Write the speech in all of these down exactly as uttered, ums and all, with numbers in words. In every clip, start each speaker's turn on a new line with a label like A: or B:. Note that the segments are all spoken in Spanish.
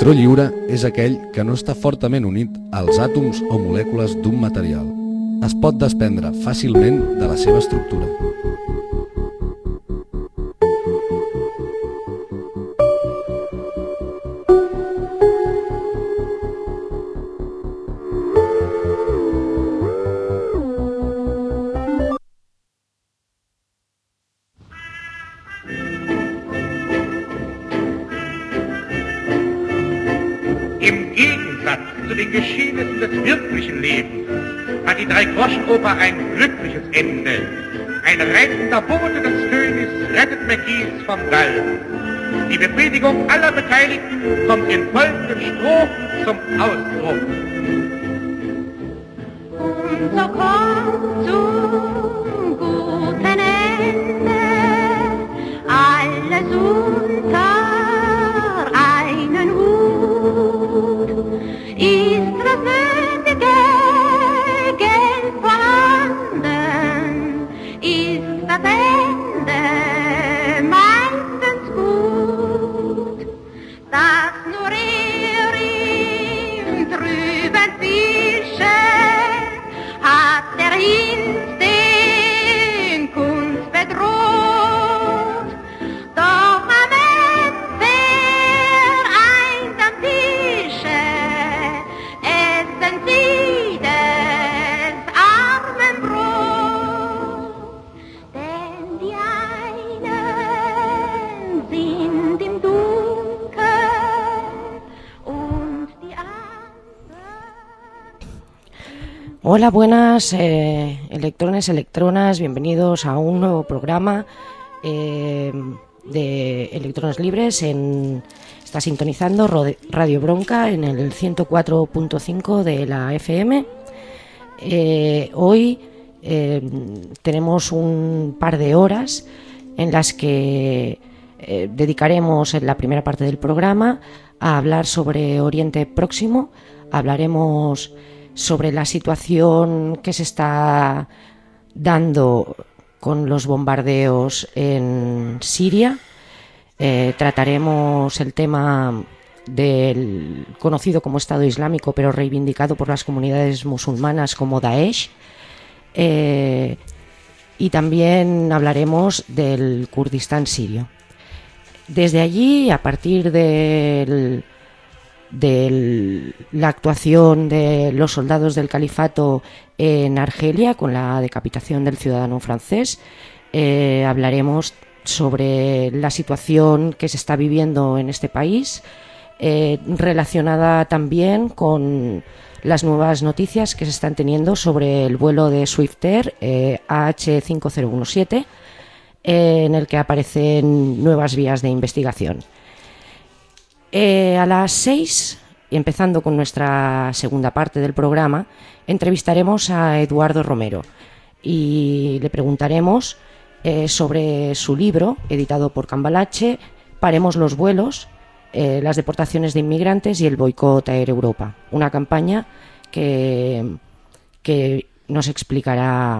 A: electró lliure és aquell que no està fortament unit als àtoms o molècules d'un material. Es pot desprendre fàcilment de la seva estructura.
B: Hat die Drei-Groschen-Oper ein glückliches Ende. Ein reizender Bote des Königs rettet Merkies vom Galgen. Die Befriedigung aller Beteiligten kommt in folgendem Strophen zum Ausdruck.
C: Und so kommt zum guten Ende alles unter einen Hut. Ist das nötige Geld vorhanden, ist das Ende meistens gut, dass nur er im Trüben fische, hat der Instinkt uns bedroht, doch am Ende eins am Tische, essen sie des armen Brot, denn die einen sind im Dunkeln und die anderen.
D: Hola, buenas eh, electrones, electronas, bienvenidos a un nuevo programa eh, de Electrones Libres. En, está sintonizando Radio Bronca en el ciento cuatro punto cinco de la F M. Eh, hoy eh, tenemos un par de horas en las que eh, dedicaremos en la primera parte del programa a hablar sobre Oriente Próximo. Hablaremos sobre la situación que se está dando con los bombardeos en Siria. Eh, trataremos el tema del conocido como Estado Islámico, pero reivindicado por las comunidades musulmanas como Daesh. Eh, y también hablaremos del Kurdistán sirio. Desde allí, a partir del de la actuación de los soldados del califato en Argelia con la decapitación del ciudadano francés, eh, hablaremos sobre la situación que se está viviendo en este país, eh, relacionada también con las nuevas noticias que se están teniendo sobre el vuelo de Swiftair eh, A H cinco cero uno siete, eh, en el que aparecen nuevas vías de investigación. Eh, a las seis, empezando con nuestra segunda parte del programa, entrevistaremos a Eduardo Romero y le preguntaremos eh, sobre su libro, editado por Cambalache, Paremos los vuelos, eh, las deportaciones de inmigrantes y el boicot a Air Europa, una campaña que, que nos explicará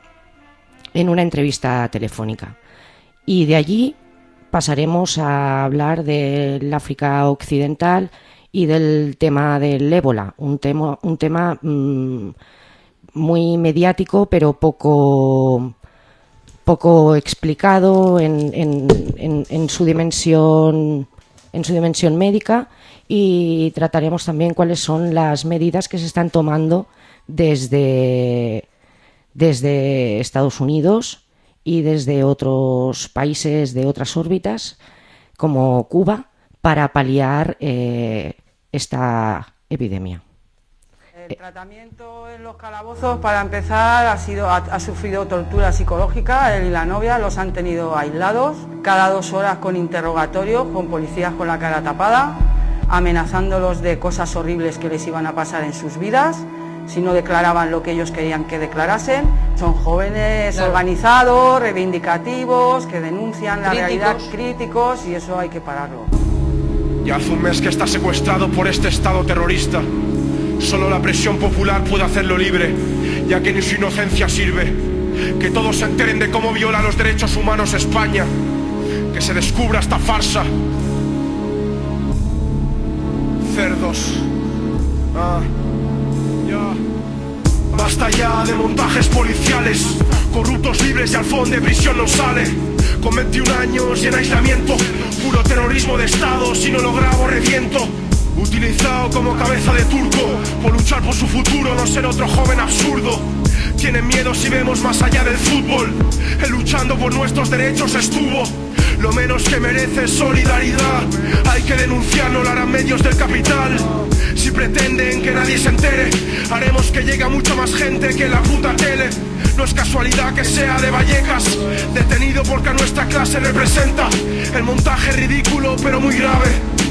D: en una entrevista telefónica. Y de allí pasaremos a hablar del África Occidental y del tema del ébola, un tema, un tema mmm, muy mediático, pero poco, poco explicado en, en, en, en su dimensión, en su dimensión médica, y trataremos también cuáles son las medidas que se están tomando desde, desde Estados Unidos y desde otros países de otras órbitas, como Cuba, para paliar eh, esta epidemia.
E: El tratamiento en los calabozos, para empezar, ha, sido, ha, ha sufrido tortura psicológica. Él y la novia los han tenido aislados, cada dos horas con interrogatorios, con policías con la cara tapada, amenazándolos de cosas horribles que les iban a pasar en sus vidas si no declaraban lo que ellos querían que declarasen. Son jóvenes claro. organizados, reivindicativos, que denuncian la críticos. realidad, críticos, y eso hay que pararlo.
F: Ya hace un mes que está secuestrado por este Estado terrorista. Solo la presión popular puede hacerlo libre, ya que ni su inocencia sirve. Que todos se enteren de cómo viola los derechos humanos España. Que se descubra esta farsa. cerdos. Ah, ya. Basta ya de montajes policiales, corruptos libres y al fondo de prisión no sale. Con veintiún años y en aislamiento, puro terrorismo de estado, si no lo grabo reviento. Utilizado como cabeza de turco, por luchar por su futuro, no ser otro joven absurdo. Tienen miedo si vemos más allá del fútbol. Él luchando por nuestros derechos estuvo. Lo menos que merece es solidaridad. Hay que denunciarlo, lo harán medios del capital. Si pretenden que nadie se entere, haremos que llegue a mucha más gente que en la puta tele. No es casualidad que sea de Vallecas, detenido porque a nuestra clase representa. El montaje ridículo pero muy grave.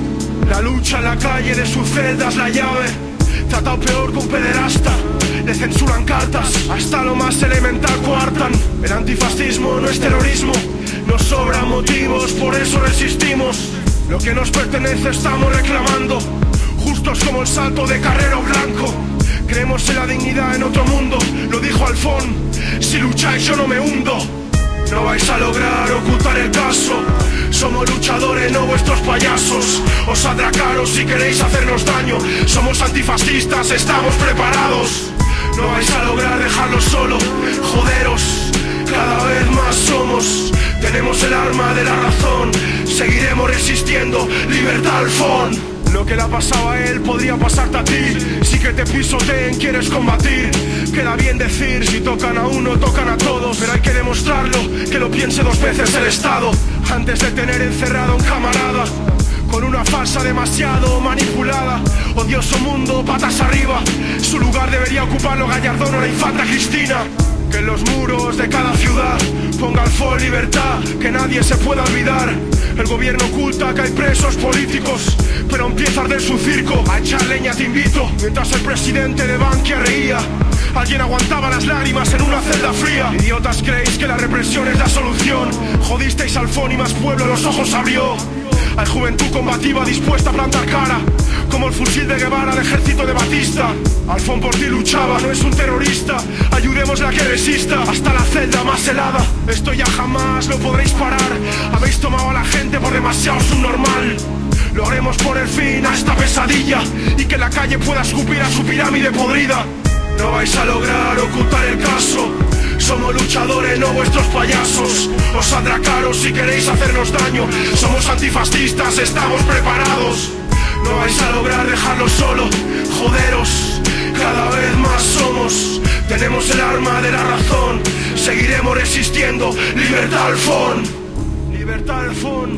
F: La lucha en la calle de sus celdas la llave. Tratado peor que un pederasta, le censuran cartas, hasta lo más elemental coartan. El antifascismo no es terrorismo, nos sobran motivos, por eso resistimos. Lo que nos pertenece estamos reclamando, justos como el salto de Carrero Blanco. Creemos en la dignidad en otro mundo, lo dijo Alfón, si lucháis yo no me hundo. No vais a lograr ocultar el caso, somos luchadores, no vuestros payasos. Os saldrá caro si queréis hacernos daño, somos antifascistas, estamos preparados. No vais a lograr dejarlo solo, joderos, cada vez más somos. Tenemos el arma de la razón, seguiremos resistiendo, libertad Alfón. Lo que le ha pasado a él podría pasarte a ti. Si que te pisoteen quieres combatir. Queda bien decir, si tocan a uno, tocan a todos. Pero hay que demostrarlo, que lo piense dos veces el Estado antes de tener encerrado a un camarada con una falsa demasiado manipulada. Odioso mundo, patas arriba. Su lugar debería ocuparlo Gallardón o la infanta Cristina. Que en los muros de cada ciudad ponga Alfón libertad, que nadie se pueda olvidar. El gobierno oculta que hay presos políticos, pero empieza a arder su circo. A echar leña te invito. Mientras el presidente de Bankia reía, alguien aguantaba las lágrimas en una celda fría. Idiotas, creéis que la represión es la solución. Jodisteis al Alfón y más pueblo los ojos abrió. Hay juventud combativa dispuesta a plantar cara, como el fusil de Guevara al ejército de Batista. Alfón por ti luchaba, no es un terrorista. Ayudémosle a que resista hasta la celda más helada. Esto ya jamás lo podréis parar. Habéis tomado a la gente por demasiado subnormal. Lo haremos por el fin a esta pesadilla, y que la calle pueda escupir a su pirámide podrida. No vais a lograr ocultar el caso, somos luchadores, no vuestros payasos. Os saldrá caro si queréis hacernos daño, somos antifascistas, estamos preparados. No vais a lograr dejarlo solo, joderos, cada vez más somos. Tenemos el arma de la razón, seguiremos resistiendo, libertad Alfón. Libertad Alfón,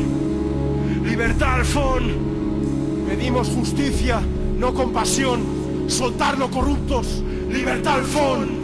F: libertad Alfón. Pedimos justicia, no compasión, soltarlo corruptos, libertad Alfón.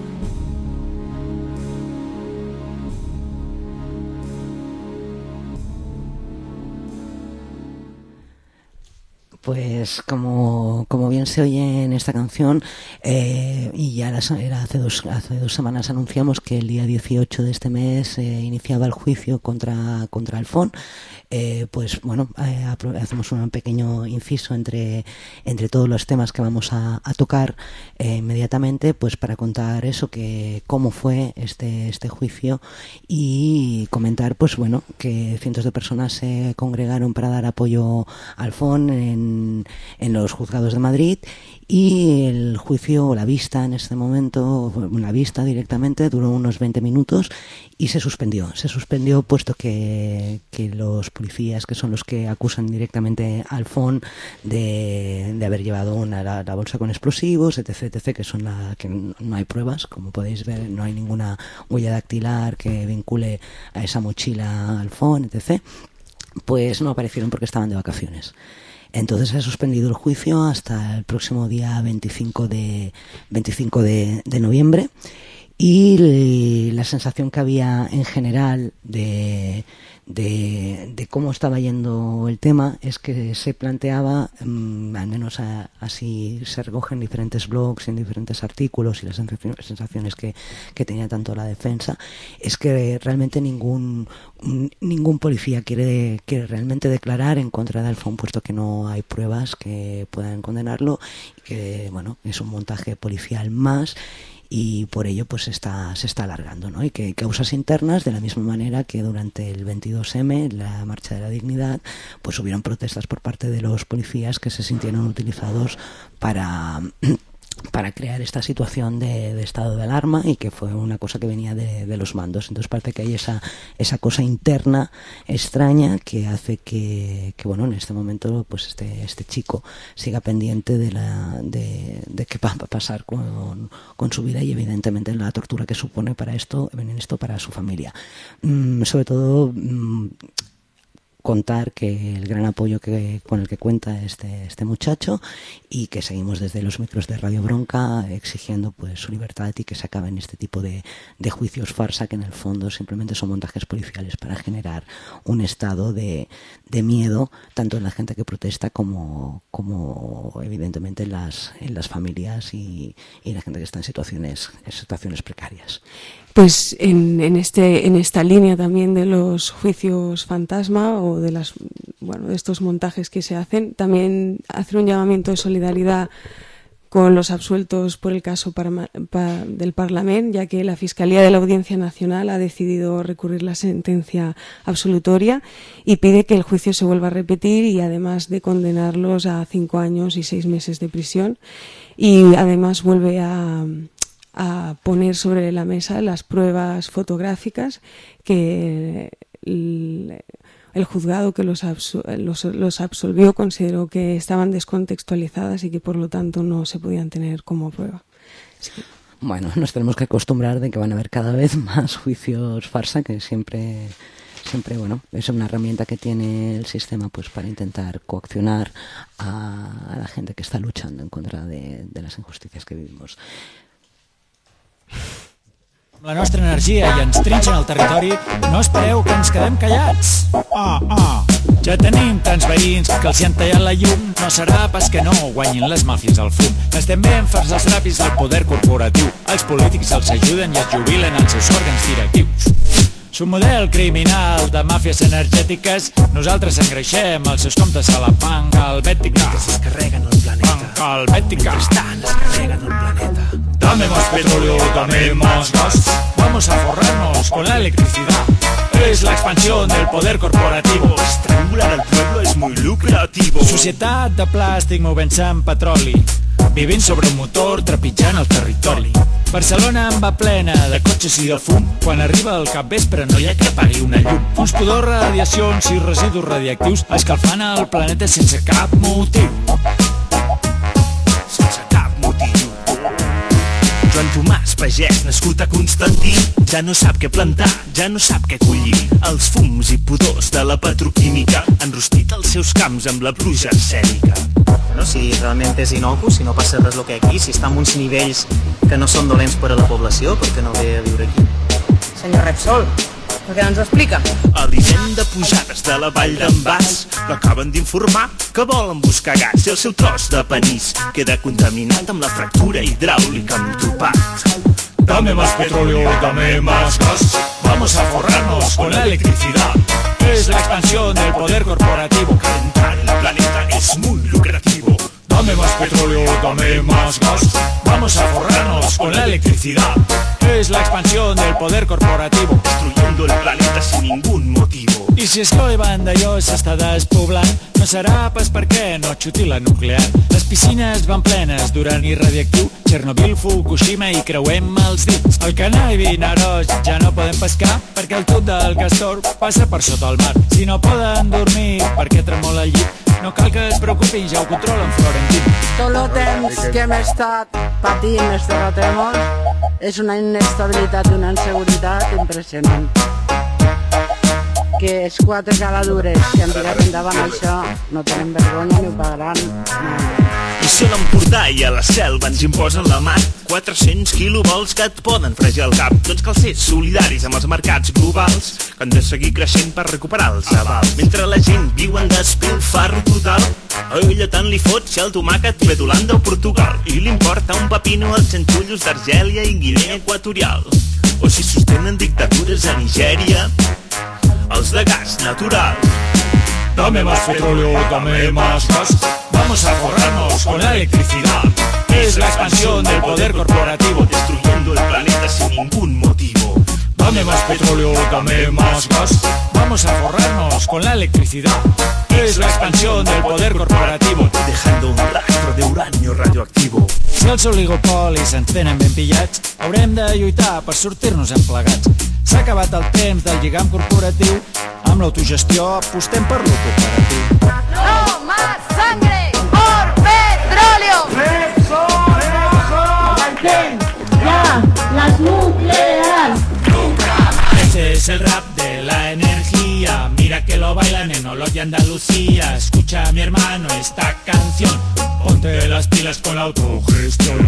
D: Pues como, como bien se oye en esta canción, eh, y ya las, era hace, dos, hace dos semanas anunciamos que el día dieciocho de este mes eh, iniciaba el juicio contra, contra Alfón. Eh, pues bueno, eh, hacemos un pequeño inciso entre, entre todos los temas que vamos a, a tocar eh, inmediatamente, pues para contar eso, que cómo fue este, este juicio, y comentar pues bueno, que cientos de personas se congregaron para dar apoyo a Alfón en, en los juzgados de Madrid. Y el juicio, o la vista en este momento, la vista directamente, duró unos veinte minutos y se suspendió. Se suspendió puesto que, que los policías, que son los que acusan directamente a Alfón de, de haber llevado una, la, la bolsa con explosivos, etc, etc, que son la, que no hay pruebas, como podéis ver, no hay ninguna huella dactilar que vincule a esa mochila a Alfón, etcétera, pues no aparecieron porque estaban de vacaciones. Entonces se ha suspendido el juicio hasta el próximo día veinticinco de noviembre, y la sensación que había en general de, de, de cómo estaba yendo el tema es que se planteaba, mmm, al menos a, así se recogen diferentes blogs, en diferentes artículos, y las sensaciones que, que tenía tanto la defensa, es que realmente ningún ningún policía quiere, quiere realmente declarar en contra de Alfón, puesto que no hay pruebas que puedan condenarlo, y que bueno, es un montaje policial más,
G: y por ello pues está, se está alargando, ¿no? Y que hay causas internas, de la misma manera que durante el veintidós eme, la Marcha de la Dignidad, pues hubieron protestas por parte de los policías que se sintieron utilizados para... para crear esta situación de, de estado de alarma, y que fue una cosa que venía de, de los mandos. Entonces parece que hay esa, esa cosa interna extraña que hace que, que bueno, en este momento pues este, este chico siga pendiente de, la, de, de qué va a pasar con, con su vida, y evidentemente la tortura que supone para esto, esto para su familia. Mm, sobre todo... Mm, contar que el gran apoyo que, con el que cuenta este, este muchacho, y que seguimos desde los micros de Radio Bronca exigiendo pues su libertad y que se acaben este tipo de, de juicios farsa, que en el fondo simplemente son montajes policiales para generar un estado de, de miedo tanto en la gente que protesta como, como evidentemente en las, en las familias y, y la gente que está en situaciones, en situaciones precarias.
H: Pues en, en este en esta línea también de los juicios fantasma o de las bueno de estos montajes que se hacen, también hacer un llamamiento de solidaridad con los absueltos por el caso parma, pa, del Parlamento, ya que la Fiscalía de la Audiencia Nacional ha decidido recurrir la sentencia absolutoria y pide que el juicio se vuelva a repetir, y además de condenarlos a cinco años y seis meses de prisión, y además vuelve a a poner sobre la mesa las pruebas fotográficas que el, el juzgado que los, absu, los, los absolvió consideró que estaban descontextualizadas y que por lo tanto no se podían tener como prueba. Así que...
G: Bueno, nos tenemos que acostumbrar de que van a haber cada vez más juicios farsa, que siempre... Siempre, bueno, es una herramienta que tiene el sistema pues para intentar coaccionar a, a la gente que está luchando en contra de, de las injusticias que vivimos.
I: La nostra energia i ens trinxen el territori, no espereu que ens quedem callats. Ah, ah. Ja tenim tants veïns que els hi han tallat la llum. No serà pas que no guanyin les màfies al fum. N'estem ben farts els trapis del poder corporatiu. Els polítics els ajuden i es jubilen els seus òrgans directius. Su model criminal de màfies energètiques, nosaltres engreixem els seus comptes a la banca albètica.
J: Que s'escarreguen el planeta.
I: Banca albètica.
J: Mentrestant escarreguen el planeta.
I: Dame más petróleo, dame más gas. Vamos a forrarnos con la electricidad. Es la expansión del poder corporativo.
J: Estrangular al pueblo es muy lucrativo.
I: Societat de plàstic movent-se amb petroli, vivint sobre un motor trepitjant el territori. Barcelona en va plena de cotxes i de fum. Quan arriba el capvespre no hi ha que apagui una llum. Uns pudors, radiacions i residus radioactius escalfant el planeta sense cap motiu.
J: Sense cap motiu. Joan Tomàs, pagès, nascut a Constantí, ja no sap què plantar, ja no sap què collir. Els fums i pudors de la petroquímica han rostit els seus camps amb la pluja arsènica.
K: No, si realment és inocu, si no passa res el que aquí, si està en uns nivells que no són dolents per a la població, per què no ve a viure aquí?
E: Senyor Repsol, per què no ens ho explica?
J: A l'Hisenda de Pujades de la Vall d'en Bas l'acaben d'informar que volen buscar gas i el seu tros de panís queda contaminat amb la fractura hidràulica amb topat.
I: Dame más petróleo, dame más gas. Vamos a forrarnos con la electricidad. Es la expansión del poder corporativo.
J: Calentar el planeta es muy lucrativo.
I: Dame más petróleo, dame más gas. Vamos a forrarnos con la electricidad. Es la expansión del poder corporativo.
J: Destruyendo el planeta sin ningún motivo.
I: I si Escoi Vandellós s'està despoblant, no serà pas perquè no xuti la nuclear. Les piscines van plenes d'urani radioactiu, Chernobyl, Fukushima i creuem els dits. El canal i Vinaròs ja no poden pescar perquè el tub del Castor passa per sota el mar. Si no poden dormir perquè tremola el llit, no cal que es preocupin, ja ho controlen Florentino.
E: Tot el temps que hem estat patint els terratrèmols és una inestabilitat i una inseguretat impressionant. Que els quatre caladures que han tirat endavant això no tenen vergonya ni ho pagaran mai.
J: I si a l'Empordà i a la Selva ens imposen la mà, quatre-cents quilovolts que et poden fregar el cap. Tots cal ser solidaris amb els mercats globals que han de seguir creixent per recuperar els avals. Mentre la gent viu en despilfarro total, a ella tant li fot si el tomàquet ve d'Holanda o Portugal i li importa un pepino als xanxullos d'Argèlia i Guinea Equatorial. O si sostenen dictatures a Nigèria, els de gas natural.
I: Dame más petróleo, dame más gas. Vamos a forrarnos con la electricidad. Es la expansión del poder corporativo,
J: destruyendo el planeta sin ningún motivo.
I: Dame más petróleo, dame más gas. Vamos a forrarnos con la electricidad. Es la expansión del poder corporativo,
J: dejando un rastro de uranio radioactivo.
I: Si els oligopolis ens tenen ben pillats, haurem de lluitar per sortir-nos emplegats. S'ha acabat el temps del lligam corporatiu, amb l'autogestió apostem per lo cooperatiu.
C: No más sangre por petróleo.
L: ¡Eso, eso! ¡Mantén ya las nucleares!
I: Este es el rap de la energía, mira que lo bailan en Olot y Andalucía. Escucha mi hermano esta canción, ponte las pilas con la autogestión.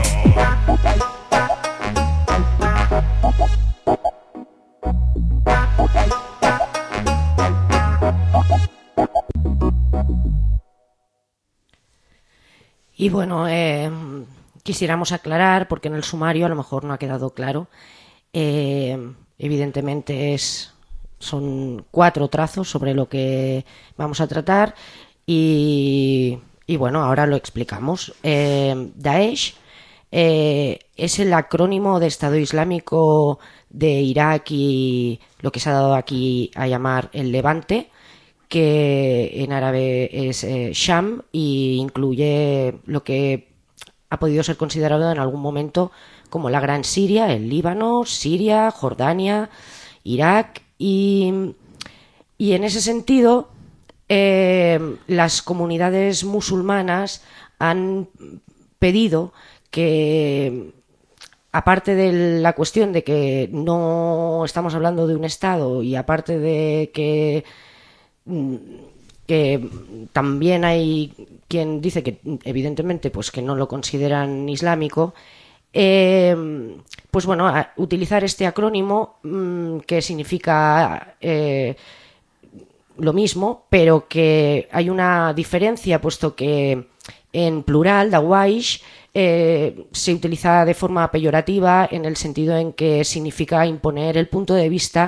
D: Y bueno, eh, quisiéramos aclarar, porque en el sumario a lo mejor no ha quedado claro, eh, evidentemente es, son cuatro trazos sobre lo que vamos a tratar y, y bueno, ahora lo explicamos. Eh, Daesh eh, es el acrónimo de Estado Islámico de Irak y lo que se ha dado aquí a llamar el Levante, que en árabe es eh, Sham y incluye lo que ha podido ser considerado en algún momento como la Gran Siria, el Líbano, Siria, Jordania, Irak y, y en ese sentido eh, las comunidades musulmanas han pedido que, aparte de la cuestión de que no estamos hablando de un Estado y aparte de que que también hay quien dice que evidentemente pues que no lo consideran islámico, eh, pues bueno, a utilizar este acrónimo mmm, que significa eh, lo mismo, pero que hay una diferencia, puesto que en plural, Daesh, eh, se utiliza de forma peyorativa en el sentido en que significa imponer el punto de vista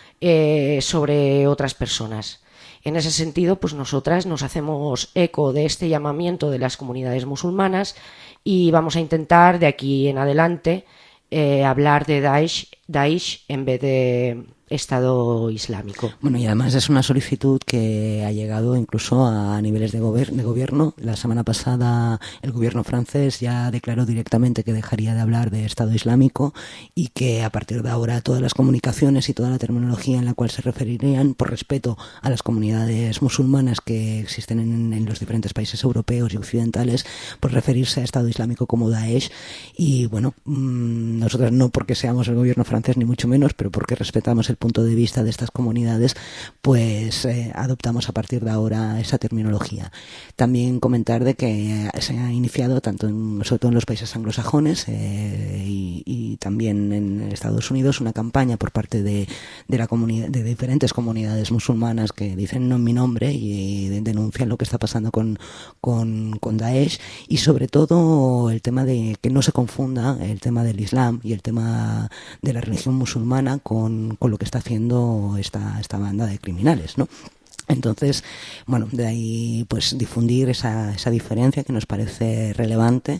D: eh, sobre otras personas. En ese sentido, pues nosotras nos hacemos eco de este llamamiento de las comunidades musulmanas y vamos a intentar de aquí en adelante eh, hablar de Daesh, Daesh en vez de Estado Islámico.
G: Bueno, y además es una solicitud que ha llegado incluso a niveles de, gober- de gobierno. La semana pasada el gobierno francés ya declaró directamente que dejaría de hablar de Estado Islámico y que a partir de ahora todas las comunicaciones y toda la terminología en la cual se referirían, por respeto a las comunidades musulmanas que existen en, en los diferentes países europeos y occidentales, pues referirse a Estado Islámico como Daesh. Y bueno, mmm, nosotros no porque seamos el gobierno francés ni mucho menos, pero porque respetamos el punto de vista de estas comunidades, pues eh, adoptamos a partir de ahora esa terminología. También comentar de que se ha iniciado tanto en, sobre todo en los países anglosajones eh, y, y también en Estados Unidos una campaña por parte de, de la comunidad, de diferentes comunidades musulmanas que dicen no en mi nombre y, y denuncian lo que está pasando con, con, con Daesh, y sobre todo el tema de que no se confunda el tema del Islam y el tema de la religión musulmana con, con lo que está haciendo esta, esta banda de criminales, ¿no? Entonces, bueno, de ahí pues difundir esa, esa diferencia que nos parece relevante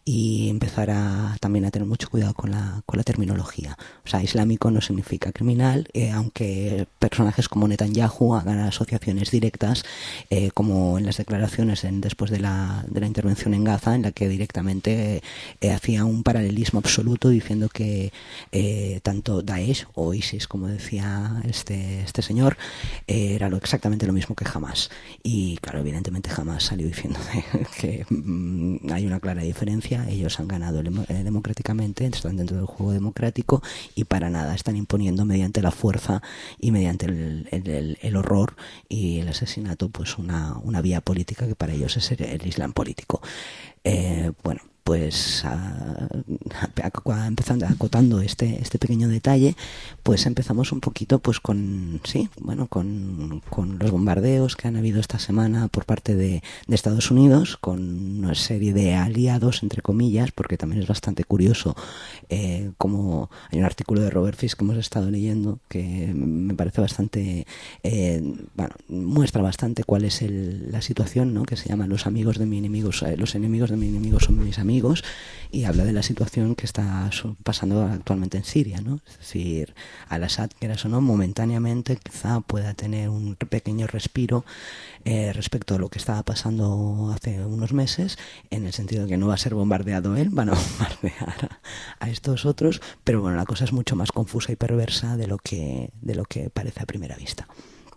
G: y empezar a también a tener mucho cuidado con la, con la terminología. O sea, islámico no significa criminal, eh, aunque personajes como Netanyahu hagan asociaciones directas, eh, como en las declaraciones en, después de la, de la intervención en Gaza, en la que directamente eh, hacía un paralelismo absoluto diciendo que eh, tanto Daesh o ISIS, como decía este, este señor, eh, era lo, exactamente lo mismo que Hamas. Y claro, evidentemente Hamas salió diciendo que mmm, hay una clara diferencia. Ellos han ganado eh, democráticamente, están dentro del juego democrático y para nada están imponiendo mediante la fuerza y mediante el, el, el, el horror y el asesinato pues una, una vía política que para ellos es el, el Islam político. Eh, bueno, pues a, a, a, empezando acotando este este pequeño detalle, pues empezamos un poquito pues con sí bueno con, con los bombardeos que han habido esta semana por parte de, de Estados Unidos, con una serie de aliados entre comillas, porque también es bastante curioso eh, como hay un artículo de Robert Fisk que hemos estado leyendo que me parece bastante eh, bueno, muestra bastante cuál es el, la situación, ¿no? Que se llama los amigos de mi enemigo, los enemigos de mi enemigo son mis amigos. enemigos, y habla de la situación que está pasando actualmente en Siria, ¿no? Es decir, al-Assad, quieras o no, momentáneamente quizá pueda tener un pequeño respiro eh, respecto a lo que estaba pasando hace unos meses, en el sentido de que no va a ser bombardeado él, van a bombardear a, a estos otros, pero bueno, la cosa es mucho más confusa y perversa de lo que, de lo que parece a primera vista.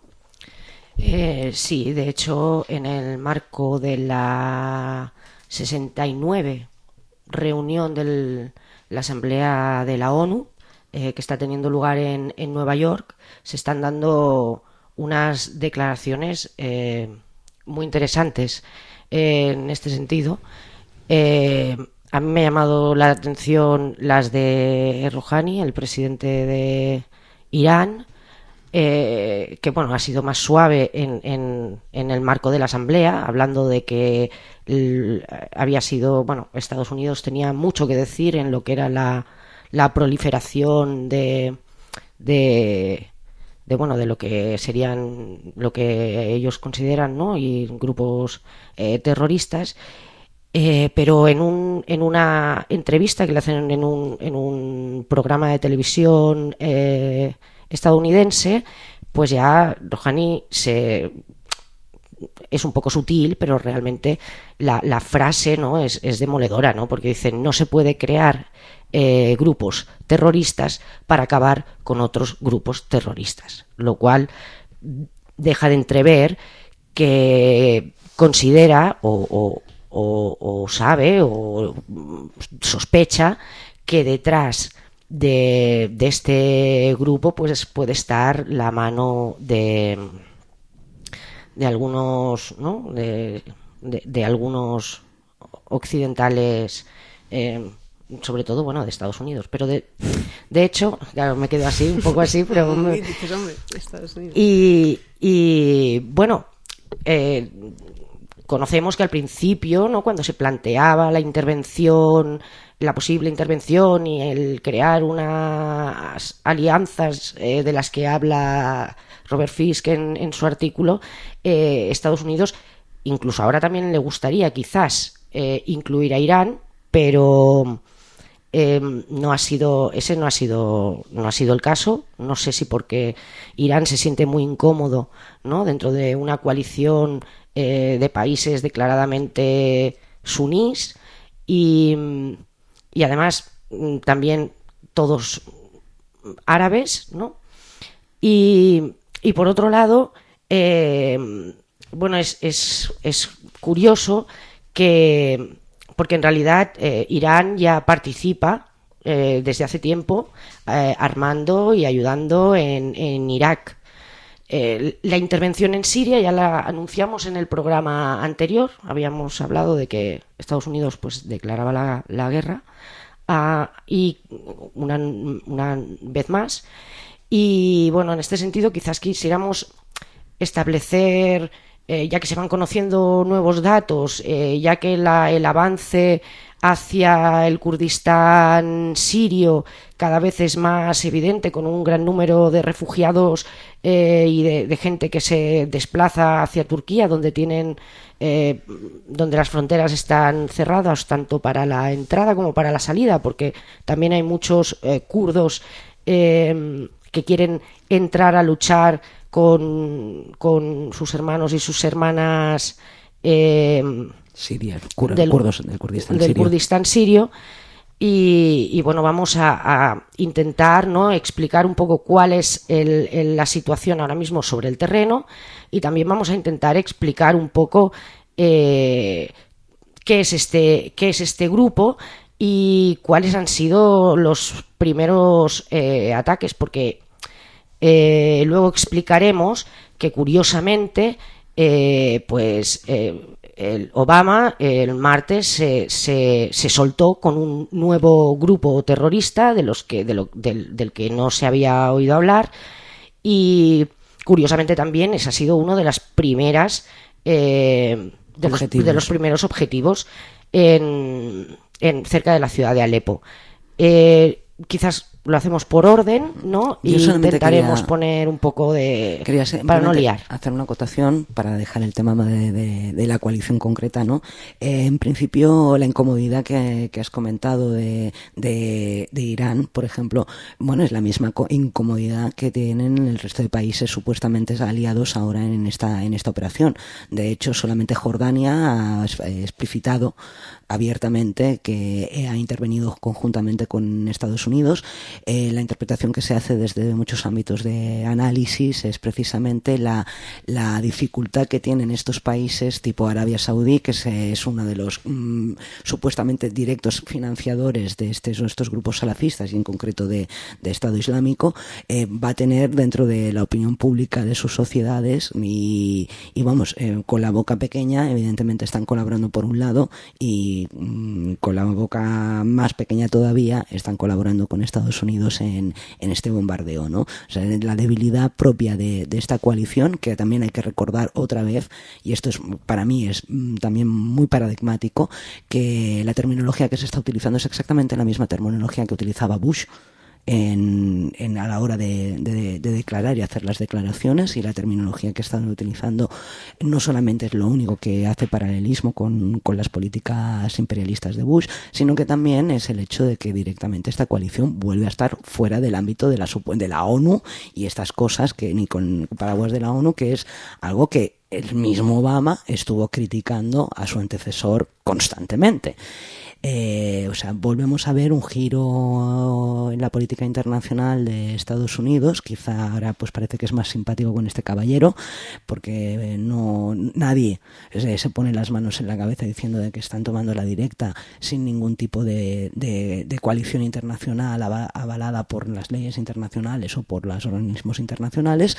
D: Eh, sí, de hecho, en el marco de la sesenta y nueve reunión de la Asamblea de la ONU, eh, que está teniendo lugar en, en Nueva York, se están dando unas declaraciones eh, muy interesantes eh, en este sentido. Eh, a mí me ha llamado la atención las de Rouhani, el presidente de Irán, Eh, que bueno, ha sido más suave en, en, en el marco de la Asamblea, hablando de que el, había sido, bueno, Estados Unidos tenía mucho que decir en lo que era la, la proliferación de, de, de bueno, de lo que serían, lo que ellos consideran, ¿no? Y grupos eh, terroristas. Eh, pero en un en una entrevista que le hacen en un, en un programa de televisión eh, estadounidense, pues ya Rouhani se es un poco sutil, pero realmente la, la frase, ¿no? es, es demoledora, ¿no? Porque dice, no se puede crear eh, grupos terroristas para acabar con otros grupos terroristas, lo cual deja de entrever que considera o, o, o, o sabe o sospecha que detrás De, de este grupo pues puede estar la mano de de algunos, ¿no? de, de, de algunos occidentales, eh, sobre todo, bueno, de Estados Unidos, pero de, de hecho, claro, me quedo así, un poco así, pero me... y, y bueno, eh, conocemos que al principio, ¿no? Cuando se planteaba la intervención, la posible intervención y el crear unas alianzas eh, de las que habla Robert Fisk en, en su artículo, eh, Estados Unidos, incluso ahora también le gustaría quizás eh, incluir a Irán, pero eh, no ha sido, ese no ha sido, no ha sido el caso. No sé si porque Irán se siente muy incómodo, ¿no? Dentro de una coalición eh, de países declaradamente sunís y y además también todos árabes, ¿no? Y, y por otro lado, eh, bueno, es, es, es curioso que, porque en realidad eh, Irán ya participa eh, desde hace tiempo eh, armando y ayudando en, en Irak. Eh, la intervención en Siria ya la anunciamos en el programa anterior, habíamos hablado de que Estados Unidos pues declaraba la, la guerra uh, y una, una vez más, y bueno, en este sentido quizás quisiéramos establecer, eh, ya que se van conociendo nuevos datos, eh, ya que la, el avance hacia el Kurdistán sirio cada vez es más evidente, con un gran número de refugiados eh, y de, de gente que se desplaza hacia Turquía, donde tienen eh, donde las fronteras están cerradas tanto para la entrada como para la salida, porque también hay muchos eh, kurdos eh, que quieren entrar a luchar con, con sus hermanos y sus hermanas eh,
G: Siria, kur
D: del,
G: kurdos del Kurdistán
D: del
G: sirio.
D: Kurdistán sirio. Y, y bueno, vamos a, a intentar, ¿no?, explicar un poco cuál es el, el, la situación ahora mismo sobre el terreno, y también vamos a intentar explicar un poco eh, qué es este, qué es este grupo y cuáles han sido los primeros eh, ataques, porque eh, luego explicaremos que curiosamente eh, pues eh, el Obama el martes se, se, se soltó con un nuevo grupo terrorista de los que, de lo, del, del que no se había oído hablar, y curiosamente también ese ha sido uno de las primeras eh, de, los, de los primeros objetivos en, en cerca de la ciudad de Alepo. Eh, quizás lo hacemos por orden, ¿no? Y intentaremos quería, poner un poco de...
G: Quería ser,
D: para no liar.
G: Hacer una acotación para dejar el tema de, de, de la coalición concreta, ¿no? Eh, en principio, la incomodidad que, que has comentado de, de, de Irán, por ejemplo, bueno, es la misma incomodidad que tienen el resto de países supuestamente aliados ahora en esta, en esta operación. De hecho, solamente Jordania ha explicitado abiertamente que ha intervenido conjuntamente con Estados Unidos. Eh, la interpretación que se hace desde muchos ámbitos de análisis es precisamente la, la dificultad que tienen estos países tipo Arabia Saudí, que es, es uno de los mmm, supuestamente directos financiadores de estos, estos grupos salafistas y en concreto de, de Estado Islámico, eh, va a tener dentro de la opinión pública de sus sociedades y, y vamos, eh, con la boca pequeña, evidentemente están colaborando por un lado y con la boca más pequeña todavía están colaborando con Estados Unidos en, en este bombardeo, ¿no? O sea, la debilidad propia de, de esta coalición, que también hay que recordar otra vez, y esto es para mí es también muy paradigmático, que la terminología que se está utilizando es exactamente la misma terminología que utilizaba Bush En, en a la hora de, de, de declarar y hacer las declaraciones, y la terminología que están utilizando no solamente es lo único que hace paralelismo con, con las políticas imperialistas de Bush, sino que también es el hecho de que directamente esta coalición vuelve a estar fuera del ámbito de la, de la ONU y estas cosas que ni con paraguas de la ONU, que es algo que el mismo Obama estuvo criticando a su antecesor constantemente. Eh, o sea, volvemos a ver un giro en la política internacional de Estados Unidos. Quizá ahora pues parece que es más simpático con este caballero, porque no nadie se, se pone las manos en la cabeza diciendo de que están tomando la directa sin ningún tipo de, de, de coalición internacional avalada por las leyes internacionales o por los organismos internacionales.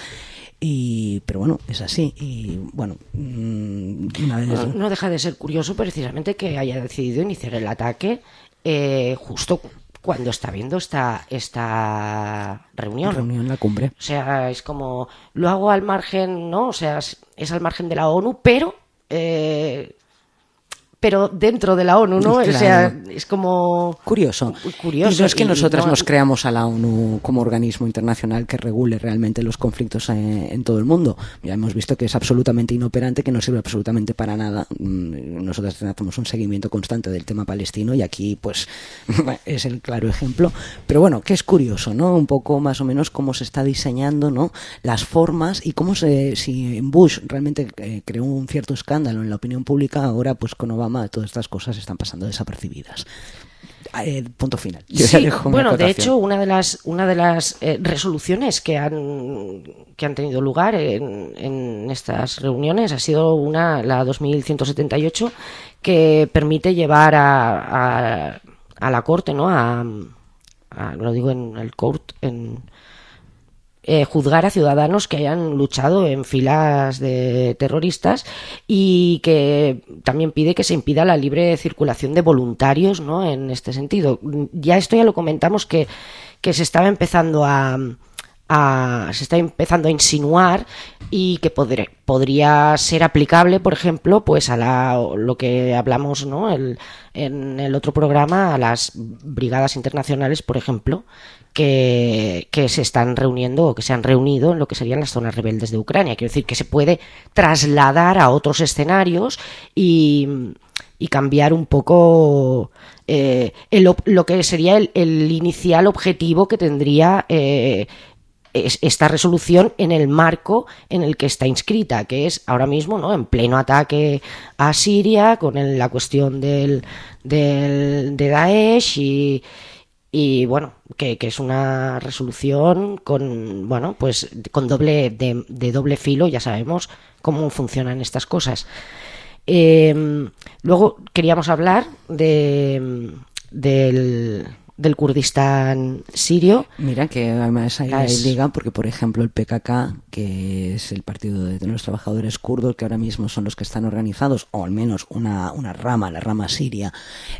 G: Y pero bueno, es así. Y bueno, una vez...
D: no, no deja de ser curioso precisamente que haya decidido iniciar el ataque eh, justo cuando está viendo esta esta reunión.
G: Reunión, la cumbre.
D: O sea, es como, lo hago al margen, ¿no? O sea, es, es al margen de la ONU, pero eh, pero dentro de la ONU, ¿no?
G: Claro.
D: O sea, es como...
G: Curioso.
D: Curioso.
G: Y no es que
D: y,
G: nosotras
D: no...
G: nos creamos a la ONU como organismo internacional que regule realmente los conflictos en, en todo el mundo. Ya hemos visto que es absolutamente inoperante, que no sirve absolutamente para nada. Nosotras hacemos un seguimiento constante del tema palestino y aquí, pues, es el claro ejemplo. Pero bueno, que es curioso, ¿no? Un poco más o menos cómo se está diseñando, ¿no? Las formas y cómo se... Si Bush realmente eh, creó un cierto escándalo en la opinión pública, ahora, pues, con Obama todas estas cosas están pasando desapercibidas. Eh, punto final. Yo
D: sí, bueno, de hecho, una de las una de las eh, resoluciones que han que han tenido lugar en, en estas reuniones ha sido una la dos mil ciento setenta y ocho, que permite llevar a, a, a la corte, ¿no? A, a, lo digo en el court, en Eh, juzgar a ciudadanos que hayan luchado en filas de terroristas, y que también pide que se impida la libre circulación de voluntarios, ¿no? En este sentido, ya esto ya lo comentamos que, que se estaba empezando a, a se está empezando a insinuar, y que podré, podría ser aplicable, por ejemplo, pues a la, lo que hablamos, ¿no? El, en el otro programa, a las brigadas internacionales, por ejemplo, que, que se están reuniendo o que se han reunido en lo que serían las zonas rebeldes de Ucrania. Quiero decir que se puede trasladar a otros escenarios y, y cambiar un poco eh, el, lo que sería el, el inicial objetivo que tendría eh, es, esta resolución en el marco en el que está inscrita, que es ahora mismo, ¿no? En pleno ataque a Siria con el, la cuestión del, del de Daesh y Y bueno, que, que es una resolución con, bueno, pues con doble de, de doble filo. Ya sabemos cómo funcionan estas cosas. Eh, luego queríamos hablar de del, del Kurdistán sirio.
G: Mira que además hay las... liga porque, por ejemplo, el P K K, que es el partido de los trabajadores kurdos, que ahora mismo son los que están organizados, o al menos una, una rama, la rama siria,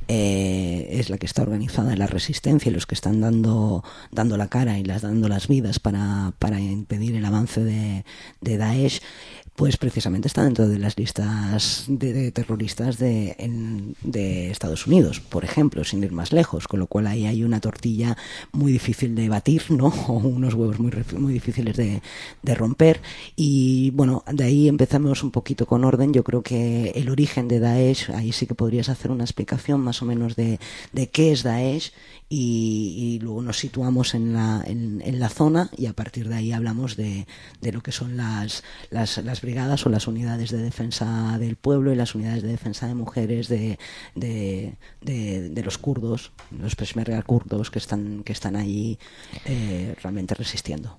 G: eh, es la que está organizada en la resistencia y los que están dando dando la cara y las dando las vidas para, para impedir el avance de, de Daesh. Pues precisamente está dentro de las listas de, de terroristas de, en, de Estados Unidos, por ejemplo, sin ir más lejos, con lo cual ahí hay una tortilla muy difícil de batir, ¿no? O unos huevos muy, muy difíciles de, de romper. Y bueno, de ahí empezamos un poquito con orden. Yo creo que el origen de Daesh, ahí sí que podrías hacer una explicación más o menos de, de qué es Daesh, y, y luego nos situamos en la, en, en la zona, y a partir de ahí hablamos de, de lo que son las, las, las brigadas o las unidades de defensa del pueblo y las unidades de defensa de mujeres de, de, de, de los kurdos, los peshmerga kurdos que están, que están ahí eh, realmente resistiendo.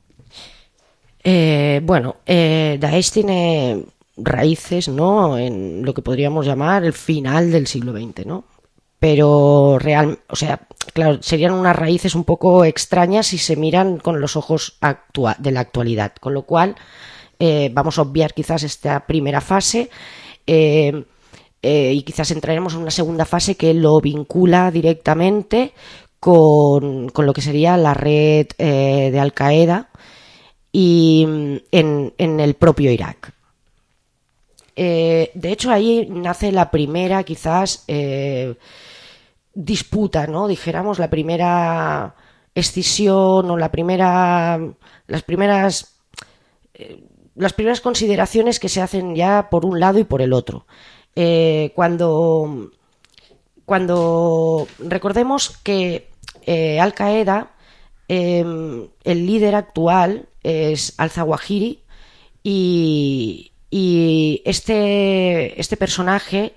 D: Eh, bueno, eh, Daesh tiene raíces, ¿no?, en lo que podríamos llamar el final del siglo veinte, ¿no? Pero real, o sea, claro, serían unas raíces un poco extrañas si se miran con los ojos actua- de la actualidad, con lo cual eh, vamos a obviar quizás esta primera fase eh, eh, y quizás entraremos en una segunda fase que lo vincula directamente con, con lo que sería la red eh, de Al Qaeda y en, en el propio Irak. Eh, de hecho, ahí nace la primera, quizás, eh, disputa, ¿no? Dijéramos, la primera escisión o la primera, las primeras, eh, las primeras consideraciones que se hacen ya por un lado y por el otro. Eh, cuando, cuando recordemos que eh, Al Qaeda, eh, el líder actual es Al-Zawahiri y Y este, este personaje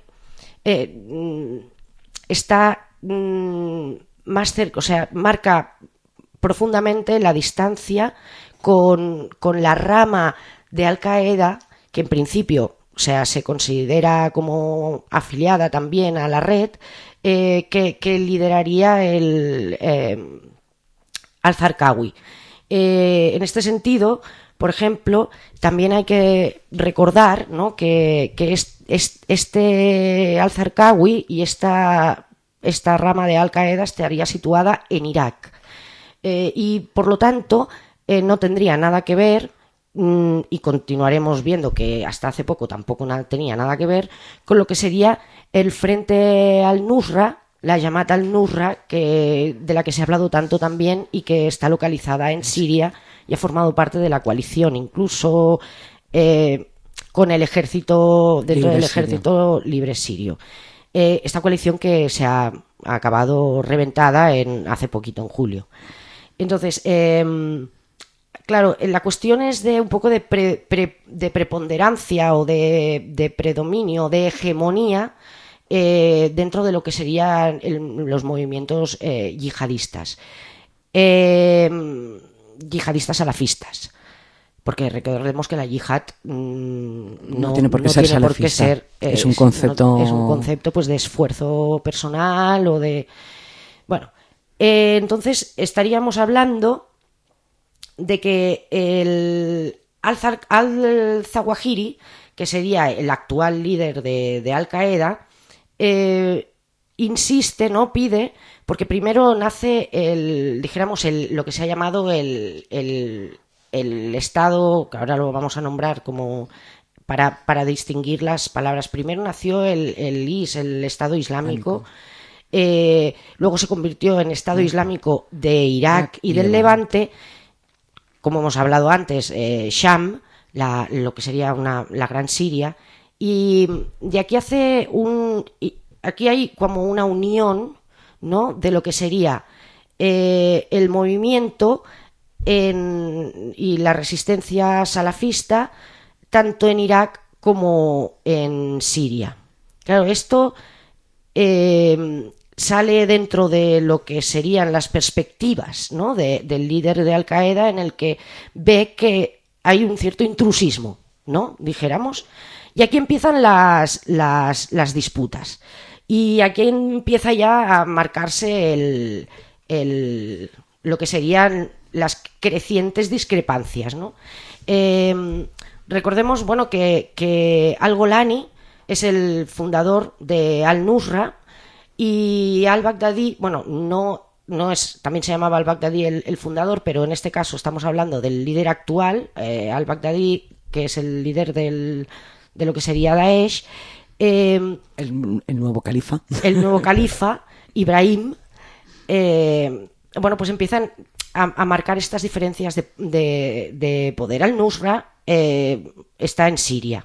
D: eh, está mm, más cerca, o sea, marca profundamente la distancia con, con la rama de Al Qaeda, que en principio, o sea, se considera como afiliada también a la red, eh, que, que lideraría el eh, Al-Zarqawi. Eh, en este sentido, por ejemplo, también hay que recordar, ¿no?, que, que es, es, este Al-Zarqawi y esta, esta rama de Al-Qaeda estaría situada en Irak. Eh, y, por lo tanto, eh, no tendría nada que ver, mmm, y continuaremos viendo que hasta hace poco tampoco nada, tenía nada que ver, con lo que sería el Frente al-Nusra, la Jamaat al-Nusra, que, de la que se ha hablado tanto también y que está localizada en Siria y ha formado parte de la coalición, incluso eh, con el ejército, dentro libre del ejército sirio. libre sirio. Eh, esta coalición que se ha, ha acabado reventada en, hace poquito, en julio. Entonces, eh, claro, la cuestión es de un poco de, pre, pre, de preponderancia o de, de predominio, de hegemonía eh, dentro de lo que serían el, los movimientos eh, yihadistas. Eh, yihadistas salafistas, porque recordemos que la yihad mmm, no,
G: no tiene por qué
D: no
G: ser
D: tiene
G: salafista,
D: por qué ser, eh,
G: es un concepto
D: no, es un concepto pues de esfuerzo personal o de bueno eh, entonces estaríamos hablando de que el Al-Zawahiri, que sería el actual líder de, de Al Qaeda, eh, insiste, no pide, porque primero nace el, dijéramos, el, lo que se ha llamado el, el, el Estado, que ahora lo vamos a nombrar como para, para distinguir las palabras. Primero nació el, el I S, el Estado Islámico, eh, luego se convirtió en Estado Islámico de Irak y del Levante, como hemos hablado antes, eh, Sham, la, lo que sería una, la Gran Siria, y de aquí hace un... Aquí hay como una unión, ¿no?, de lo que sería eh, el movimiento en, y la resistencia salafista tanto en Irak como en Siria. Claro, esto eh, sale dentro de lo que serían las perspectivas, ¿no?, de, del líder de Al Qaeda, en el que ve que hay un cierto intrusismo, ¿no?, dijéramos. Y aquí empiezan las, las, las disputas. Y aquí empieza ya a marcarse el, el, lo que serían las crecientes discrepancias, ¿no? Eh, recordemos, bueno, que, que Al-Golani es el fundador de Al-Nusra y Al-Baghdadi, bueno, no, no es, también se llamaba Al-Baghdadi el, el fundador, pero en este caso estamos hablando del líder actual, eh, Al-Baghdadi, que es el líder del, de lo que sería Daesh, eh,
G: el, el nuevo califa,
D: el nuevo califa, Ibrahim, eh, bueno, pues empiezan a, a marcar estas diferencias de, de, de poder. Al-Nusra eh, está en Siria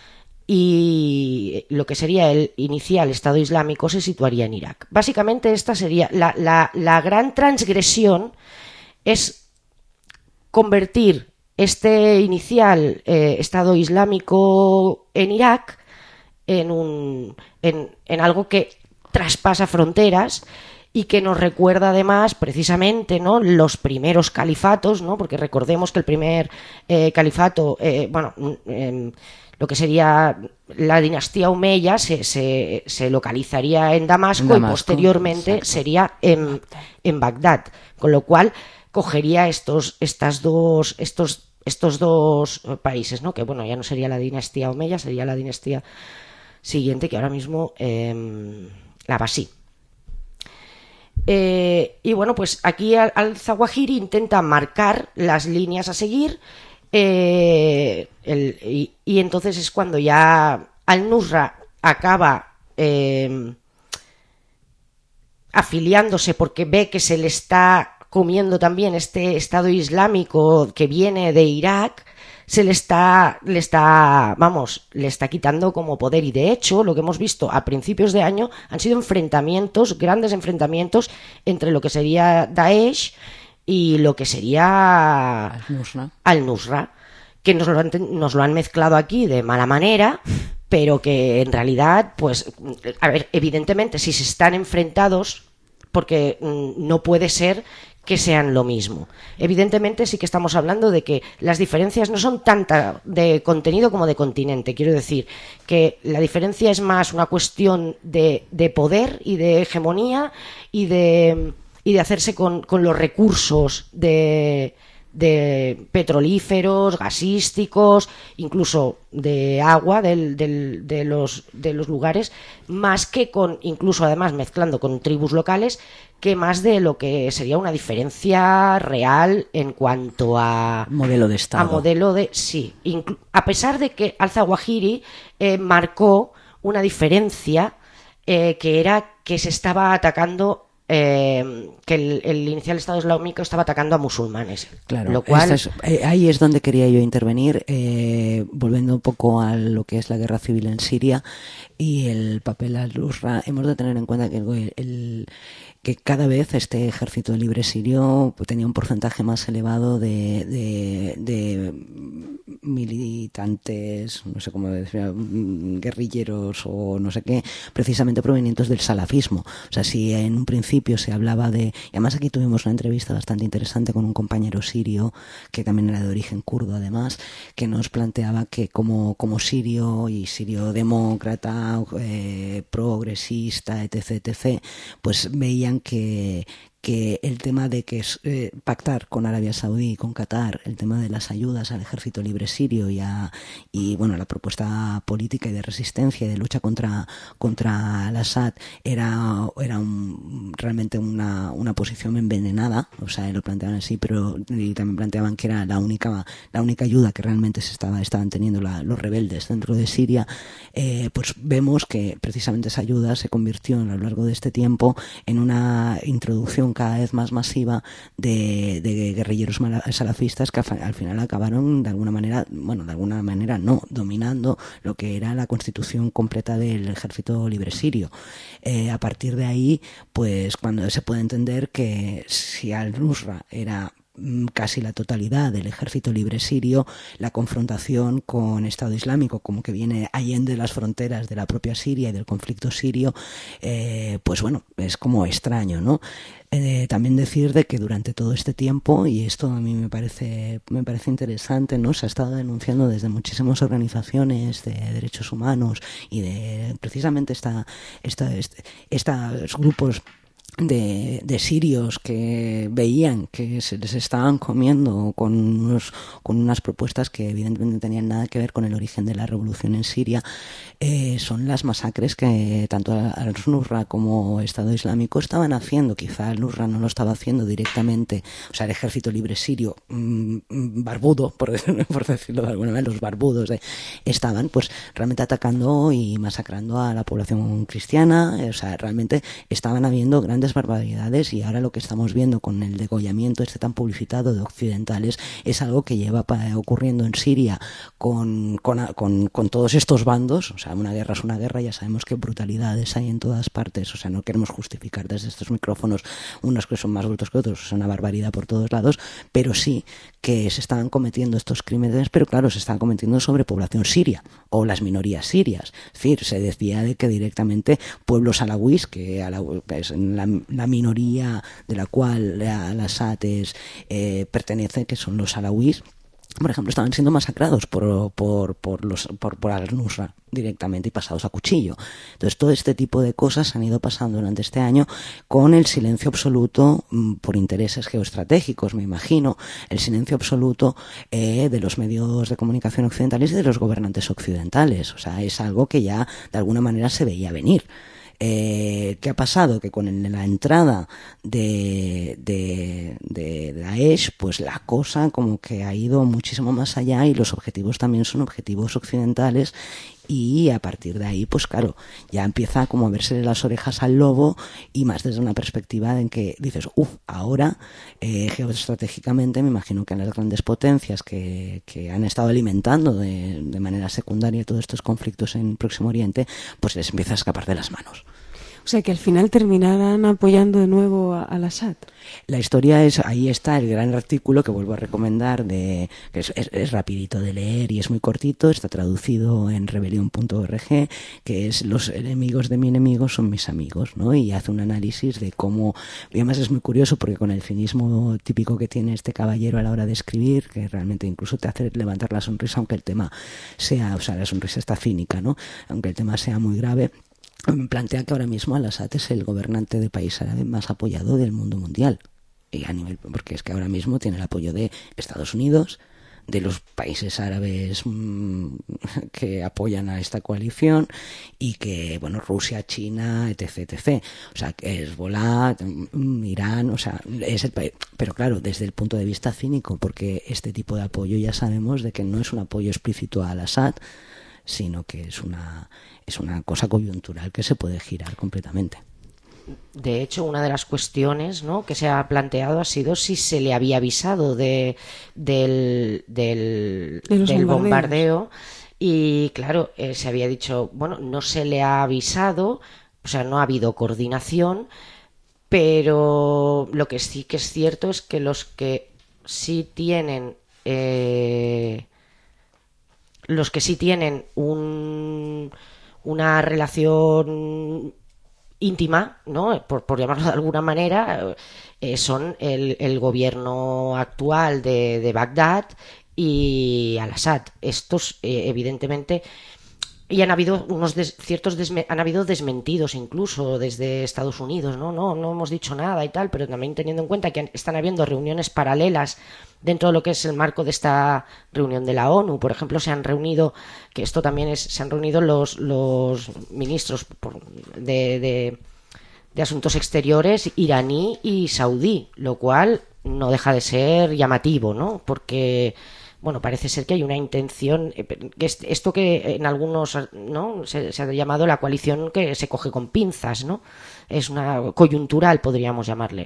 D: y lo que sería el inicial Estado Islámico se situaría en Irak. Básicamente esta sería la, la, la gran transgresión, es convertir este inicial eh, Estado Islámico en Irak en, un, en, en algo que traspasa fronteras y que nos recuerda además precisamente, ¿no?, los primeros califatos, ¿no?, porque recordemos que el primer eh, califato, eh, bueno, eh, lo que sería la dinastía Omeya se, se, se localizaría en Damasco, en Damasco y posteriormente exacto. sería en, en Bagdad, con lo cual cogería estos, estas dos, estos, estos dos países, ¿no?, que bueno, ya no sería la dinastía Omeya, sería la dinastía siguiente, que ahora mismo eh, la Abasí. Eh, y bueno, pues aquí al, al-Zawahiri intenta marcar las líneas a seguir, eh, el, y, y entonces es cuando ya al-Nusra acaba eh, afiliándose porque ve que se le está comiendo también este Estado Islámico que viene de Irak, se le está, le está, vamos, le está quitando como poder. Y de hecho, lo que hemos visto a principios de año han sido enfrentamientos, grandes enfrentamientos entre lo que sería Daesh y lo que sería
G: Al-Nusra,
D: Al-Nusra, que nos lo, han, nos lo han mezclado aquí de mala manera, pero que en realidad, pues, a ver, evidentemente, si se están enfrentados, porque mm, no puede ser que sean lo mismo. Evidentemente sí que estamos hablando de que las diferencias no son tanta de contenido como de continente. Quiero decir que la diferencia es más una cuestión de, de poder y de hegemonía y de, y de hacerse con, con los recursos de, de petrolíferos, gasísticos, incluso de agua del, del, de, los, de los lugares, más que con, incluso además mezclando con tribus locales, que más de lo que sería una diferencia real en cuanto a
G: modelo de Estado.
D: A modelo de, sí, inclu, a pesar de que al-Zawahiri eh, marcó una diferencia eh, que era que se estaba atacando Eh, que el, el inicial Estado Islámico estaba atacando a musulmanes.
G: Claro,
D: lo cual...
G: es, eh, ahí es donde quería yo intervenir, eh, volviendo un poco a lo que es la guerra civil en Siria y el papel al-Nusra. Hemos de tener en cuenta que el, el que cada vez este ejército libre sirio tenía un porcentaje más elevado de, de, de militantes, no sé cómo decir, guerrilleros o no sé qué, precisamente provenientes del salafismo. O sea, si en un principio se hablaba de, y además aquí tuvimos una entrevista bastante interesante con un compañero sirio que también era de origen kurdo además, que nos planteaba que como, como sirio y sirio demócrata, eh, progresista, etc, etc, pues veían que que el tema de que eh, pactar con Arabia Saudí y con Qatar el tema de las ayudas al ejército libre sirio y, a, y bueno, la propuesta política y de resistencia y de lucha contra contra al-Assad era era un, realmente una, una posición envenenada, o sea, lo planteaban así, pero y también planteaban que era la única la única ayuda que realmente se estaba estaban teniendo la, los rebeldes dentro de Siria. Eh, pues vemos que precisamente esa ayuda se convirtió a lo largo de este tiempo en una introducción cada vez más masiva de, de guerrilleros salafistas que al final acabaron de alguna manera, bueno, de alguna manera no, dominando lo que era la constitución completa del ejército libre sirio. Eh, a partir de ahí, pues cuando se puede entender que si al-Nusra era casi la totalidad del ejército libre sirio, la confrontación con Estado Islámico, como que viene allende las fronteras de la propia Siria y del conflicto sirio, eh, pues bueno, es como extraño, ¿no? Eh, también decir de que durante todo este tiempo, y esto a mí me parece me parece interesante, ¿no? Se ha estado denunciando desde muchísimas organizaciones de derechos humanos y de precisamente esta, esta, este, estos grupos De, de sirios que veían que se les estaban comiendo con, unos, con unas propuestas que evidentemente no tenían nada que ver con el origen de la revolución en Siria, eh, son las masacres que tanto al-Nusra como Estado Islámico estaban haciendo. Quizá al-Nusra no lo estaba haciendo directamente, o sea, el Ejército Libre Sirio mmm, barbudo, por, por decirlo de alguna manera, los barbudos de, estaban pues realmente atacando y masacrando a la población cristiana, o sea, realmente estaban habiendo grandes barbaridades, y ahora lo que estamos viendo con el degollamiento este tan publicitado de occidentales es algo que lleva para, ocurriendo en Siria con, con, con, con todos estos bandos. O sea, una guerra es una guerra, ya sabemos que brutalidades hay en todas partes, o sea, no queremos justificar desde estos micrófonos unos que son más brutos que otros, es una barbaridad por todos lados, pero sí que se estaban cometiendo estos crímenes, pero claro, se estaban cometiendo sobre población siria o las minorías sirias. Es decir, se decía de que directamente pueblos alawís, que es la, la minoría de la cual al-Assad es, eh, pertenece, que son los alawís, por ejemplo, estaban siendo masacrados por, por, por, los, por, por al-Nusra directamente y pasados a cuchillo. Entonces, todo este tipo de cosas han ido pasando durante este año con el silencio absoluto, por intereses geoestratégicos, me imagino, el silencio absoluto eh, de los medios de comunicación occidentales y de los gobernantes occidentales. O sea, es algo que ya de alguna manera se veía venir. Eh, ¿Qué ha pasado? Que con la entrada de, de, de Daesh, pues la cosa como que ha ido muchísimo más allá, y los objetivos también son objetivos occidentales, y a partir de ahí, pues claro, ya empieza como a verse las orejas al lobo, y más desde una perspectiva en que dices, uff, ahora eh, geoestratégicamente me imagino que a las grandes potencias que, que han estado alimentando de, de manera secundaria todos estos conflictos en Próximo Oriente, pues les empieza a escapar de las manos.
H: O sea, que al final terminarán apoyando de nuevo a, al Assad.
G: La historia es, ahí está el gran artículo que vuelvo a recomendar, de que es, es, es rapidito de leer y es muy cortito, está traducido en rebelión punto org, que es Los enemigos de mi enemigo son mis amigos, ¿no? Y hace un análisis de cómo, y además es muy curioso porque con el cinismo típico que tiene este caballero a la hora de escribir, que realmente incluso te hace levantar la sonrisa, aunque el tema sea, o sea, la sonrisa está cínica, ¿no? Aunque el tema sea muy grave, plantea que ahora mismo al-Assad es el gobernante de país árabe más apoyado del mundo mundial, y a nivel, porque es que ahora mismo tiene el apoyo de Estados Unidos, de los países árabes mmm, que apoyan a esta coalición, y que, bueno, Rusia, China, etc, etc. O sea, que Hezbollah, Irán, o sea, es el país. Pero claro, desde el punto de vista cínico, porque este tipo de apoyo ya sabemos de que no es un apoyo explícito a al-Assad, sino que es una es una cosa coyuntural que se puede girar completamente.
D: De hecho, una de las cuestiones, ¿no?, que se ha planteado ha sido si se le había avisado de, del, del,
H: de
D: del bombardeo, y claro, eh, se había dicho, bueno, no se le ha avisado, o sea, no ha habido coordinación, pero lo que sí que es cierto es que los que sí tienen... Eh, los que sí tienen un, una relación íntima, ¿no?, por, por llamarlo de alguna manera, eh, son el, el gobierno actual de, de Bagdad y al-Assad. Estos, eh, evidentemente, y han habido unos des, ciertos desme, han habido desmentidos incluso desde Estados Unidos, ¿no? No, no hemos dicho nada y tal, pero también teniendo en cuenta que están habiendo reuniones paralelas dentro de lo que es el marco de esta reunión de la ONU. Por ejemplo, se han reunido, que esto también es, se han reunido los, los ministros de, de, de Asuntos Exteriores iraní y saudí, lo cual no deja de ser llamativo, ¿no? Porque, bueno, parece ser que hay una intención, que esto que en algunos, ¿no?, se, se ha llamado la coalición que se coge con pinzas, ¿no? Es una coyuntural, podríamos llamarle.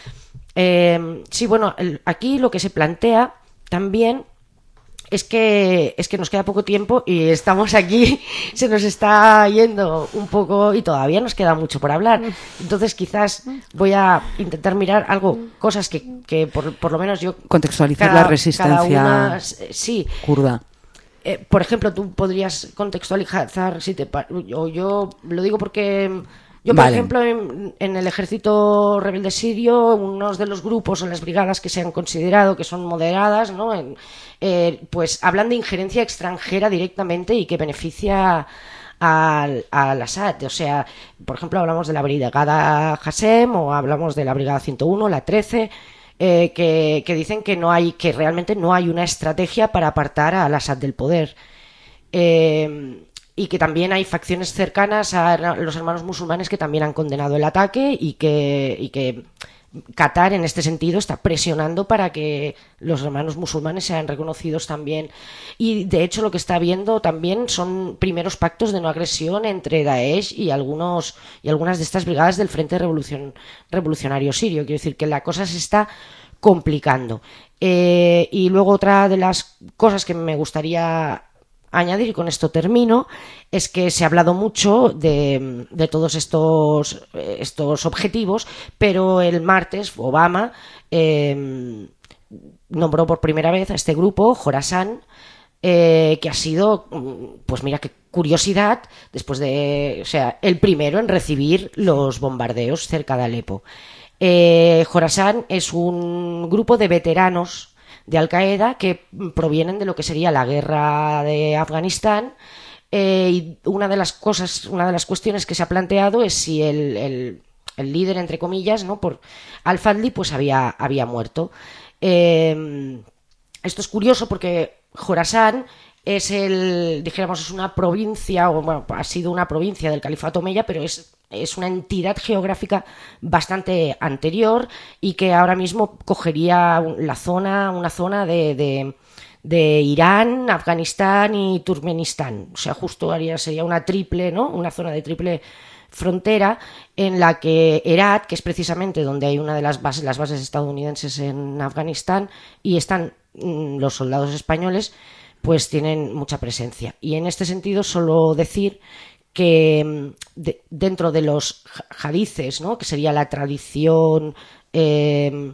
D: Eh, sí, bueno, el, aquí lo que se plantea también es que es que nos queda poco tiempo y estamos aquí, se nos está yendo un poco y todavía nos queda mucho por hablar. Entonces quizás voy a intentar mirar algo, cosas que, que por, por lo menos yo...
G: Contextualizar cada, la resistencia una,
D: sí,
G: kurda.
D: Eh, por ejemplo, tú podrías contextualizar, si te, o yo lo digo porque... Yo, por vale. ejemplo, en, en el ejército rebelde sirio, unos de los grupos o las brigadas que se han considerado que son moderadas, ¿no?, en, eh, pues hablan de injerencia extranjera directamente y que beneficia al, al Assad. O sea, por ejemplo, hablamos de la brigada Hashem o hablamos de la brigada ciento uno, la trece, eh, que, que dicen que no hay, que realmente no hay una estrategia para apartar al Assad del poder. Eh, y que también hay facciones cercanas a los hermanos musulmanes que también han condenado el ataque y que, y que Qatar en este sentido está presionando para que los hermanos musulmanes sean reconocidos también. Y de hecho lo que está habiendo también son primeros pactos de no agresión entre Daesh y algunos y algunas de estas brigadas del Frente Revolucion, Revolucionario Sirio. Quiero decir que la cosa se está complicando. Eh, y luego otra de las cosas que me gustaría añadir, y con esto termino, es que se ha hablado mucho de, de todos estos, estos objetivos, pero el martes Obama eh, nombró por primera vez a este grupo, Jorasán, eh, que ha sido, pues mira qué curiosidad, después de, o sea, el primero en recibir los bombardeos cerca de Alepo. Eh, Jorasán es un grupo de veteranos de Al-Qaeda que provienen de lo que sería la guerra de Afganistán, eh, y una de las cosas, una de las cuestiones que se ha planteado es si el, el, el líder, entre comillas, ¿no?, por Al-Fadli, pues había, había muerto. Eh, esto es curioso porque Jorasán es el, dijéramos, es una provincia, o bueno, ha sido una provincia del Califato Omeya, pero es es una entidad geográfica bastante anterior y que ahora mismo cogería la zona, una zona de, de, de Irán, Afganistán y Turkmenistán. O sea, justo haría, sería una triple, ¿no? Una zona de triple frontera en la que Herat, que es precisamente donde hay una de las bases, las bases estadounidenses en Afganistán, y están mmm, los soldados españoles, pues tienen mucha presencia. Y en este sentido, solo decir que de, dentro de los hadices, ¿no?, que sería la tradición eh,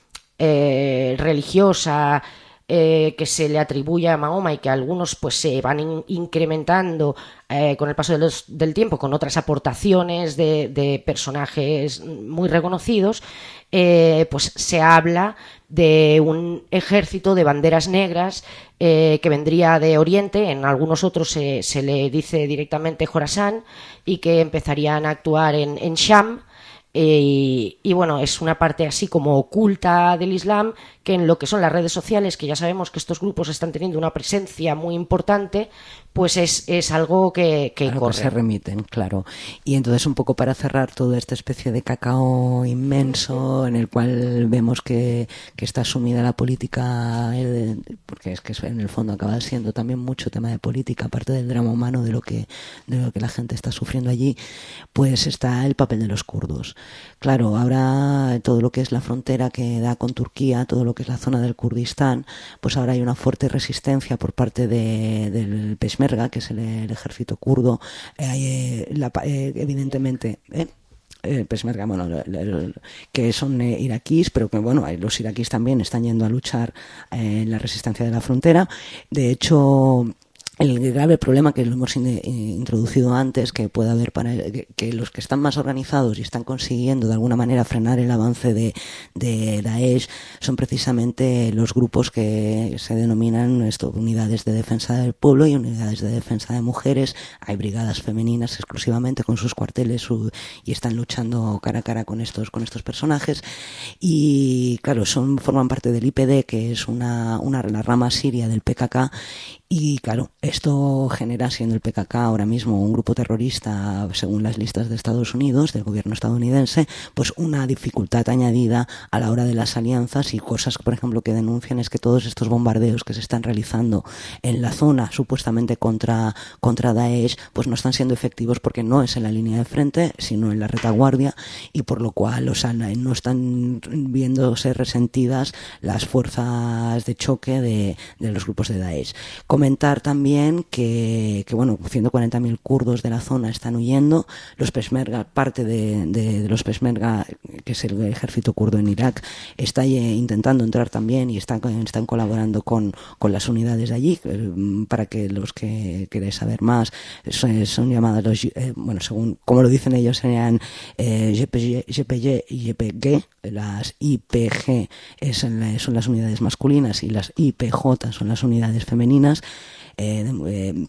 D: eh, religiosa eh, que se le atribuye a Mahoma y que algunos pues se van in, incrementando eh, con el paso de los, del tiempo con otras aportaciones de, de personajes muy reconocidos, eh, pues se habla de un ejército de banderas negras eh, que vendría de Oriente. En algunos otros se, se le dice directamente Jorasán, y que empezarían a actuar en, en Sham. Eh, y, y bueno, es una parte así como oculta del Islam, que en lo que son las redes sociales, que ya sabemos que estos grupos están teniendo una presencia muy importante, pues es, es algo que, que
G: claro,
D: corre.
G: Que se remiten, claro. Y entonces, un poco para cerrar toda esta especie de cacao inmenso en el cual vemos que, que está sumida la política, eh, porque es que en el fondo acaba siendo también mucho tema de política, aparte del drama humano de lo que, de lo que la gente está sufriendo allí, pues está el papel de los kurdos. Claro, ahora todo lo que es la frontera que da con Turquía, todo lo que es la zona del Kurdistán, pues ahora hay una fuerte resistencia por parte de, del Peshmerga, que es el, el ejército kurdo. Eh, la, eh, evidentemente, ¿eh? el Peshmerga, bueno, el, el, que son eh, iraquíes, pero que bueno, los iraquíes también están yendo a luchar eh, en la resistencia de la frontera. De hecho, el grave problema que lo hemos in, introducido antes, que puede haber para que, que los que están más organizados y están consiguiendo de alguna manera frenar el avance de, de Daesh son precisamente los grupos que se denominan esto, unidades de defensa del pueblo y unidades de defensa de mujeres. Hay brigadas femeninas exclusivamente con sus cuarteles su, y están luchando cara a cara con estos con estos personajes. Y claro, son forman parte del I P D, que es una, una la rama siria del P K K. Y claro, esto genera, siendo el P K K ahora mismo un grupo terrorista según las listas de Estados Unidos, del gobierno estadounidense, pues una dificultad añadida a la hora de las alianzas. Y cosas, por ejemplo, que denuncian es que todos estos bombardeos que se están realizando en la zona supuestamente contra, contra Daesh, pues no están siendo efectivos porque no es en la línea de frente, sino en la retaguardia, y por lo cual, o sea, no están viéndose resentidas las fuerzas de choque de, de los grupos de Daesh. Comentar también que, que bueno, ciento cuarenta mil kurdos de la zona están huyendo. Los Peshmerga, parte de, de, de los Peshmerga, que es el ejército kurdo en Irak, está intentando entrar también y están, están colaborando con, con las unidades de allí. Para que los que queráis saber más, son, son llamadas los, eh, bueno, según como lo dicen ellos, serían eh, G P G, G P G y G P G. Las I P G es, son las unidades masculinas y las I P J son las unidades femeninas. Eh, eh,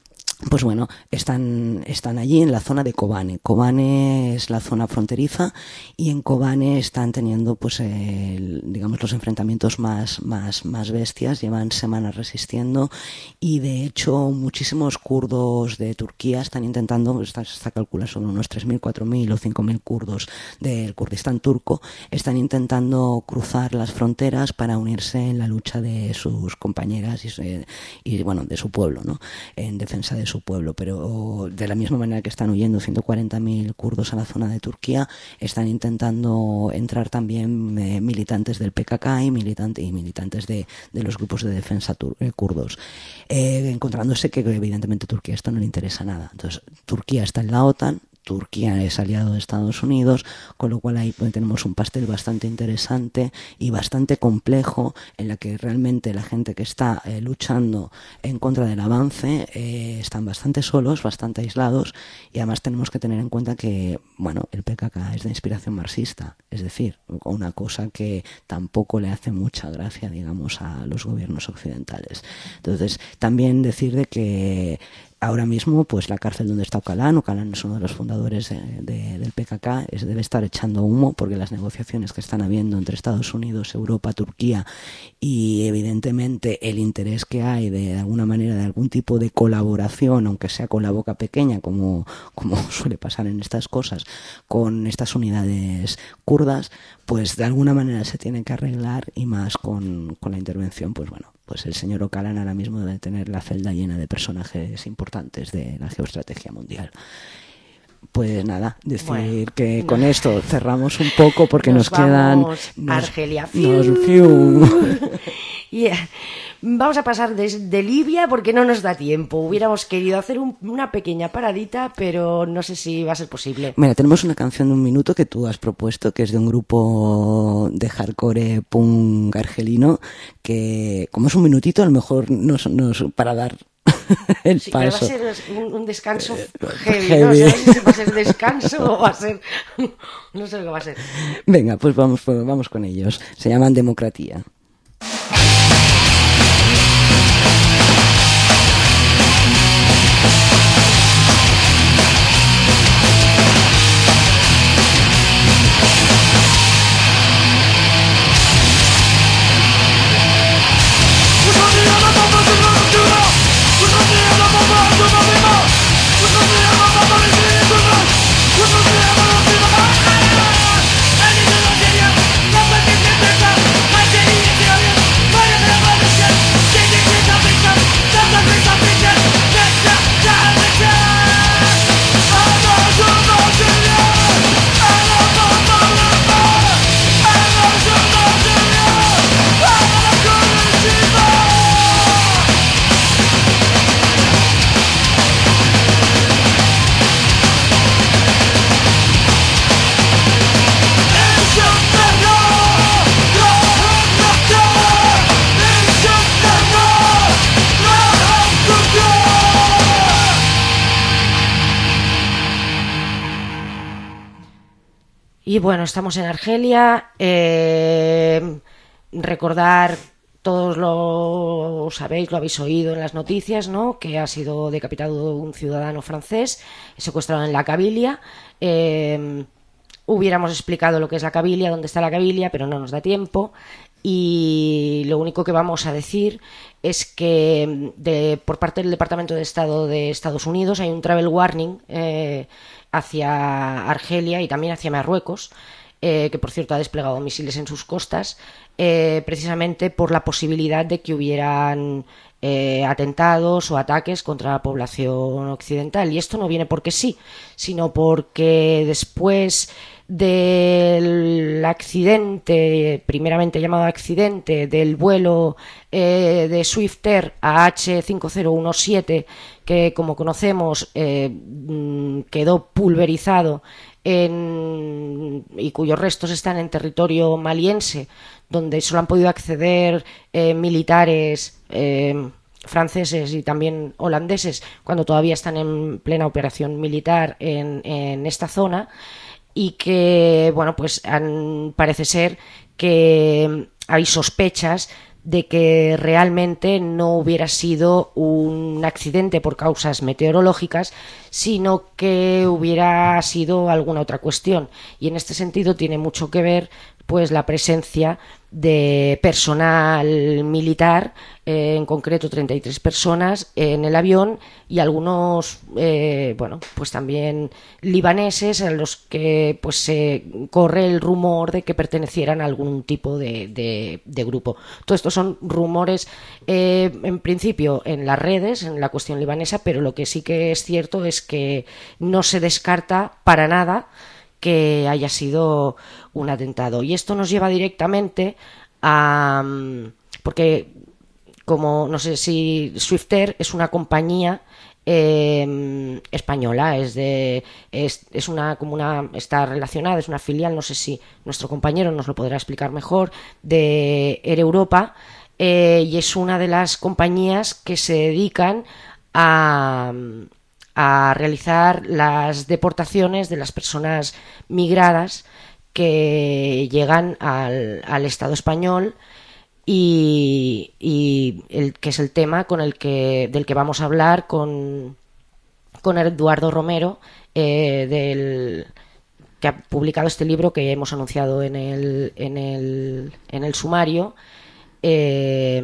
G: pues bueno, están, están allí en la zona de Kobane. Kobane es la zona fronteriza y en Kobane están teniendo, pues, el, digamos, los enfrentamientos más, más, más bestias. Llevan semanas resistiendo y, de hecho, muchísimos kurdos de Turquía están intentando, está, está calculado sobre unos tres mil, cuatro mil o cinco mil kurdos del Kurdistán turco, están intentando cruzar las fronteras para unirse en la lucha de sus compañeras y, y bueno, de su pueblo, ¿no? En defensa de su pueblo, pero de la misma manera que están huyendo ciento cuarenta mil kurdos a la zona de Turquía, están intentando entrar también eh, militantes del P K K y, militante, y militantes de, de los grupos de defensa tur, eh, kurdos, eh, encontrándose que evidentemente a Turquía esto no le interesa nada. Entonces, Turquía está en la OTAN, Turquía es aliado de Estados Unidos, con lo cual ahí pues, tenemos un pastel bastante interesante y bastante complejo, en la que realmente la gente que está eh, luchando en contra del avance eh, están bastante solos, bastante aislados, y además tenemos que tener en cuenta que, bueno, el P K K es de inspiración marxista, es decir, una cosa que tampoco le hace mucha gracia, digamos, a los gobiernos occidentales. Entonces, también decir de que ahora mismo, pues la cárcel donde está Öcalan, Öcalan es uno de los fundadores de, de, del P K K, es, debe estar echando humo porque las negociaciones que están habiendo entre Estados Unidos, Europa, Turquía y evidentemente el interés que hay de, de alguna manera de algún tipo de colaboración, aunque sea con la boca pequeña, como, como suele pasar en estas cosas, con estas unidades kurdas, pues de alguna manera se tiene que arreglar, y más con, con la intervención, pues bueno, pues el señor Öcalan ahora mismo debe tener la celda llena de personajes importantes de la geoestrategia mundial. Pues nada, decir bueno, que no. Con esto cerramos un poco porque nos, nos quedan...
D: Nos, Argelia.
G: Nos, nos,
D: yeah. Vamos a pasar desde Libia porque no nos da tiempo. Hubiéramos querido hacer un, una pequeña paradita, pero no sé si va a ser posible.
G: Mira, tenemos una canción de un minuto que tú has propuesto, que es de un grupo de hardcore punk argelino, que como es un minutito, a lo mejor nos, nos para dar el
D: sí,
G: paso.
D: Pero va a ser un, un descanso heavy, heavy. ¿No? O sea, si va a ser descanso o va a ser... No sé lo que va a ser.
G: Venga, pues vamos, pues vamos con ellos. Se llaman Democratía.
D: Y bueno, estamos en Argelia. Eh, recordar, todos lo sabéis, lo habéis oído en las noticias, ¿no? Que ha sido decapitado un ciudadano francés, secuestrado en la Kabilia. Eh, hubiéramos explicado lo que es la Kabilia, dónde está la Kabilia, pero no nos da tiempo. Y lo único que vamos a decir es que de, por parte del Departamento de Estado de Estados Unidos hay un travel warning eh, hacia Argelia y también hacia Marruecos, eh, que por cierto ha desplegado misiles en sus costas, eh, precisamente por la posibilidad de que hubieran eh, atentados o ataques contra la población occidental. Y esto no viene porque sí, sino porque después del accidente, primeramente llamado accidente, del vuelo eh, de Swiftair a H cinco cero uno siete, que como conocemos eh, quedó pulverizado en, y cuyos restos están en territorio maliense, donde solo han podido acceder eh, militares eh, franceses y también holandeses, cuando todavía están en plena operación militar en, en esta zona. Y que, bueno, pues han, parece ser que hay sospechas de que realmente no hubiera sido un accidente por causas meteorológicas, sino que hubiera sido alguna otra cuestión. Y en este sentido tiene mucho que ver pues la presencia de personal militar, eh, en concreto treinta y tres personas en el avión, y algunos, eh, bueno, pues también libaneses, a los que pues se corre el rumor de que pertenecieran a algún tipo de, de, de grupo. Todo esto son rumores, eh, en principio en las redes, en la cuestión libanesa, pero lo que sí que es cierto es que no se descarta para nada que haya sido un atentado. Y esto nos lleva directamente a... porque, como no sé si Swiftair es una compañía eh, española, es de es, es una como una está relacionada, es una filial, no sé si nuestro compañero nos lo podrá explicar mejor, de Air Europa, eh, y es una de las compañías que se dedican a a realizar las deportaciones de las personas migradas que llegan al, al Estado español, y, y el, que es el tema con el que del que vamos a hablar con, con Eduardo Romero, eh, del que ha publicado este libro que hemos anunciado en el en el, en el sumario, eh,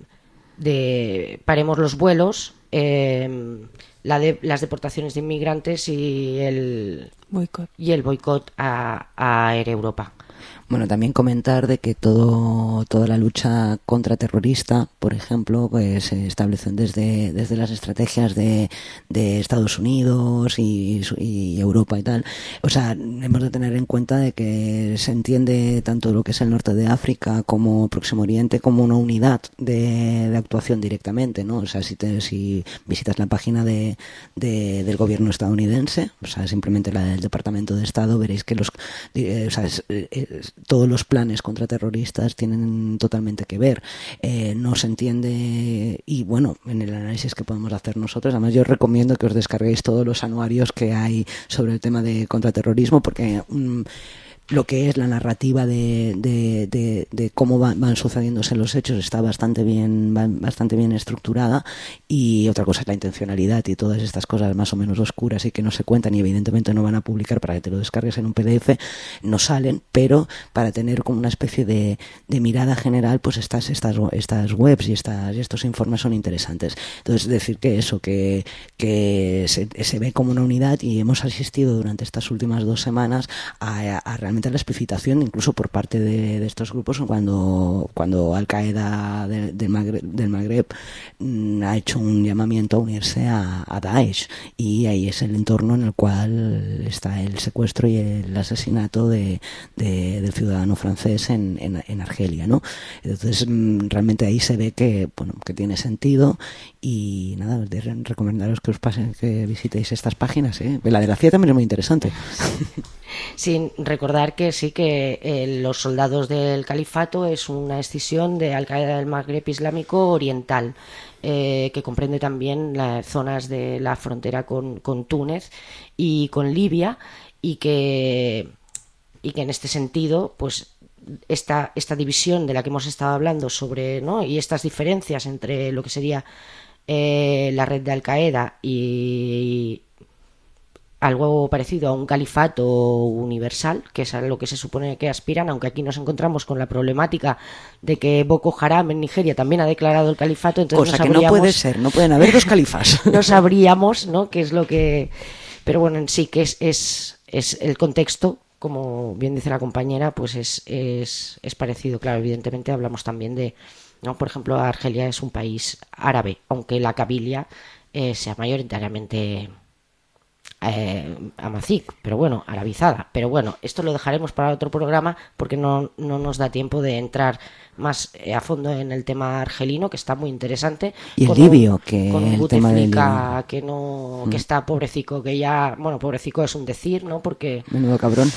D: de Paremos los vuelos, eh, La de, las deportaciones de inmigrantes y el
H: boicot,
D: y el boicot a, a Air Europa.
G: Bueno, también comentar de que todo toda la lucha contraterrorista, por ejemplo, pues se establecen desde desde las estrategias de, de Estados Unidos y, y Europa y tal. O sea, hemos de tener en cuenta de que se entiende tanto lo que es el norte de África como Próximo Oriente como una unidad de, de actuación directamente, ¿no? O sea, si te, si visitas la página de, de del gobierno estadounidense, o sea, simplemente la del Departamento de Estado, veréis que los eh, o sea, es, es, todos los planes contraterroristas tienen totalmente que ver. Eh, no se entiende, y bueno, en el análisis que podemos hacer nosotros, además yo os recomiendo que os descarguéis todos los anuarios que hay sobre el tema de contraterrorismo, porque um, lo que es la narrativa de, de, de, de cómo van, van sucediéndose los hechos está bastante bien, bastante bien estructurada, y otra cosa es la intencionalidad y todas estas cosas más o menos oscuras y que no se cuentan y evidentemente no van a publicar para que te lo descargues en un P D F, no salen, pero para tener como una especie de, de mirada general, pues estas, estas, estas webs y, estas, y estos informes son interesantes. Entonces decir que eso, que, que se, se ve como una unidad, y hemos asistido durante estas últimas dos semanas a, a realmente la explicitación incluso por parte de, de estos grupos cuando cuando Al Qaeda de, de Magreb, del Magreb mmm, ha hecho un llamamiento a unirse a, a Daesh, y ahí es el entorno en el cual está el secuestro y el asesinato de, de, del ciudadano francés en, en, en Argelia, ¿no? Entonces mmm, realmente ahí se ve que bueno que tiene sentido, y nada, de recomendaros que os pasen, que visitéis estas páginas, ¿eh? La de la C I A también es muy interesante.
D: Sin recordar que sí que eh, los soldados del califato es una escisión de Al Qaeda del Magreb Islámico Oriental, eh, que comprende también las zonas de la frontera con, con Túnez y con Libia, y que y que en este sentido pues esta esta división de la que hemos estado hablando sobre, ¿no?, y estas diferencias entre lo que sería eh, la red de Al Qaeda y algo parecido a un califato universal, que es a lo que se supone que aspiran, aunque aquí nos encontramos con la problemática de que Boko Haram en Nigeria también ha declarado el califato, entonces
G: cosa
D: no
G: que no puede ser, no pueden haber dos califas.
D: No sabríamos, ¿no?, qué es lo que... Pero bueno, en sí que es, es, es el contexto, como bien dice la compañera, pues es, es, es parecido. Claro, evidentemente hablamos también de, ¿no?, por ejemplo, Argelia es un país árabe, aunque la cabilia eh, sea mayoritariamente eh, amazic, pero bueno, arabizada. Pero bueno, esto lo dejaremos para otro programa porque no, no nos da tiempo de entrar más eh, a fondo en el tema argelino, que está muy interesante.
G: Y el libio, un, que
D: con un
G: el tema del
D: Bouteflika que no, que está pobrecico, que ya, bueno, pobrecico es un decir, ¿no? Porque
G: menudo cabrón.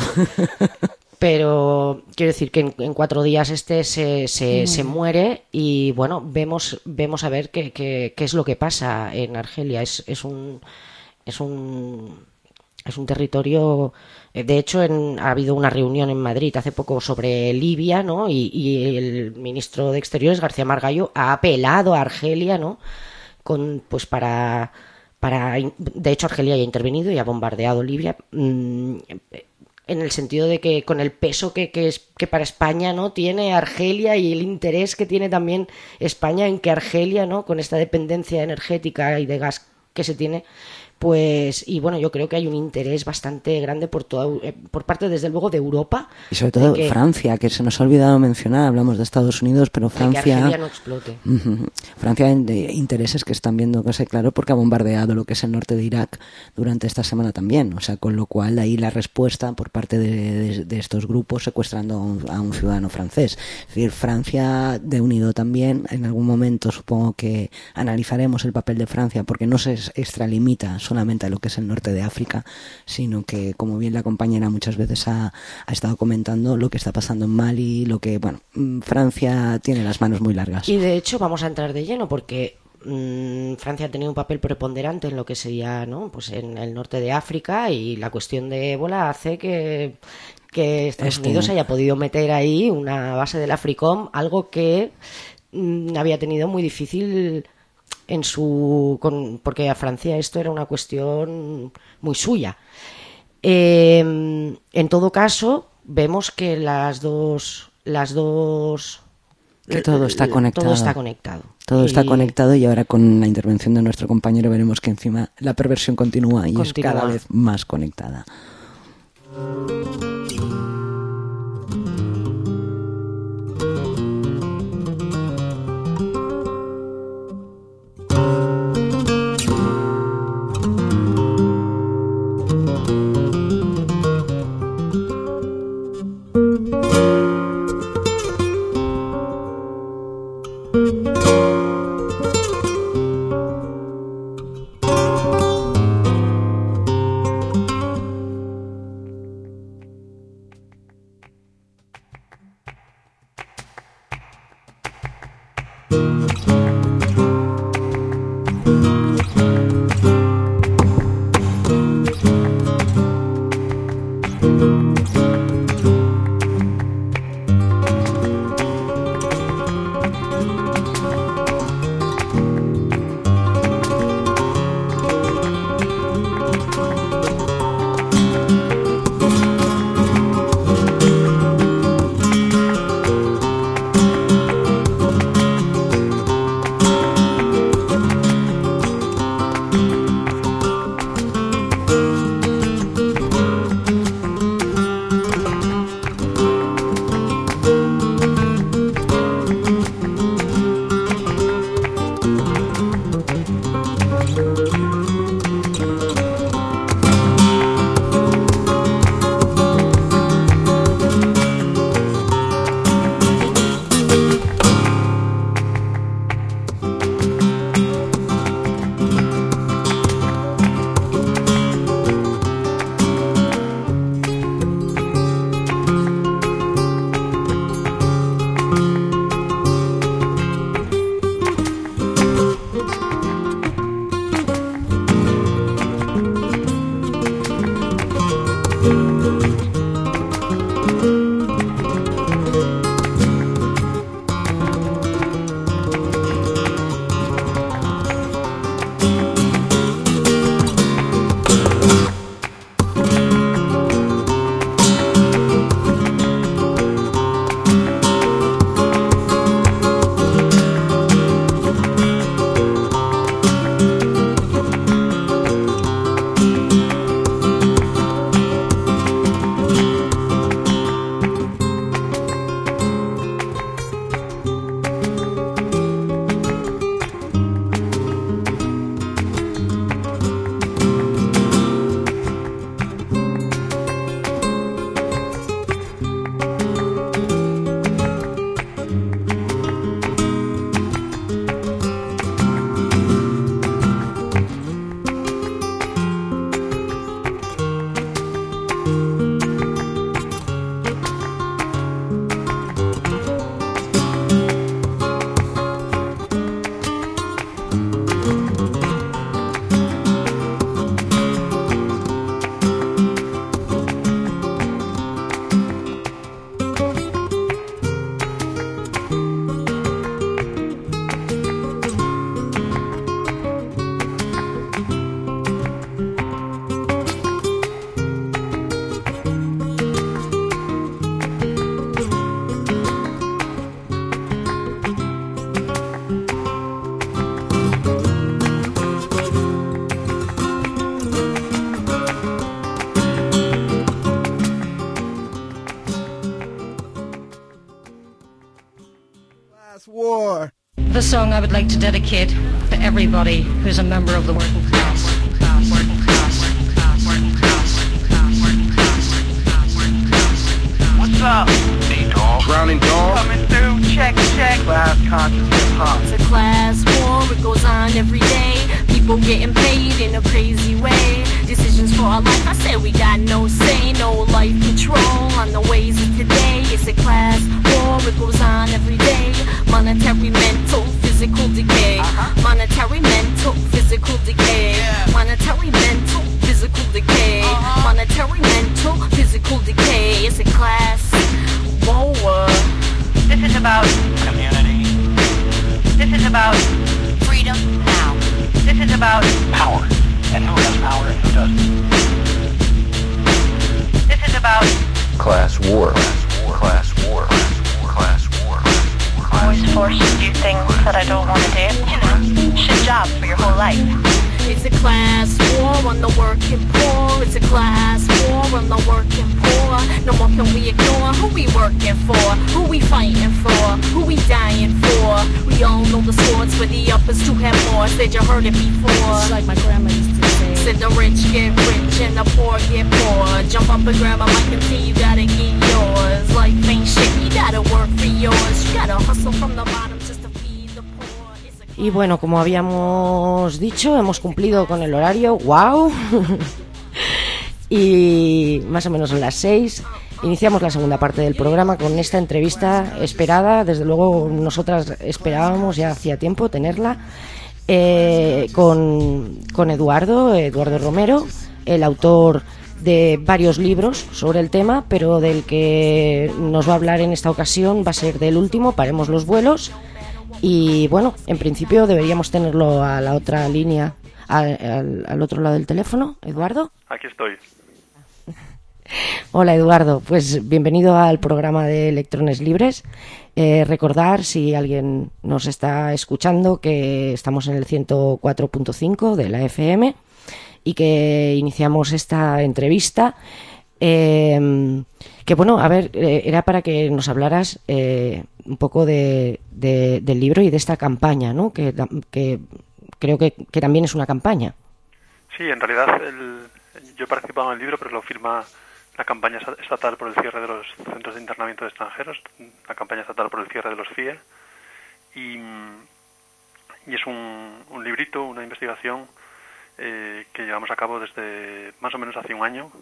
D: Pero quiero decir que en, en cuatro días este se, se, se muere, y bueno, vemos vemos a ver qué, qué, qué es lo que pasa en Argelia. Es, es un es un es un territorio. De hecho, en, ha habido una reunión en Madrid hace poco sobre Libia, ¿no? Y, y el ministro de Exteriores, García Margallo, ha apelado a Argelia, ¿no? Con, pues para, para, de hecho, Argelia ya ha intervenido y ha bombardeado Libia, mmm, en el sentido de que con el peso que, que, es, que para España, ¿no? Tiene Argelia y el interés que tiene también España en que Argelia, ¿no? Con esta dependencia energética y de gas que se tiene, pues, y bueno, yo creo que hay un interés bastante grande por toda, por parte, desde luego, de Europa.
G: Y sobre todo
D: que,
G: Francia, que se nos ha olvidado mencionar, hablamos de Estados Unidos, pero Francia...
D: Que Argelia no explote.
G: Uh-huh. Francia, de intereses que están viendo casi claro, porque ha bombardeado lo que es el norte de Irak durante esta semana también, o sea, con lo cual ahí la respuesta por parte de, de, de estos grupos secuestrando a un, a un ciudadano francés. Es decir, Francia de unido también, en algún momento supongo que analizaremos el papel de Francia, porque no se extralimita solamente a lo que es el norte de África, sino que, como bien la compañera muchas veces ha, ha estado comentando, lo que está pasando en Mali, lo que, bueno, Francia tiene las manos muy largas.
D: Y de hecho vamos a entrar de lleno porque mmm, Francia ha tenido un papel preponderante en lo que sería, ¿no? Pues en el norte de África, y la cuestión de ébola hace que, que Estados este... Unidos haya podido meter ahí una base del AFRICOM, algo que mmm, había tenido muy difícil en su con, porque a Francia esto era una cuestión muy suya. Eh, en todo caso, vemos que las dos las dos
G: que todo está conectado.
D: Todo está conectado.
G: Todo
D: y...
G: está conectado, y ahora con la intervención de nuestro compañero veremos que encima la perversión continúa y continúa. Es cada vez más conectada.
M: song I would like to dedicate to everybody who's a member of the working class. Working class, working class, working class, working class, working class.
N: What's up? D-Dog. Drowning Dog. Coming through, check, check. Class conscious hip-hop.
O: It's a class war, it goes on every day. People getting paid in a crazy way. Decisions for our life, I said we got no say. No life control on the ways of today. It's a class war, it goes on every day. Monetary, mental, physical decay. Uh-huh. Monetary, mental, physical decay. Yeah. Monetary, mental, physical decay. Uh-huh. Monetary, mental, physical decay. It's a class war.
P: This is about community. This is about freedom now. This is about
N: power. And who has power and who doesn't.
P: This is about
N: class war. Class war. Class war.
P: I'm always forced to do things that I don't want to do. You know, shit jobs for your whole life.
O: It's a class war on the working poor. It's a class war on the working poor. No more can we ignore who we working for, who we fighting for, who we dying for. We all know the swords, but the uppers to have more. Said you heard it before.
D: It's like my grandma used to say.
O: Said the rich get rich and the poor get poor. Jump up and grab a mic and see you gotta get yours. Life ain't shit, you gotta work for yours. You gotta hustle from the bottom just to feed the poor.
D: Y bueno, como habíamos dicho, hemos cumplido con el horario. ¡Wow! Y más o menos a las seis iniciamos la segunda parte del programa con esta entrevista esperada. Desde luego nosotras esperábamos ya hacía tiempo tenerla, eh, con, con Eduardo, Eduardo Romero, el autor de varios libros sobre el tema, pero del que nos va a hablar en esta ocasión va a ser del último, Paremos los vuelos. Y bueno, en principio deberíamos tenerlo a la otra línea, al, al, al otro lado del teléfono. Eduardo.
Q: Aquí estoy.
D: Hola Eduardo, pues bienvenido al programa de Electrones Libres. Eh, recordar, si alguien nos está escuchando, que estamos en el ciento cuatro punto cinco de la F M y que iniciamos esta entrevista. Eh, que bueno, a ver, eh, era para que nos hablaras eh, un poco de, de, del libro y de esta campaña, ¿no? Que, que creo que, que también es una campaña.
Q: Sí, en realidad el, yo he participado en el libro, pero lo firma la campaña estatal por el cierre de los centros de internamiento de extranjeros, la campaña estatal por el cierre de los C I E, y, y es un, un librito, una investigación eh, que llevamos a cabo desde más o menos hace un año.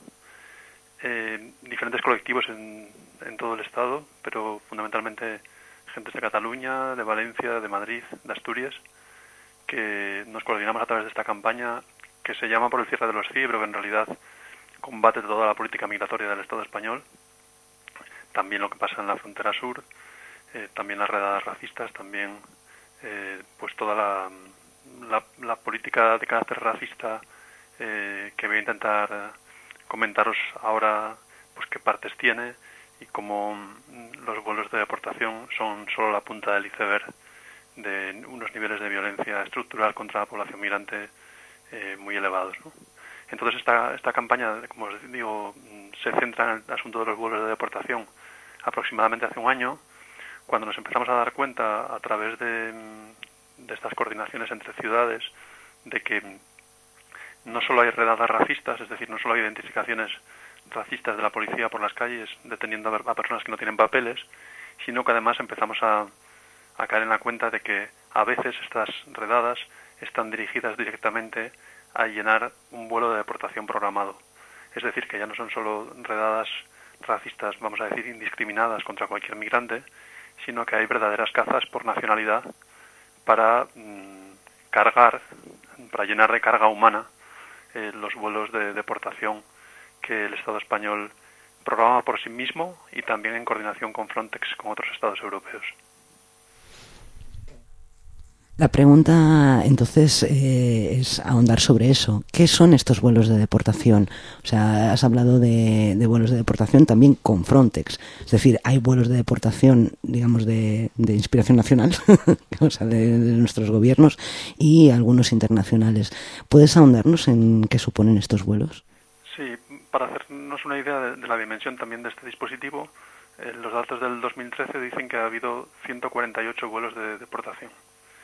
Q: Eh, diferentes colectivos en, en todo el estado, pero fundamentalmente gentes de Cataluña, de Valencia, de Madrid, de Asturias, que nos coordinamos a través de esta campaña que se llama Por el cierre de los C I E, pero que en realidad combate toda la política migratoria del Estado español, también lo que pasa en la frontera sur, eh, también las redadas racistas, también eh, pues toda la, la, la política de carácter racista eh, que voy a intentar comentaros ahora pues qué partes tiene y cómo los vuelos de deportación son solo la punta del iceberg de unos niveles de violencia estructural contra la población migrante eh, muy elevados, ¿no? Entonces esta, esta campaña, como os digo, se centra en el asunto de los vuelos de deportación aproximadamente hace un año, cuando nos empezamos a dar cuenta a través de, de estas coordinaciones entre ciudades de que no solo hay redadas racistas, es decir, no solo hay identificaciones racistas de la policía por las calles deteniendo a personas que no tienen papeles, sino que además empezamos a, a caer en la cuenta de que a veces estas redadas están dirigidas directamente a llenar un vuelo de deportación programado. Es decir, que ya no son solo redadas racistas, vamos a decir, indiscriminadas contra cualquier migrante, sino que hay verdaderas cazas por nacionalidad para mmm, cargar, para llenar de carga humana eh, los vuelos de deportación que el Estado español programa por sí mismo y también en coordinación con Frontex, con otros estados europeos.
G: La pregunta, entonces, eh, es ahondar sobre eso. ¿Qué son estos vuelos de deportación? O sea, has hablado de, de vuelos de deportación también con Frontex. Es decir, hay vuelos de deportación, digamos, de, de inspiración nacional, o sea, de, de nuestros gobiernos, y algunos internacionales. ¿Puedes ahondarnos en qué suponen estos vuelos?
Q: Sí, para hacernos una idea de, de la dimensión también de este dispositivo, eh, los datos del dos mil trece dicen que ha habido ciento cuarenta y ocho vuelos de deportación.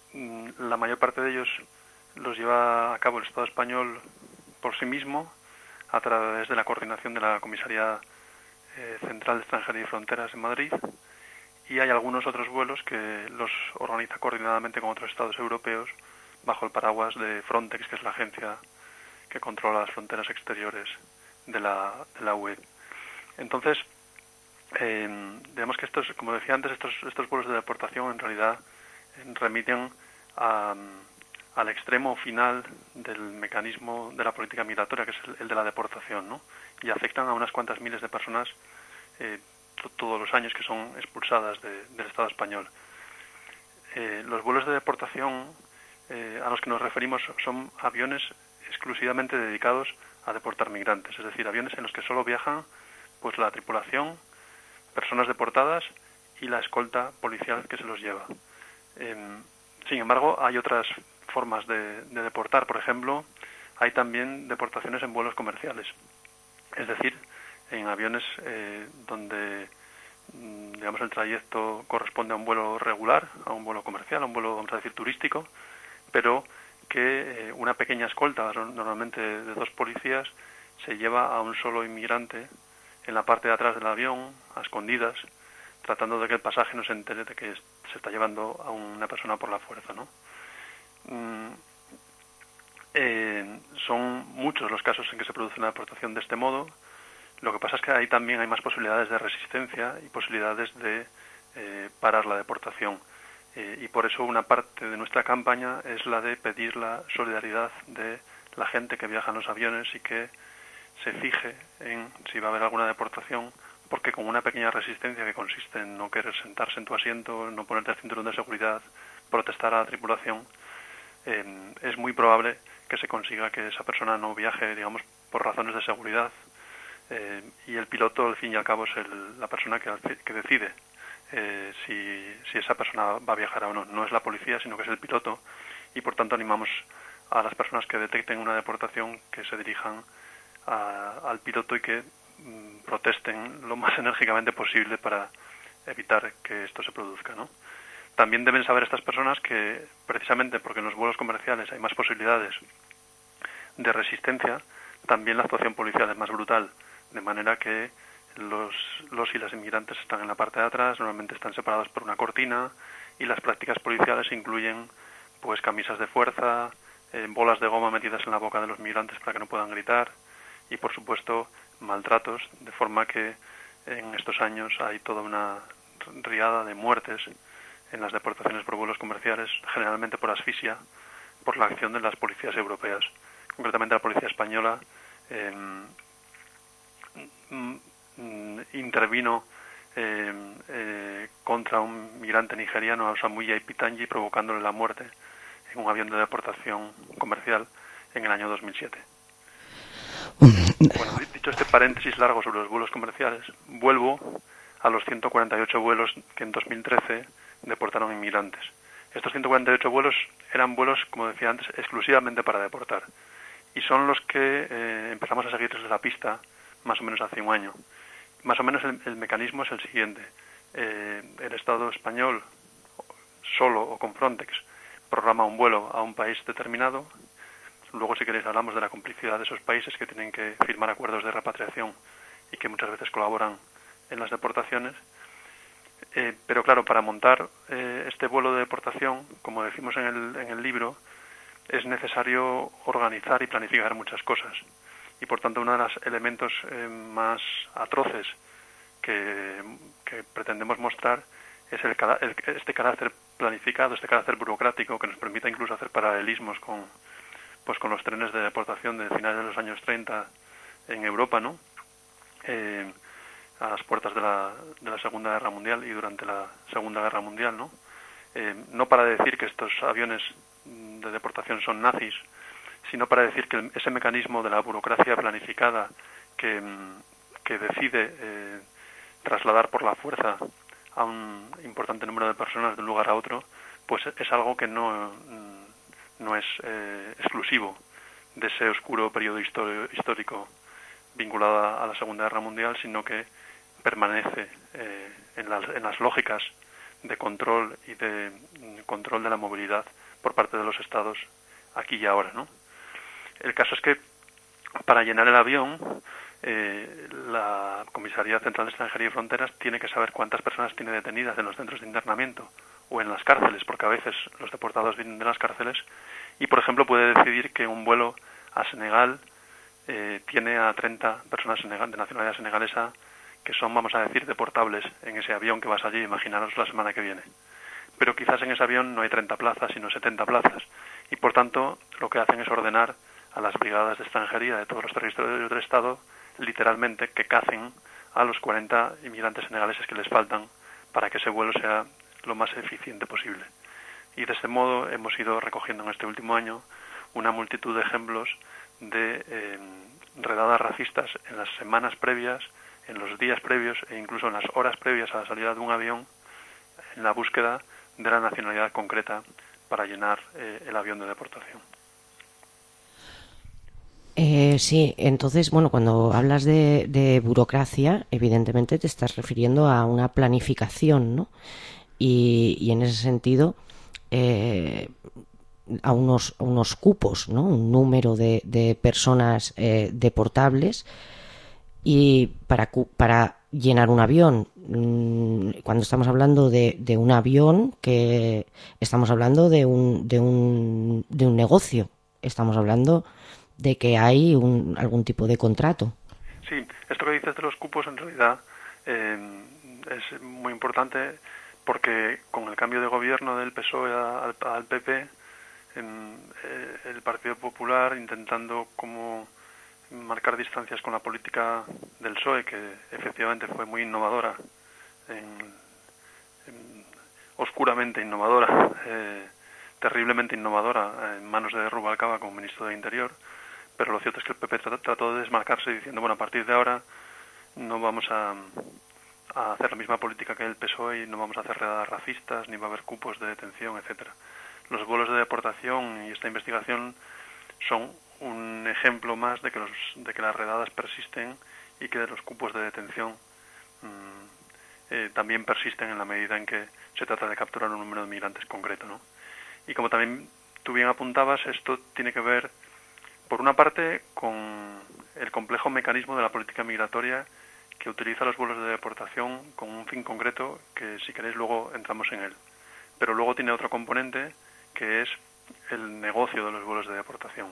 Q: la mayor parte de ellos los lleva a cabo el Estado español por sí mismo, a través de la coordinación de la Comisaría eh, Central de Extranjería y Fronteras en Madrid, y hay algunos otros vuelos que los organiza coordinadamente con otros estados europeos bajo el paraguas de Frontex, que es la agencia que controla las fronteras exteriores de la, de la U E. Entonces, eh, digamos que estos, como decía antes, estos, estos vuelos de deportación en realidad eh, remiten a, al extremo final del mecanismo de la política migratoria, que es el, el de la deportación, ¿no? Y afectan a unas cuantas miles de personas eh, to, todos los años que son expulsadas de, del Estado español. Eh, los vuelos de deportación eh, a los que nos referimos son aviones exclusivamente dedicados a deportar migrantes, es decir, aviones en los que solo viajan pues la tripulación, personas deportadas y la escolta policial que se los lleva. Eh, sin embargo, hay otras formas de, de deportar. Por ejemplo, hay también deportaciones en vuelos comerciales, es decir, en aviones eh, donde digamos el trayecto corresponde a un vuelo regular, a un vuelo comercial, a un vuelo, vamos a decir, turístico, pero que eh, una pequeña escolta, normalmente de dos policías, se lleva a un solo inmigrante en la parte de atrás del avión, a escondidas, tratando de que el pasaje no se entere de que se está llevando a una persona por la fuerza, ¿no? Mm, eh, son muchos los casos en que se produce una deportación de este modo. Lo que pasa es que ahí también hay más posibilidades de resistencia y posibilidades de eh, parar la deportación. Eh, y por eso una parte de nuestra campaña es la de pedir la solidaridad de la gente que viaja en los aviones y que se fije en si va a haber alguna deportación, porque con una pequeña resistencia que consiste en no querer sentarse en tu asiento, no ponerte el cinturón de seguridad, protestar a la tripulación, eh, es muy probable que se consiga que esa persona no viaje, digamos, por razones de seguridad, eh, y el piloto, al fin y al cabo, es el, la persona que, que decide eh, si, si esa persona va a viajar o no. No es la policía, sino que es el piloto, y por tanto animamos a las personas que detecten una deportación que se dirijan a, al piloto y que mm, protesten lo más enérgicamente posible para evitar que esto se produzca, ¿no? También deben saber estas personas que, precisamente porque en los vuelos comerciales hay más posibilidades de resistencia, también la actuación policial es más brutal, de manera que los, los y las inmigrantes están en la parte de atrás, normalmente están separados por una cortina, y las prácticas policiales incluyen pues camisas de fuerza, eh, bolas de goma metidas en la boca de los migrantes para que no puedan gritar, y por supuesto maltratos, de forma que en estos años hay toda una riada de muertes en las deportaciones por vuelos comerciales, generalmente por asfixia, por la acción de las policías europeas. Concretamente la policía española eh, intervino eh, eh, contra un migrante nigeriano, Osamuyi Ipitanyi, provocándole la muerte en un avión de deportación comercial en el año dos mil siete. Bueno, dicho este paréntesis largo sobre los vuelos comerciales, vuelvo a los ciento cuarenta y ocho vuelos que en dos mil trece deportaron inmigrantes. Estos ciento cuarenta y ocho vuelos eran vuelos, como decía antes, exclusivamente para deportar, y son los que eh, empezamos a seguir desde la pista más o menos hace un año. Más o menos el, el mecanismo es el siguiente. Eh, el Estado español, solo o con Frontex, programa un vuelo a un país determinado. Luego, si queréis, hablamos de la complicidad de esos países que tienen que firmar acuerdos de repatriación y que muchas veces colaboran en las deportaciones. Eh, pero claro, para montar eh, este vuelo de deportación, como decimos en el, en el libro, es necesario organizar y planificar muchas cosas. Y por tanto, uno de los elementos eh, más atroces que, que pretendemos mostrar es el, el, este carácter planificado, este carácter burocrático que nos permite incluso hacer paralelismos con, pues, con los trenes de deportación de finales de los años treinta en Europa, ¿no? Eh, a las puertas de la, de la Segunda Guerra Mundial y durante la Segunda Guerra Mundial, ¿no? Eh, no para decir que estos aviones de deportación son nazis, sino para decir que ese mecanismo de la burocracia planificada que, que decide eh, trasladar por la fuerza a un importante número de personas de un lugar a otro, pues es algo que no, no es eh, exclusivo de ese oscuro periodo histórico vinculado a la Segunda Guerra Mundial, sino que permanece eh, en, las, en las lógicas de control y de control de la movilidad por parte de los estados aquí y ahora, ¿no? El caso es que para llenar el avión, eh, la Comisaría Central de Extranjería y Fronteras tiene que saber cuántas personas tiene detenidas en los centros de internamiento o en las cárceles, porque a veces los deportados vienen de las cárceles y, por ejemplo, puede decidir que un vuelo a Senegal eh, tiene a treinta personas de nacionalidad senegalesa que son, vamos a decir, deportables en ese avión que vas allí, imaginaros la semana que viene. Pero quizás en ese avión no hay treinta plazas, sino setenta plazas. Y, por tanto, lo que hacen es ordenar a las brigadas de extranjería de todos los territorios del Estado, literalmente, que cacen a los cuarenta inmigrantes senegaleses que les faltan para que ese vuelo sea lo más eficiente posible. Y de este modo hemos ido recogiendo en este último año una multitud de ejemplos de eh, redadas racistas en las semanas previas, en los días previos e incluso en las horas previas a la salida de un avión, en la búsqueda de la nacionalidad concreta para llenar eh, el avión de deportación.
D: Eh, sí, entonces, bueno, cuando hablas de, de burocracia, evidentemente te estás refiriendo a una planificación, ¿no? Y, y en ese sentido, eh, a unos, unos cupos, ¿no? Un número de, de personas eh, deportables. Y para, para llenar un avión, cuando estamos hablando de, de un avión, que estamos hablando de un, de un, de un negocio, estamos hablando de que hay un, algún tipo de contrato.
Q: Sí, esto que dices de los cupos en realidad eh, es muy importante porque con el cambio de gobierno del P S O E al, al P P, eh, el Partido Popular intentando como marcar distancias con la política del P S O E, que efectivamente fue muy innovadora, en, en, oscuramente innovadora, eh, terriblemente innovadora en manos de Rubalcaba como ministro de Interior, pero lo cierto es que el P P trató, trató de desmarcarse diciendo, bueno, a partir de ahora no vamos a, a hacer la misma política que el P S O E y no vamos a hacer redadas racistas, ni va a haber cupos de detención, etcétera. Los vuelos de deportación y esta investigación son un ejemplo más de que los de que las redadas persisten y que los cupos de detención mmm, eh, también persisten en la medida en que se trata de capturar un número de migrantes concreto, ¿no? Y como también tú bien apuntabas, esto tiene que ver, por una parte, con el complejo mecanismo de la política migratoria que utiliza los vuelos de deportación con un fin concreto que, si queréis, luego entramos en él. Pero luego tiene otro componente que es el negocio de los vuelos de deportación.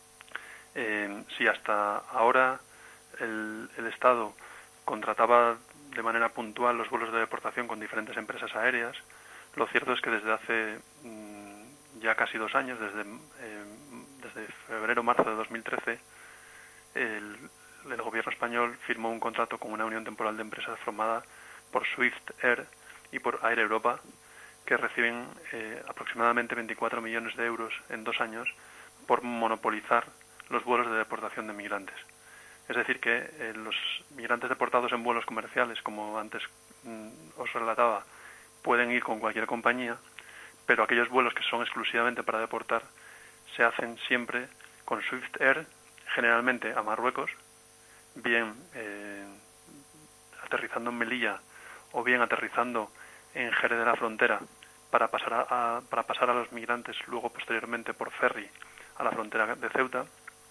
Q: Eh, si hasta ahora el, el Estado contrataba de manera puntual los vuelos de deportación con diferentes empresas aéreas, lo cierto es que desde hace mmm, ya casi dos años, desde, eh, desde febrero-marzo de dos mil trece, el, el gobierno español firmó un contrato con una unión temporal de empresas formada por Swift Air y por Air Europa, que reciben eh, aproximadamente veinticuatro millones de euros en dos años por monopolizar los vuelos de deportación de migrantes. Es decir, que eh, los migrantes deportados en vuelos comerciales, como antes mm, os relataba, pueden ir con cualquier compañía, pero aquellos vuelos que son exclusivamente para deportar se hacen siempre con Swift Air, generalmente a Marruecos, bien eh, aterrizando en Melilla o bien aterrizando en Jerez de la Frontera para pasar a, a, para pasar a los migrantes luego posteriormente por ferry a la frontera de Ceuta.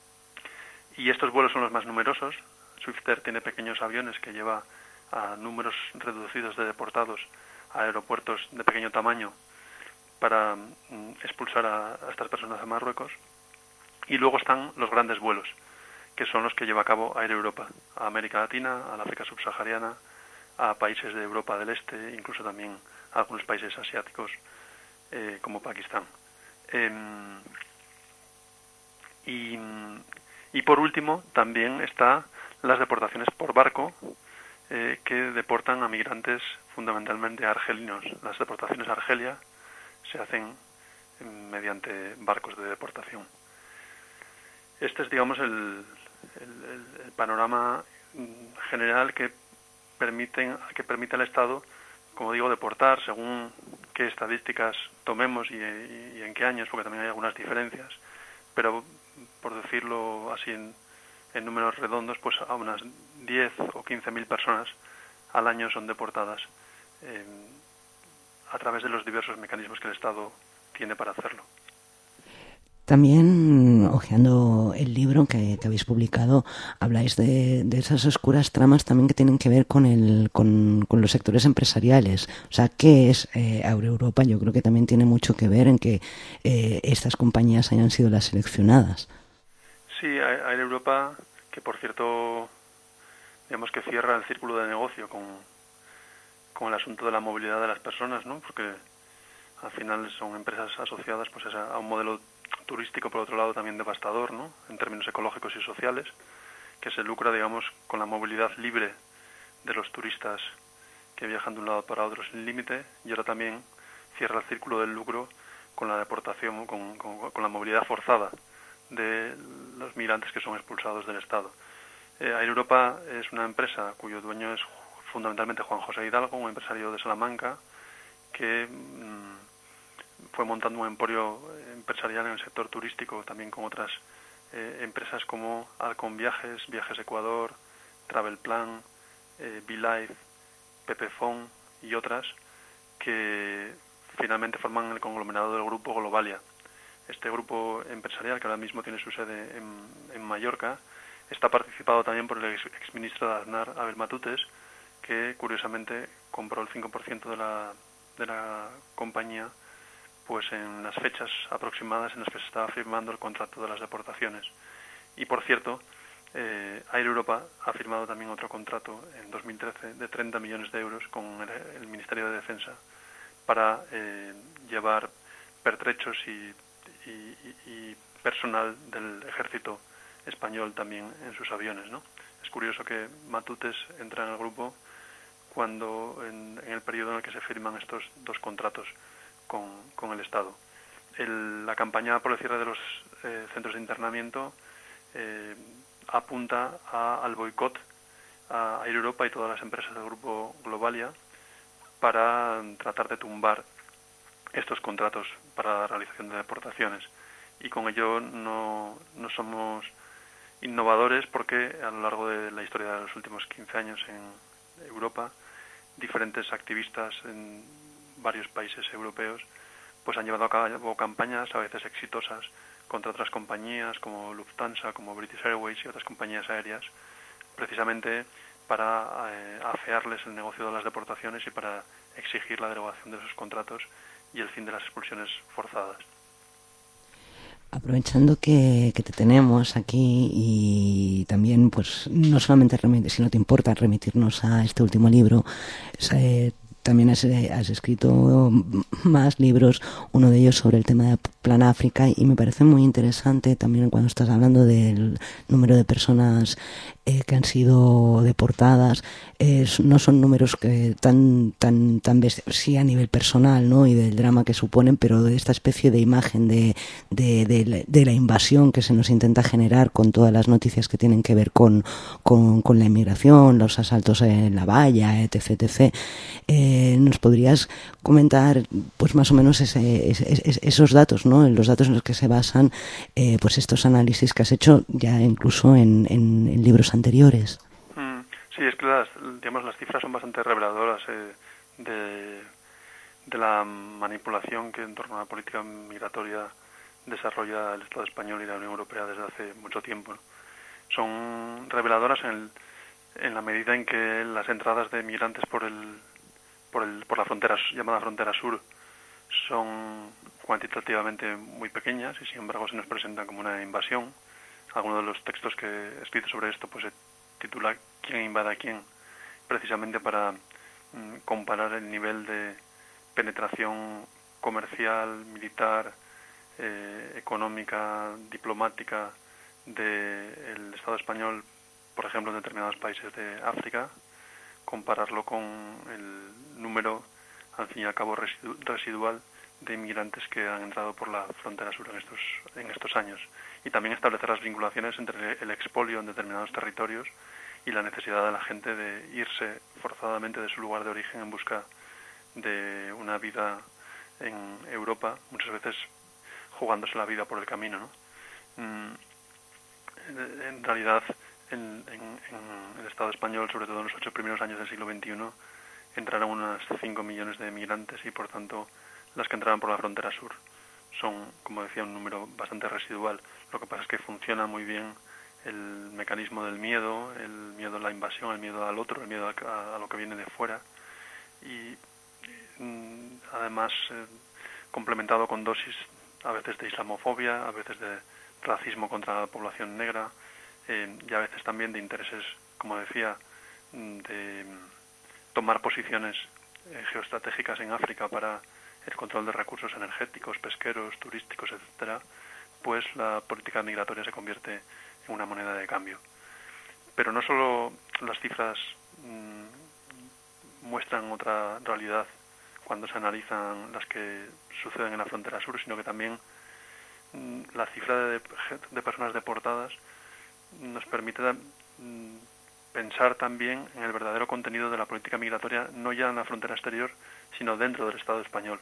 Q: Y estos vuelos son los más numerosos. Swift Air tiene pequeños aviones que lleva a números reducidos de deportados a aeropuertos de pequeño tamaño para mm, expulsar a, a estas personas a Marruecos. Y luego están los grandes vuelos, que son los que lleva a cabo Air Europa, a América Latina, a la África subsahariana, a países de Europa del Este, incluso también a algunos países asiáticos eh, como Pakistán. Eh, y, y por último también está las deportaciones por barco, eh, que deportan a migrantes fundamentalmente argelinos. Las deportaciones a Argelia se hacen eh, mediante barcos de deportación. Este es, digamos, el, el, el panorama general que permiten que permite al Estado, como digo, deportar según qué estadísticas tomemos y, y, y en qué años, porque también hay algunas diferencias, pero por decirlo así en, en números redondos, pues a unas diez o quince mil personas al año son deportadas eh, a través de los diversos mecanismos que el Estado tiene para hacerlo.
G: También, hojeando el libro que, que habéis publicado, habláis de, de esas oscuras tramas también que tienen que ver con el con, con los sectores empresariales. O sea, ¿qué es eh, Air Europa? Yo creo que también tiene mucho que ver en que eh, estas compañías hayan sido las seleccionadas.
Q: Sí, Air Europa, que por cierto, digamos que cierra el círculo de negocio con, con el asunto de la movilidad de las personas, ¿no? Porque al final son empresas asociadas pues a, a un modelo turístico, por otro lado, también devastador, ¿no?, en términos ecológicos y sociales, que se lucra, digamos, con la movilidad libre de los turistas que viajan de un lado para otro sin límite, y ahora también cierra el círculo del lucro con la deportación, con, con, con la movilidad forzada de los migrantes que son expulsados del Estado. Eh, Air Europa es una empresa cuyo dueño es fundamentalmente Juan José Hidalgo, un empresario de Salamanca, que mmm, fue montando un emporio empresarial en el sector turístico, también con otras eh, empresas como Alcon Viajes, Viajes Ecuador, Travel Plan, eh, BeLife, Pepefon y otras, que finalmente forman el conglomerado del grupo Globalia. Este grupo empresarial, que ahora mismo tiene su sede en, en Mallorca, está participado también por el ex, exministro de Aznar, Abel Matutes, que curiosamente compró el cinco por ciento de la, de la compañía pues en las fechas aproximadas en las que se estaba firmando el contrato de las deportaciones. Y por cierto, eh, Air Europa ha firmado también otro contrato en dos mil trece de treinta millones de euros con el, el Ministerio de Defensa para eh, llevar pertrechos y, y, y personal del ejército español también en sus aviones, ¿no? Es curioso que Matutes entra en el grupo cuando en, en el periodo en el que se firman estos dos contratos Con, con el Estado. El, la campaña por el cierre de los eh, centros de internamiento eh, apunta a, al boicot a Air Europa y todas las empresas del grupo Globalia para tratar de tumbar estos contratos para la realización de deportaciones. Y con ello no, no somos innovadores, porque a lo largo de la historia de los últimos quince años en Europa, diferentes activistas en varios países europeos pues han llevado a cabo campañas a veces exitosas contra otras compañías como Lufthansa, como British Airways y otras compañías aéreas, precisamente para eh, afearles el negocio de las deportaciones y para exigir la derogación de esos contratos y el fin de las expulsiones forzadas.
G: Aprovechando que, que te tenemos aquí y también, pues, no solamente remitir, si no te importa remitirnos a este último libro, eh, también has, has escrito más libros, uno de ellos sobre el tema de Plan África, y me parece muy interesante también cuando estás hablando del número de personas eh, que han sido deportadas. Eh, no son números que tan tan tan sí a nivel personal, ¿no?, y del drama que suponen, pero de esta especie de imagen de, de, de, de la invasión que se nos intenta generar con todas las noticias que tienen que ver con, con, con la inmigración, los asaltos en la valla, etc, etcétera. Eh, ¿Nos podrías comentar, pues, más o menos ese, ese, esos datos, ¿no?, en los datos en los que se basan eh, pues estos análisis que has hecho ya incluso en, en, en libros anteriores?
Q: Mm, sí, es que las, digamos, las cifras son bastante reveladoras eh, de, de la manipulación que en torno a la política migratoria desarrolla el Estado español y la Unión Europea desde hace mucho tiempo, ¿no? Son reveladoras en, el, en la medida en que las entradas de migrantes por el por el por la frontera llamada frontera sur son cuantitativamente muy pequeñas y sin embargo se nos presentan como una invasión. Algunos de los textos que he escrito sobre esto pues se titula ¿Quién invade a quién?, precisamente para mm, comparar el nivel de penetración comercial, militar, eh, económica, diplomática del Estado español, por ejemplo, en determinados países de África, compararlo con el número, al fin y al cabo, residu residual de inmigrantes que han entrado por la frontera sur en estos, en estos años. Y también establecer las vinculaciones entre el expolio en determinados territorios y la necesidad de la gente de irse forzadamente de su lugar de origen en busca de una vida en Europa, muchas veces jugándose la vida por el camino, ¿no? En realidad, en, en, en el Estado español, sobre todo en los ocho primeros años del siglo veintiuno, entraron unas cinco millones de migrantes y por tanto las que entraron por la frontera sur son, como decía, un número bastante residual. Lo que pasa es que funciona muy bien el mecanismo del miedo, el miedo a la invasión, el miedo al otro, el miedo a, a lo que viene de fuera y mm, además eh, complementado con dosis a veces de islamofobia, a veces de racismo contra la población negra eh, y a veces también de intereses, como decía, de tomar posiciones eh, geoestratégicas en África para el control de recursos energéticos, pesqueros, turísticos, etcétera, pues la política migratoria se convierte en una moneda de cambio. Pero no solo las cifras mmm, muestran otra realidad cuando se analizan las que suceden en la frontera sur, sino que también mmm, la cifra de, de personas deportadas nos permite mmm, pensar también en el verdadero contenido de la política migratoria, no ya en la frontera exterior, sino dentro del Estado español.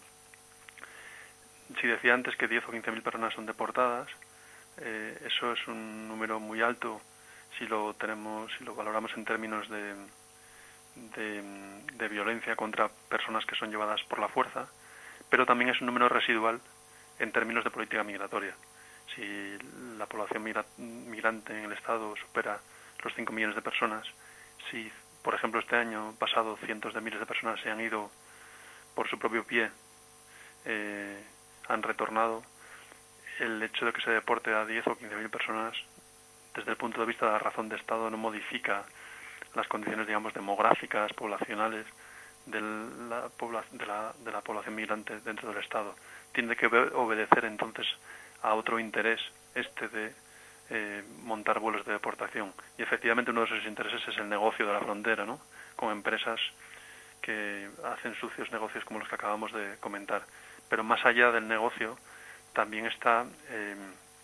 Q: Si decía antes que diez o quince mil personas son deportadas, eh, eso es un número muy alto si lo tenemos, si lo valoramos en términos de, de, de violencia contra personas que son llevadas por la fuerza, pero también es un número residual en términos de política migratoria. Si la población migra, migrante en el Estado supera los cinco millones de personas, si, por ejemplo, este año pasado cientos de miles de personas se han ido por su propio pie, eh, han retornado, el hecho de que se deporte a diez o quince mil personas, desde el punto de vista de la razón de Estado, no modifica las condiciones, digamos, demográficas, poblacionales de la, pobla, de la, de la población migrante dentro del Estado. Tiene que obedecer entonces a otro interés, este de eh, montar vuelos de deportación. Y efectivamente uno de esos intereses es el negocio de la frontera, ¿no? Con empresas que hacen sucios negocios como los que acabamos de comentar. Pero más allá del negocio también está eh,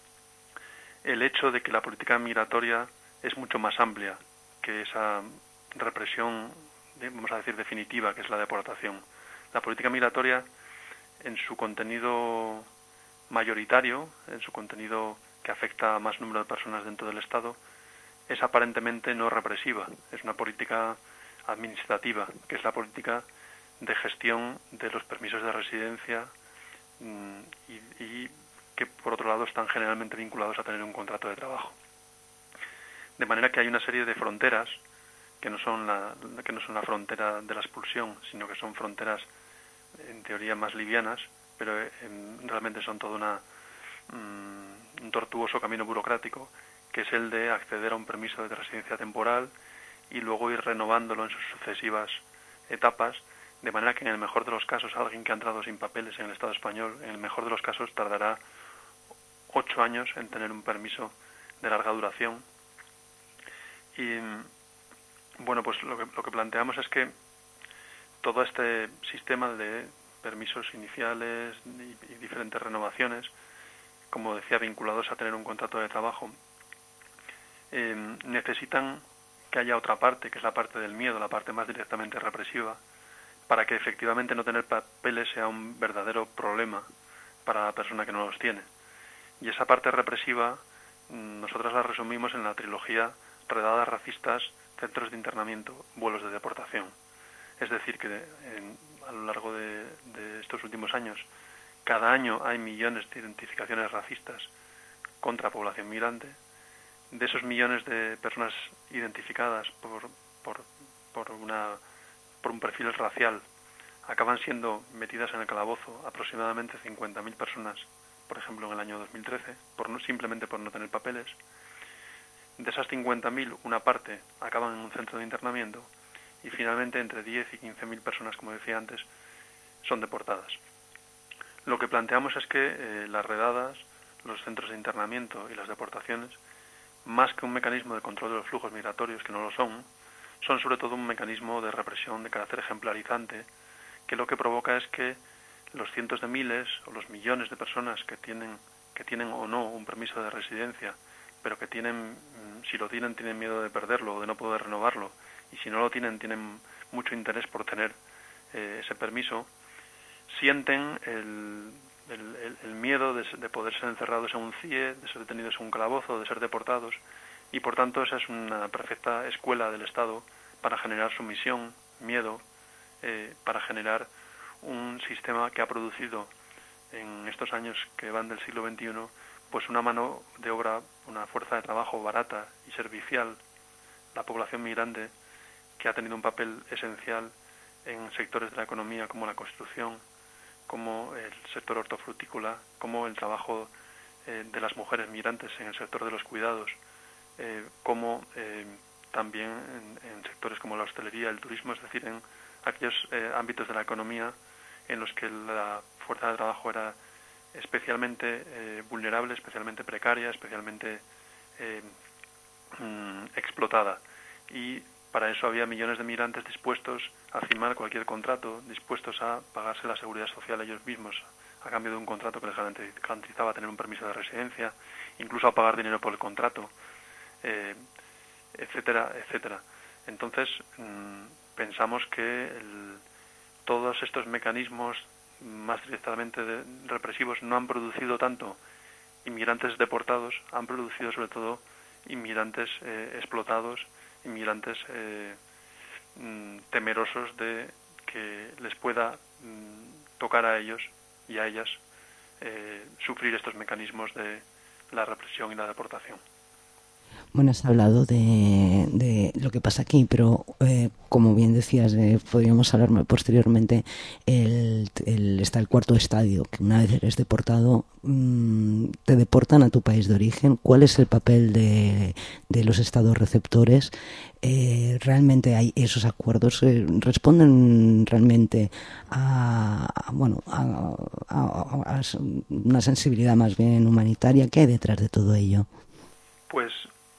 Q: el hecho de que la política migratoria es mucho más amplia que esa represión, vamos a decir, definitiva, que es la deportación. La política migratoria, en su contenido mayoritario, en su contenido que afecta a más número de personas dentro del Estado, es aparentemente no represiva, es una política administrativa, que es la política de gestión de los permisos de residencia mmm, y, y que por otro lado están generalmente vinculados a tener un contrato de trabajo. De manera que hay una serie de fronteras que no son la, que no son la frontera de la expulsión, sino que son fronteras en teoría más livianas, pero eh, realmente son todo una, mmm, un tortuoso camino burocrático, que es el de acceder a un permiso de residencia temporal y luego ir renovándolo en sus sucesivas etapas, de manera que en el mejor de los casos alguien que ha entrado sin papeles en el Estado español, en el mejor de los casos tardará ocho años en tener un permiso de larga duración. Y bueno, pues lo que, lo que planteamos es que todo este sistema de permisos iniciales y, y diferentes renovaciones, como decía, vinculados a tener un contrato de trabajo, eh, necesitan que haya otra parte, que es la parte del miedo, la parte más directamente represiva, para que efectivamente no tener papeles sea un verdadero problema para la persona que no los tiene. Y esa parte represiva nosotros la resumimos en la trilogía Redadas racistas, centros de internamiento, vuelos de deportación. Es decir, que en, a lo largo de, de estos últimos años, cada año hay millones de identificaciones racistas contra población migrante. De esos millones de personas identificadas por, por, por, una, por un perfil racial, acaban siendo metidas en el calabozo aproximadamente cincuenta mil personas, por ejemplo en el año dos mil trece, por no, simplemente por no tener papeles. De esas cincuenta mil, una parte acaban en un centro de internamiento y finalmente entre diez y quince mil personas, como decía antes, son deportadas. Lo que planteamos es que eh, las redadas, los centros de internamiento y las deportaciones, más que un mecanismo de control de los flujos migratorios, que no lo son, son sobre todo un mecanismo de represión de carácter ejemplarizante, que lo que provoca es que los cientos de miles o los millones de personas que tienen, que tienen o no un permiso de residencia, pero que tienen, si lo tienen, tienen miedo de perderlo o de no poder renovarlo, y si no lo tienen, tienen mucho interés por tener eh, ese permiso, sienten el, el, el, el miedo de, de poder ser encerrados en un C I E, de ser detenidos en un calabozo, de ser deportados, y por tanto esa es una perfecta escuela del Estado para generar sumisión, miedo, eh, para generar un sistema que ha producido en estos años que van del siglo veintiuno pues una mano de obra, una fuerza de trabajo barata y servicial, la población migrante, que ha tenido un papel esencial en sectores de la economía como la construcción, como el sector hortofrutícola, como el trabajo eh, de las mujeres migrantes en el sector de los cuidados, eh, como eh, también en, en sectores como la hostelería, el turismo, es decir, en aquellos eh, ámbitos de la economía en los que la fuerza de trabajo era especialmente eh, vulnerable, especialmente precaria, especialmente eh, mm, explotada. Y para eso había millones de migrantes dispuestos a firmar cualquier contrato, dispuestos a pagarse la seguridad social ellos mismos a cambio de un contrato que les garantizaba tener un permiso de residencia, incluso a pagar dinero por el contrato, eh, etcétera, etcétera. Entonces, mmm, pensamos que el, todos estos mecanismos más directamente de, represivos no han producido tanto inmigrantes deportados, han producido sobre todo inmigrantes eh, explotados, inmigrantes eh, mm, temerosos de que les pueda mm, tocar a ellos y a ellas eh, sufrir estos mecanismos de la represión y la deportación.
G: Bueno, has hablado de, de lo que pasa aquí, pero eh, como bien decías, eh, podríamos hablar posteriormente, el, el, está el cuarto estadio, que una vez eres deportado, mmm, te deportan a tu país de origen. ¿Cuál es el papel de, de los estados receptores? Eh, ¿Realmente hay esos acuerdos? Eh, ¿Responden realmente a, a, bueno, a, a, a una sensibilidad más bien humanitaria? ¿Qué hay detrás de todo ello?
Q: Pues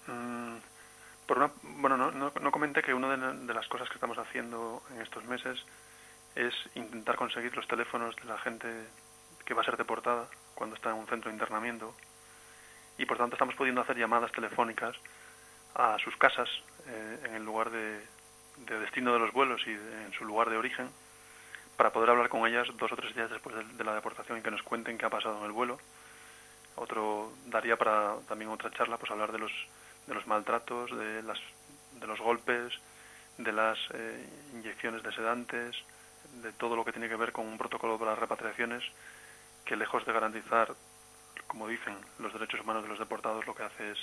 Q: Por una, bueno, no, no, no comenté que una de, de las cosas que estamos haciendo en estos meses es intentar conseguir los teléfonos de la gente que va a ser deportada cuando está en un centro de internamiento, y por tanto estamos pudiendo hacer llamadas telefónicas a sus casas eh, en el lugar de, de destino de los vuelos y de, en su lugar de origen, para poder hablar con ellas dos o tres días después de, de la deportación y que nos cuenten qué ha pasado en el vuelo. Otro daría para también otra charla, pues hablar de los de los maltratos, de las de los golpes, de las eh, inyecciones de sedantes, de todo lo que tiene que ver con un protocolo para las repatriaciones que, lejos de garantizar, como dicen, los derechos humanos de los deportados, lo que hace es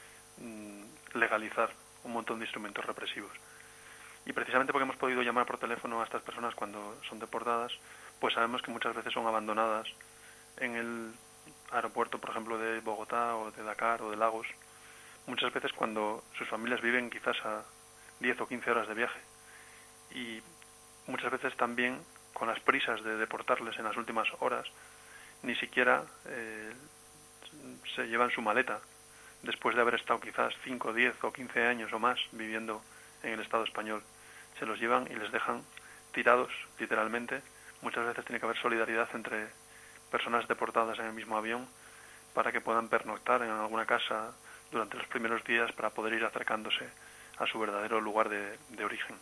Q: mm, legalizar un montón de instrumentos represivos. Y precisamente porque hemos podido llamar por teléfono a estas personas cuando son deportadas, pues sabemos que muchas veces son abandonadas en el aeropuerto, por ejemplo, de Bogotá o de Dakar o de Lagos, muchas veces cuando sus familias viven quizás a diez o quince horas de viaje, y muchas veces también con las prisas de deportarles en las últimas horas, ni siquiera eh, se llevan su maleta después de haber estado quizás cinco, diez o quince años o más viviendo en el Estado español. Se los llevan y les dejan tirados, literalmente. Muchas veces tiene que haber solidaridad entre personas deportadas en el mismo avión para que puedan pernoctar en alguna casa durante los primeros días para poder ir acercándose a su verdadero lugar de, de origen.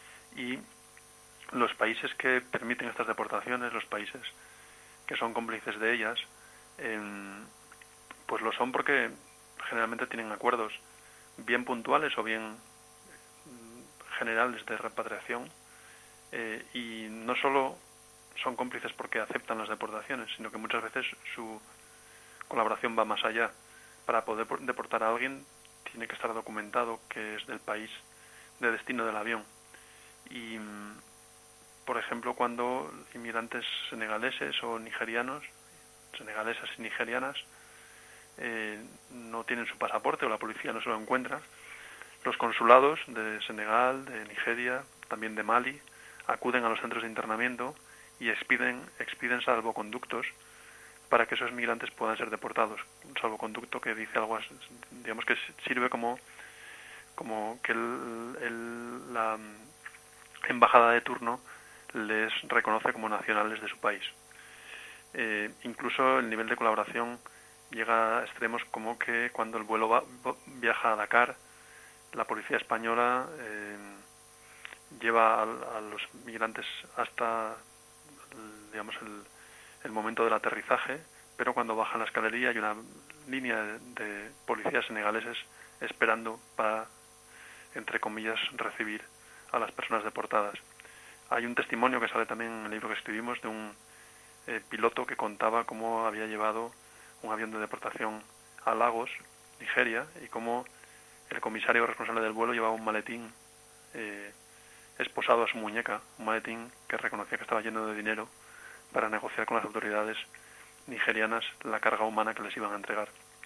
Q: Y los países que permiten estas deportaciones, los países que son cómplices de ellas, eh, pues lo son porque generalmente tienen acuerdos bien puntuales o bien generales de repatriación, eh, y no solo son cómplices porque aceptan las deportaciones, sino que muchas veces su colaboración va más allá. Para poder deportar a alguien tiene que estar documentado que es del país de destino del avión. Y, por ejemplo, cuando inmigrantes senegaleses o nigerianos, senegalesas y nigerianas, eh, no tienen su pasaporte o la policía no se lo encuentra, los consulados de Senegal, de Nigeria, también de Mali, acuden a los centros de internamiento y expiden, expiden salvoconductos para que esos migrantes puedan ser deportados. Un salvoconducto que dice algo, digamos que sirve como, como que el, el, la embajada de turno les reconoce como nacionales de su país. Eh, incluso el nivel de colaboración llega a extremos como que cuando el vuelo va, viaja a Dakar, la policía española eh, lleva a, a los migrantes hasta, digamos, el el momento del aterrizaje, pero cuando bajan la escalería hay una línea de, de policías senegaleses esperando para, entre comillas, recibir a las personas deportadas. hay un testimonio que sale también en el libro que escribimos de un eh, piloto que contaba cómo había llevado un avión de deportación a Lagos, Nigeria, y cómo el comisario responsable del vuelo llevaba un maletín eh, esposado a su muñeca, un maletín que reconocía que estaba lleno de dinero para negociar con las autoridades nigerianas la carga humana que les iban a entregar.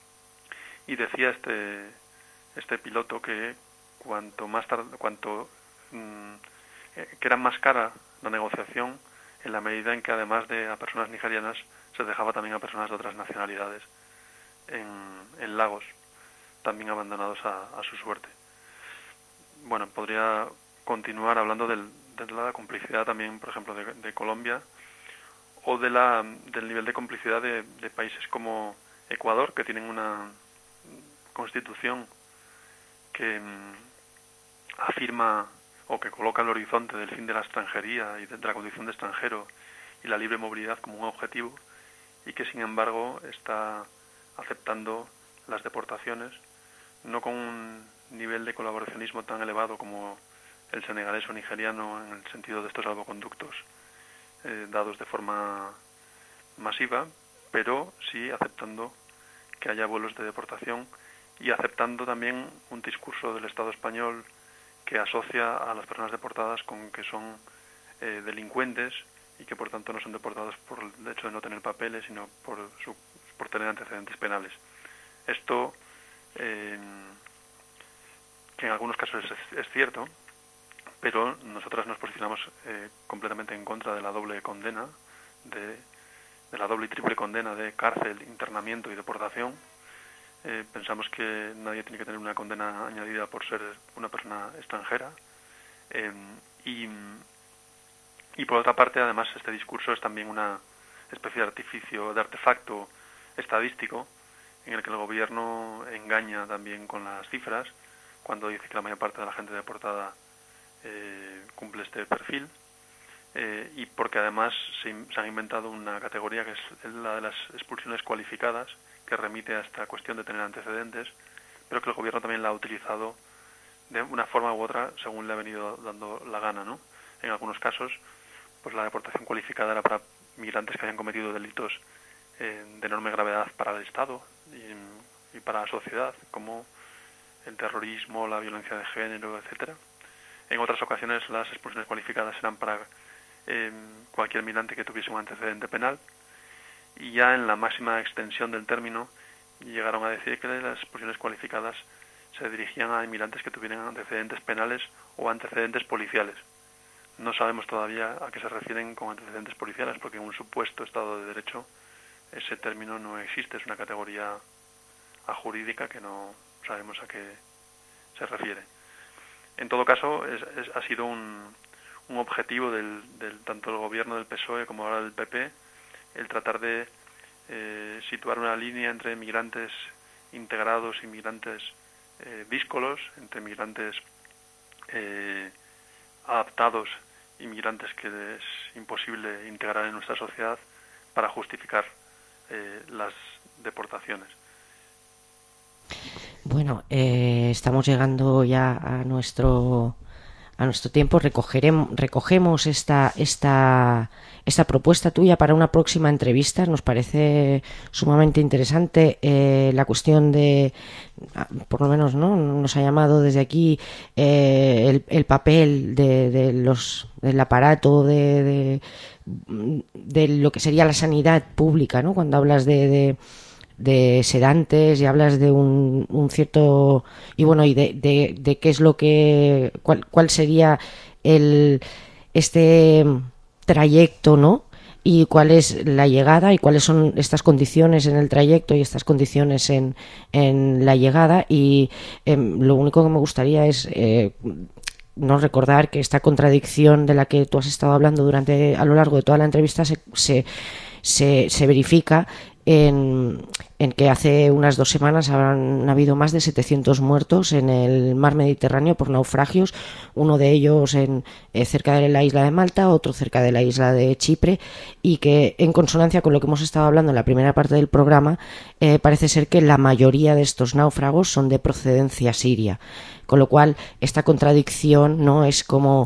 Q: Y decía este este piloto que cuanto más tarde, cuanto mmm, eh, que era más cara la negociación en la medida en que además de a personas nigerianas se dejaba también a personas de otras nacionalidades en, en Lagos, también abandonados a, a su suerte. Bueno, podría continuar hablando del, de la complicidad también, por ejemplo, de, de Colombia, o de la, del nivel de complicidad de, de países como Ecuador, que tienen una constitución que mmm, afirma o que coloca el horizonte del fin de la extranjería y de la condición de extranjero y la libre movilidad como un objetivo, y que sin embargo está aceptando las deportaciones, no con un nivel de colaboracionismo tan elevado como el senegalés o nigeriano en el sentido de estos salvoconductos eh, dados de forma masiva, pero sí aceptando que haya vuelos de deportación y aceptando también un discurso del Estado español que asocia a las personas deportadas con que son eh, delincuentes y que por tanto no son deportados por el hecho de no tener papeles, sino por, su, por tener antecedentes penales. Esto, eh, que en algunos casos es, es cierto, pero nosotras nos posicionamos eh, completamente en contra de la doble condena, de, de la doble y triple condena de cárcel, internamiento y deportación. Eh, pensamos que nadie tiene que tener una condena añadida por ser una persona extranjera. Eh, y, y por otra parte, además, este discurso es también una especie de artificio, de artefacto estadístico, en el que el gobierno engaña también con las cifras, cuando dice que la mayor parte de la gente deportada eh, cumple este perfil, eh, y porque además se, se han inventado una categoría que es la de las expulsiones cualificadas, que remite a esta cuestión de tener antecedentes, pero que el gobierno también la ha utilizado de una forma u otra según le ha venido dando la gana, ¿no? En algunos casos, pues la deportación cualificada era para migrantes que habían cometido delitos eh, de enorme gravedad para el Estado y, y para la sociedad, como el terrorismo, la violencia de género, etcétera. En otras ocasiones las expulsiones cualificadas eran para eh, cualquier migrante que tuviese un antecedente penal, y ya en la máxima extensión del término llegaron a decir que las expulsiones cualificadas se dirigían a inmigrantes que tuvieran antecedentes penales o antecedentes policiales. No sabemos todavía a qué se refieren con antecedentes policiales, porque en un supuesto Estado de Derecho ese término no existe, es una categoría jurídica que no sabemos a qué se refiere. En todo caso, es, es, ha sido un, un objetivo del, del tanto del gobierno del P S O E como ahora del P P el tratar de eh, situar una línea entre migrantes integrados y migrantes eh, díscolos, entre migrantes eh, adaptados y migrantes que es imposible integrar en nuestra sociedad para justificar eh, las deportaciones.
D: Bueno, eh, estamos llegando ya a nuestro a nuestro tiempo. Recogeremos, recogemos esta esta esta propuesta tuya para una próxima entrevista. Nos parece sumamente interesante eh, la cuestión de, por lo menos, no nos ha llamado desde aquí eh, el, el papel de, de los del aparato de, de de lo que sería la sanidad pública, ¿no? Cuando hablas de, de de sedantes y hablas de un, un cierto y bueno y de, de, de qué es lo que cuál, cuál sería el este trayecto, ¿no? Y cuál es la llegada y cuáles son estas condiciones en el trayecto y estas condiciones en, en la llegada. Y eh, lo único que me gustaría es eh, no recordar que esta contradicción de la que tú has estado hablando durante a lo largo de toda la entrevista se se, se, se verifica En, en que hace unas dos semanas habrán habido más de setecientos muertos en el mar Mediterráneo por naufragios, uno de ellos en eh, cerca de la isla de Malta, otro cerca de la isla de Chipre, y que en consonancia con lo que hemos estado hablando en la primera parte del programa, eh, parece ser que la mayoría de estos náufragos son de procedencia siria, con lo cual esta contradicción no es como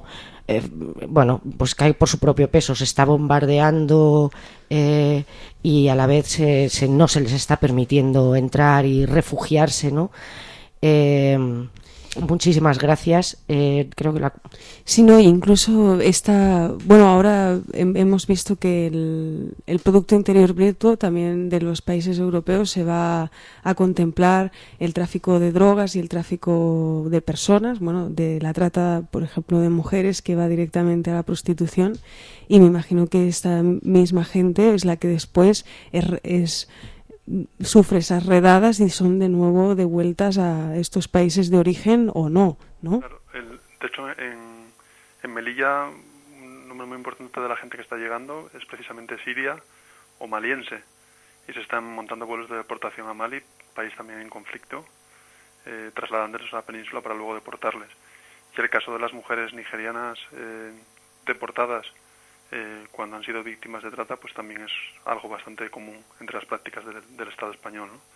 D: eh, bueno, pues cae por su propio peso, se está bombardeando eh, y a la vez se, se, no se les está permitiendo entrar y refugiarse, ¿no? Eh, muchísimas gracias. Eh, creo que la...
H: Sí, no, incluso está, bueno, ahora he, hemos visto que el, el Producto Interior Bruto también de los países europeos se va a contemplar el tráfico de drogas y el tráfico de personas, bueno, de la trata, por ejemplo, de mujeres que va directamente a la prostitución, y me imagino que esta misma gente es la que después es, es sufre esas redadas y son de nuevo devueltas a estos países de origen o no, ¿no?
Q: Claro, el, de hecho en, en Melilla un número muy importante de la gente que está llegando es precisamente siria o maliense, y se están montando vuelos de deportación a Mali, país también en conflicto, eh, trasladándolos a la península para luego deportarles. Y el caso de las mujeres nigerianas eh, deportadas Eh, cuando han sido víctimas de trata, pues también es algo bastante común entre las prácticas del, del Estado español, ¿no?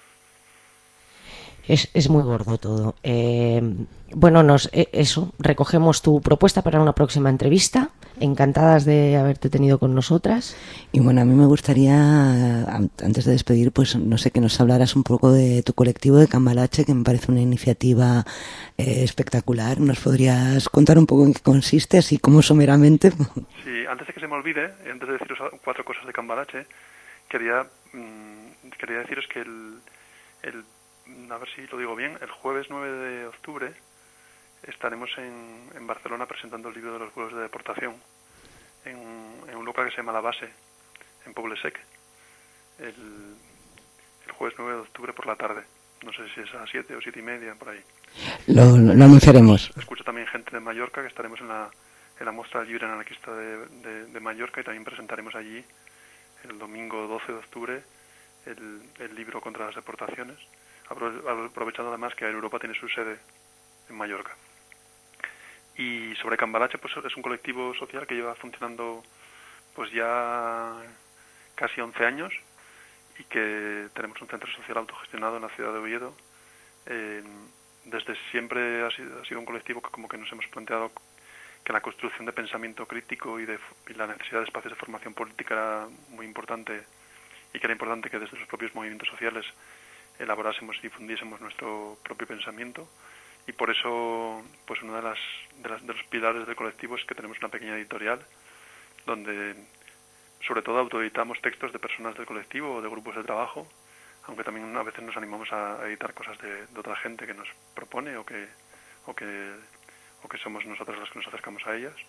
D: Es, es muy gordo todo. Eh, bueno, nos eh, eso, recogemos tu propuesta para una próxima entrevista. Encantadas de haberte tenido con nosotras.
G: Y bueno, a mí me gustaría, antes de despedir, pues no sé, que nos hablaras un poco de tu colectivo de Cambalache, que me parece una iniciativa eh, espectacular. ¿Nos podrías contar un poco en qué consiste, así como someramente?
Q: Sí, antes de que se me olvide, antes de deciros cuatro cosas de Cambalache, quería, mmm, quería deciros que el, el a ver si lo digo bien, el jueves nueve de octubre estaremos en, en Barcelona presentando el libro de los vuelos de deportación en, en un local que se llama La Base, en Poble-sec, el, el jueves nueve de octubre por la tarde. No sé si es a las siete o siete y media, por ahí.
G: Lo, lo anunciaremos.
Q: Escucho también gente de Mallorca, que estaremos en la, en la muestra libre anarquista de, de, de Mallorca, y también presentaremos allí el domingo doce de octubre el, el libro contra las deportaciones, aprovechando además que Europa tiene su sede en Mallorca. Y sobre Cambalache, pues es un colectivo social que lleva funcionando pues ya casi once años, y que tenemos un centro social autogestionado en la ciudad de Oviedo. Eh, desde siempre ha sido, ha sido un colectivo que como que nos hemos planteado que la construcción de pensamiento crítico y, de, y la necesidad de espacios de formación política era muy importante, y que era importante que desde los propios movimientos sociales elaborásemos y difundiésemos nuestro propio pensamiento. Y por eso, pues uno de, las, de, las, de los pilares del colectivo es que tenemos una pequeña editorial donde sobre todo autoeditamos textos de personas del colectivo o de grupos de trabajo, aunque también a veces nos animamos a editar cosas de, de otra gente que nos propone o que, o que o que somos nosotros los que nos acercamos a ellas.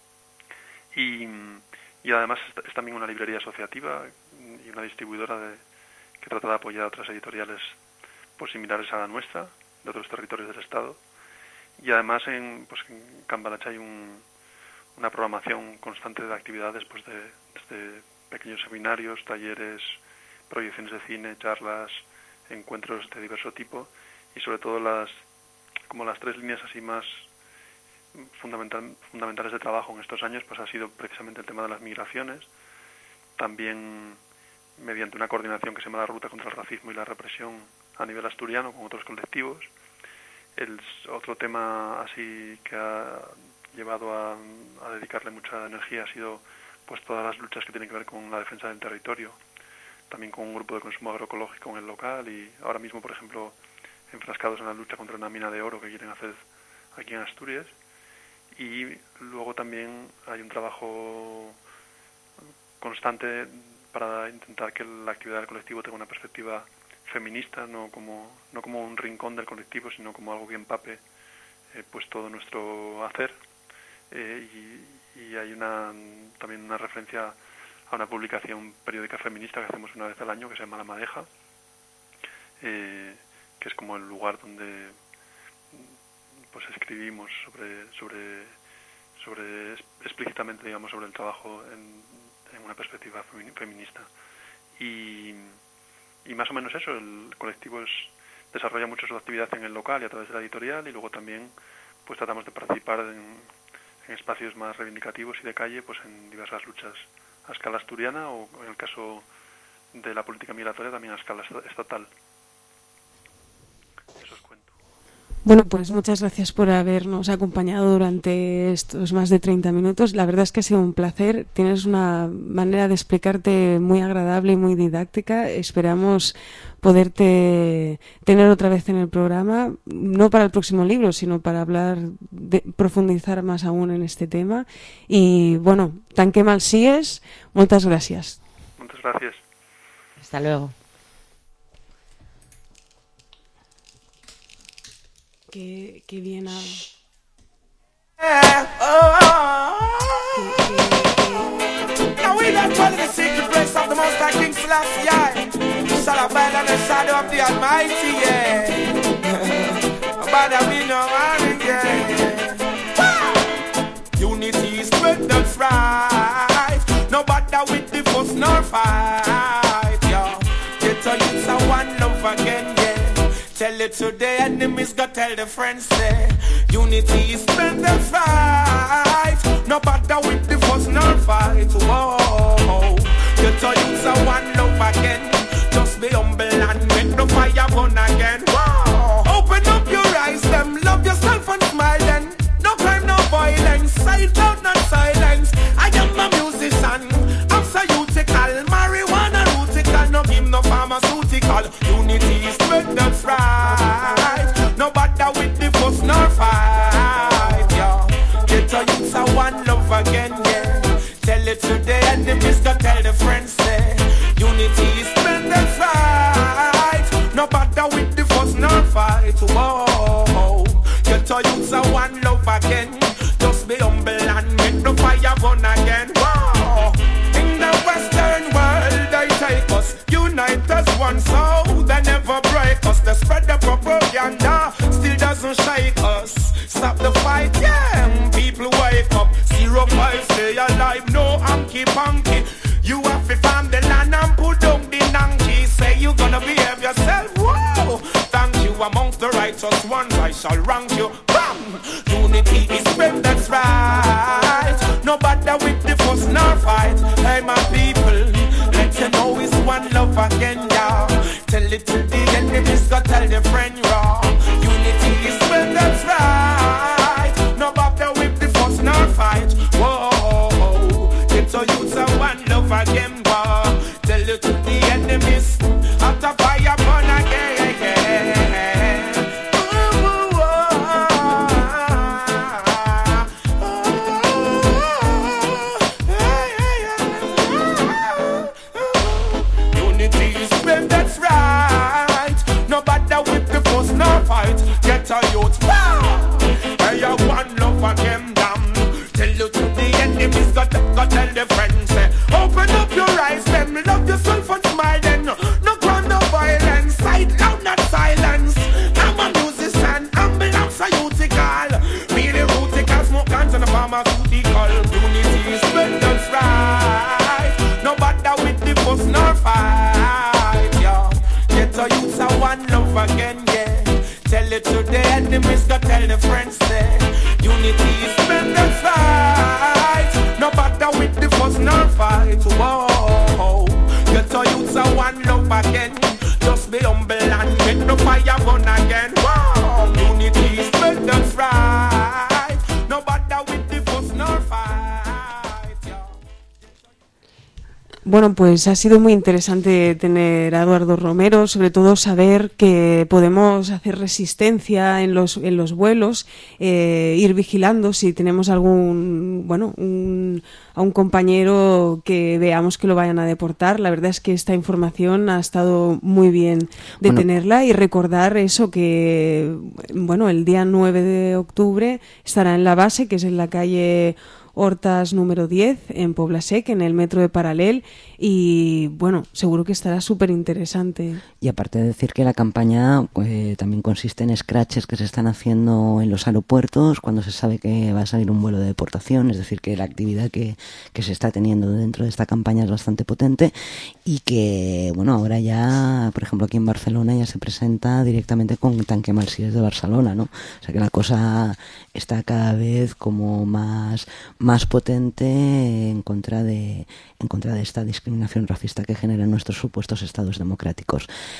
Q: Y, y además es, es también una librería asociativa y una distribuidora de, que trata de apoyar a otras editoriales pues similares a la nuestra, de otros territorios del Estado. Y además en, pues, en Cambalache hay un, una programación constante de actividades, pues de, desde pequeños seminarios, talleres, proyecciones de cine, charlas, encuentros de diverso tipo, y sobre todo las como las tres líneas así más fundamental, fundamentales de trabajo en estos años, pues ha sido precisamente el tema de las migraciones, también mediante una coordinación que se llama la Ruta contra el Racismo y la Represión a nivel asturiano con otros colectivos. El otro tema así que ha llevado a, a dedicarle mucha energía ha sido pues todas las luchas que tienen que ver con la defensa del territorio, también con un grupo de consumo agroecológico en el local, y ahora mismo, por ejemplo, enfrascados en la lucha contra una mina de oro que quieren hacer aquí en Asturias. Y luego también hay un trabajo constante para intentar que la actividad del colectivo tenga una perspectiva feminista, no como no como un rincón del colectivo, sino como algo que empape eh, pues todo nuestro hacer. Eh, y, y hay una también una referencia a una publicación periódica feminista que hacemos una vez al año, que se llama La Madeja, eh, que es como el lugar donde pues escribimos sobre sobre sobre explícitamente, digamos, sobre el trabajo en, en una perspectiva feminista. Y, y más o menos eso, el colectivo es, desarrolla mucho su actividad en el local y a través de la editorial, y luego también pues tratamos de participar en, en espacios más reivindicativos y de calle, pues en diversas luchas a escala asturiana, o en el caso de la política migratoria también a escala estatal. Eso os cuento.
H: Bueno, pues muchas gracias por habernos acompañado durante estos más de treinta minutos. La verdad es que ha sido un placer. Tienes una manera de explicarte muy agradable y muy didáctica. Esperamos poderte tener otra vez en el programa, no para el próximo libro, sino para hablar, de, profundizar más aún en este tema. Y bueno, tan que mal sigues, muchas gracias.
Q: Muchas gracias.
D: Hasta luego.
H: Qué, qué bien habla.
L: Yeah, oh, oh, oh. Now we don't tell the secret place of the Most High King Selassie, yeah. Shall abide on the shadow of the Almighty, yeah. But we know worry, yeah. Unity is strength, that's right. No bother with the fuss nor fight, yeah. Get to use a one love again, yeah. Tell it to the enemies, go tell the friends, say unity is strength, that's right. No bother with the fuss nor fight. Whoa, get to use a one love again. Just be humble and make the fire burn again. Whoa, open up your eyes, them love yourself and smile then. No crime, no violence, side out, not silence. I am a musician, I'm pharmaceutical, marijuana rutical, no give no pharmaceutical. Unity is strength, that's right. No bother with the fuss nor fight, yeah. Get to use a one love again, yeah. Tell it to the enemies, go tell the friends, say unity is strength, that's right. No bother with the fuss nor fight. Whoa, get to use a one love again. Just be humble and make the fire burn again. Whoa, in the Western world they take us, unite as one, so they never break us. They spread the propaganda, still doesn't shake us. Stop the fight, yeah, people wake up. Zero five, stay alive, no hanky panky. You have to farm the land and put down the nanky. Say you gonna behave yourself, whoa. Thank you amongst the righteous ones, I shall rank you. Bam! Unity is strength, that's right. No bother with the fuss nor fight. Hey my people, let you know it's one love again, y'all. Tell it to the enemies, go tell the friend raw. Unity is strength, that's right. No bother with the fuss nor fight. Whoa, get to use a one love again, boy. Tell it to the enemies, after fire burn again. Get a youth, hey, you one love again, damn. Tell you to the enemies, go, go tell the friends, say, open up your eyes, them love yourself and smile, then no crime, no violence, side loud, not silence. I'm a musician, ambulance, a utical, really rutical, smoke guns and a pharmaceutical. Unity is strength, that's right. No bother with the fuss nor fight, yeah. Get a youth, a one love again, yeah. Tell it to the enemies, go tell the friends, say unity is strength, that's right. No bother with the fuss nor fight. Whoa, get to use a one love again. Just be humble and make the fire burn again. Whoa, unity is strength, that's right. No bother with the fuss nor fight.
H: Bueno, pues ha sido muy interesante tener a Eduardo Romero, sobre todo saber que podemos hacer resistencia en los en los vuelos, eh, ir vigilando si tenemos algún, bueno, un, a un compañero que veamos que lo vayan a deportar. La verdad es que esta información ha estado muy bien de bueno. tenerla y recordar eso que, bueno, el día nueve de octubre estará en la base, que es en la calle Hortas número diez en Poblasec, en el metro de Paral·lel, y bueno, seguro que estará súper interesante.
G: Y aparte de decir que la campaña eh, también consiste en scratches que se están haciendo en los aeropuertos cuando se sabe que va a salir un vuelo de deportación, es decir, que la actividad que, que se está teniendo dentro de esta campaña es bastante potente y que, bueno, ahora ya, por ejemplo, aquí en Barcelona ya se presenta directamente con Tanquem el Cies de Barcelona, ¿no? O sea que la cosa está cada vez como más más potente en contra de en contra de esta discriminación racista que generan nuestros supuestos estados democráticos.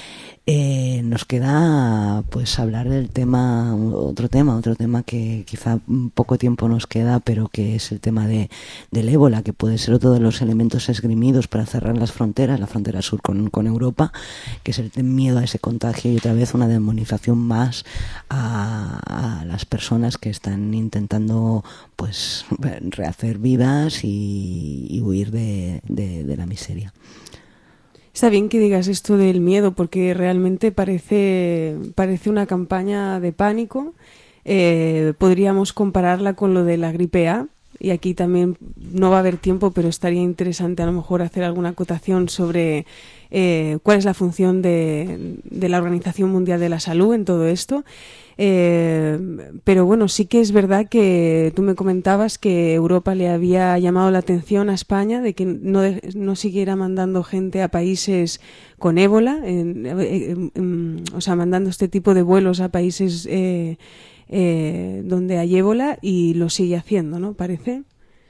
G: Eh, nos queda pues hablar del tema, otro tema, otro tema que quizá poco tiempo nos queda, pero que es el tema de del ébola, que puede ser otro de los elementos esgrimidos para cerrar las fronteras, la frontera sur con, con Europa, que es el miedo a ese contagio y otra vez una demonización más a, a las personas que están intentando pues rehacer vidas y, y huir de, de, de la miseria.
H: Está bien que digas esto del miedo, porque realmente parece, parece una campaña de pánico. Eh, podríamos compararla con lo de la gripe A, y aquí también no va a haber tiempo, pero estaría interesante a lo mejor hacer alguna acotación sobre eh, cuál es la función de, de la Organización Mundial de la Salud en todo esto. Eh, pero bueno, sí que es verdad que tú me comentabas que Europa le había llamado la atención a España de que no, de, no siguiera mandando gente a países con ébola, en, en, en, o sea, mandando este tipo de vuelos a países eh, eh, donde hay ébola, y lo sigue haciendo, ¿no? Parece.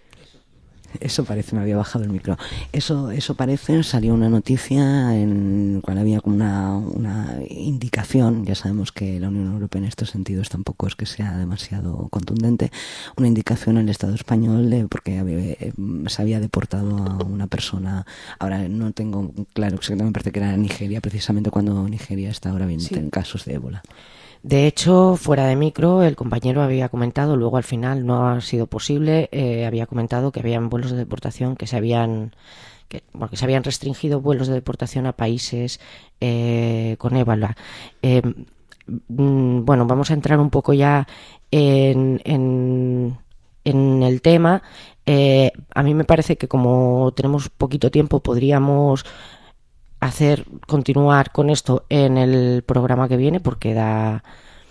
G: Eso parece, me había bajado el micro. Eso eso parece, salió una noticia en cual había como una, una indicación, ya sabemos que la Unión Europea en estos sentidos tampoco es que sea demasiado contundente, una indicación al Estado español de, porque había, eh, se había deportado a una persona, ahora no tengo claro exactamente, me parece que era Nigeria, precisamente cuando Nigeria está ahora bien sí. en casos de ébola.
D: De hecho, fuera de micro, el compañero había comentado, luego al final no ha sido posible, eh, había comentado que habían vuelos de deportación que se habían que, bueno, que se habían restringido vuelos de deportación a países eh, con ébola. Eh, mm, bueno, vamos a entrar un poco ya en, en, en el tema. Eh, a mí me parece que como tenemos poquito tiempo podríamos hacer continuar con esto en el programa que viene, porque da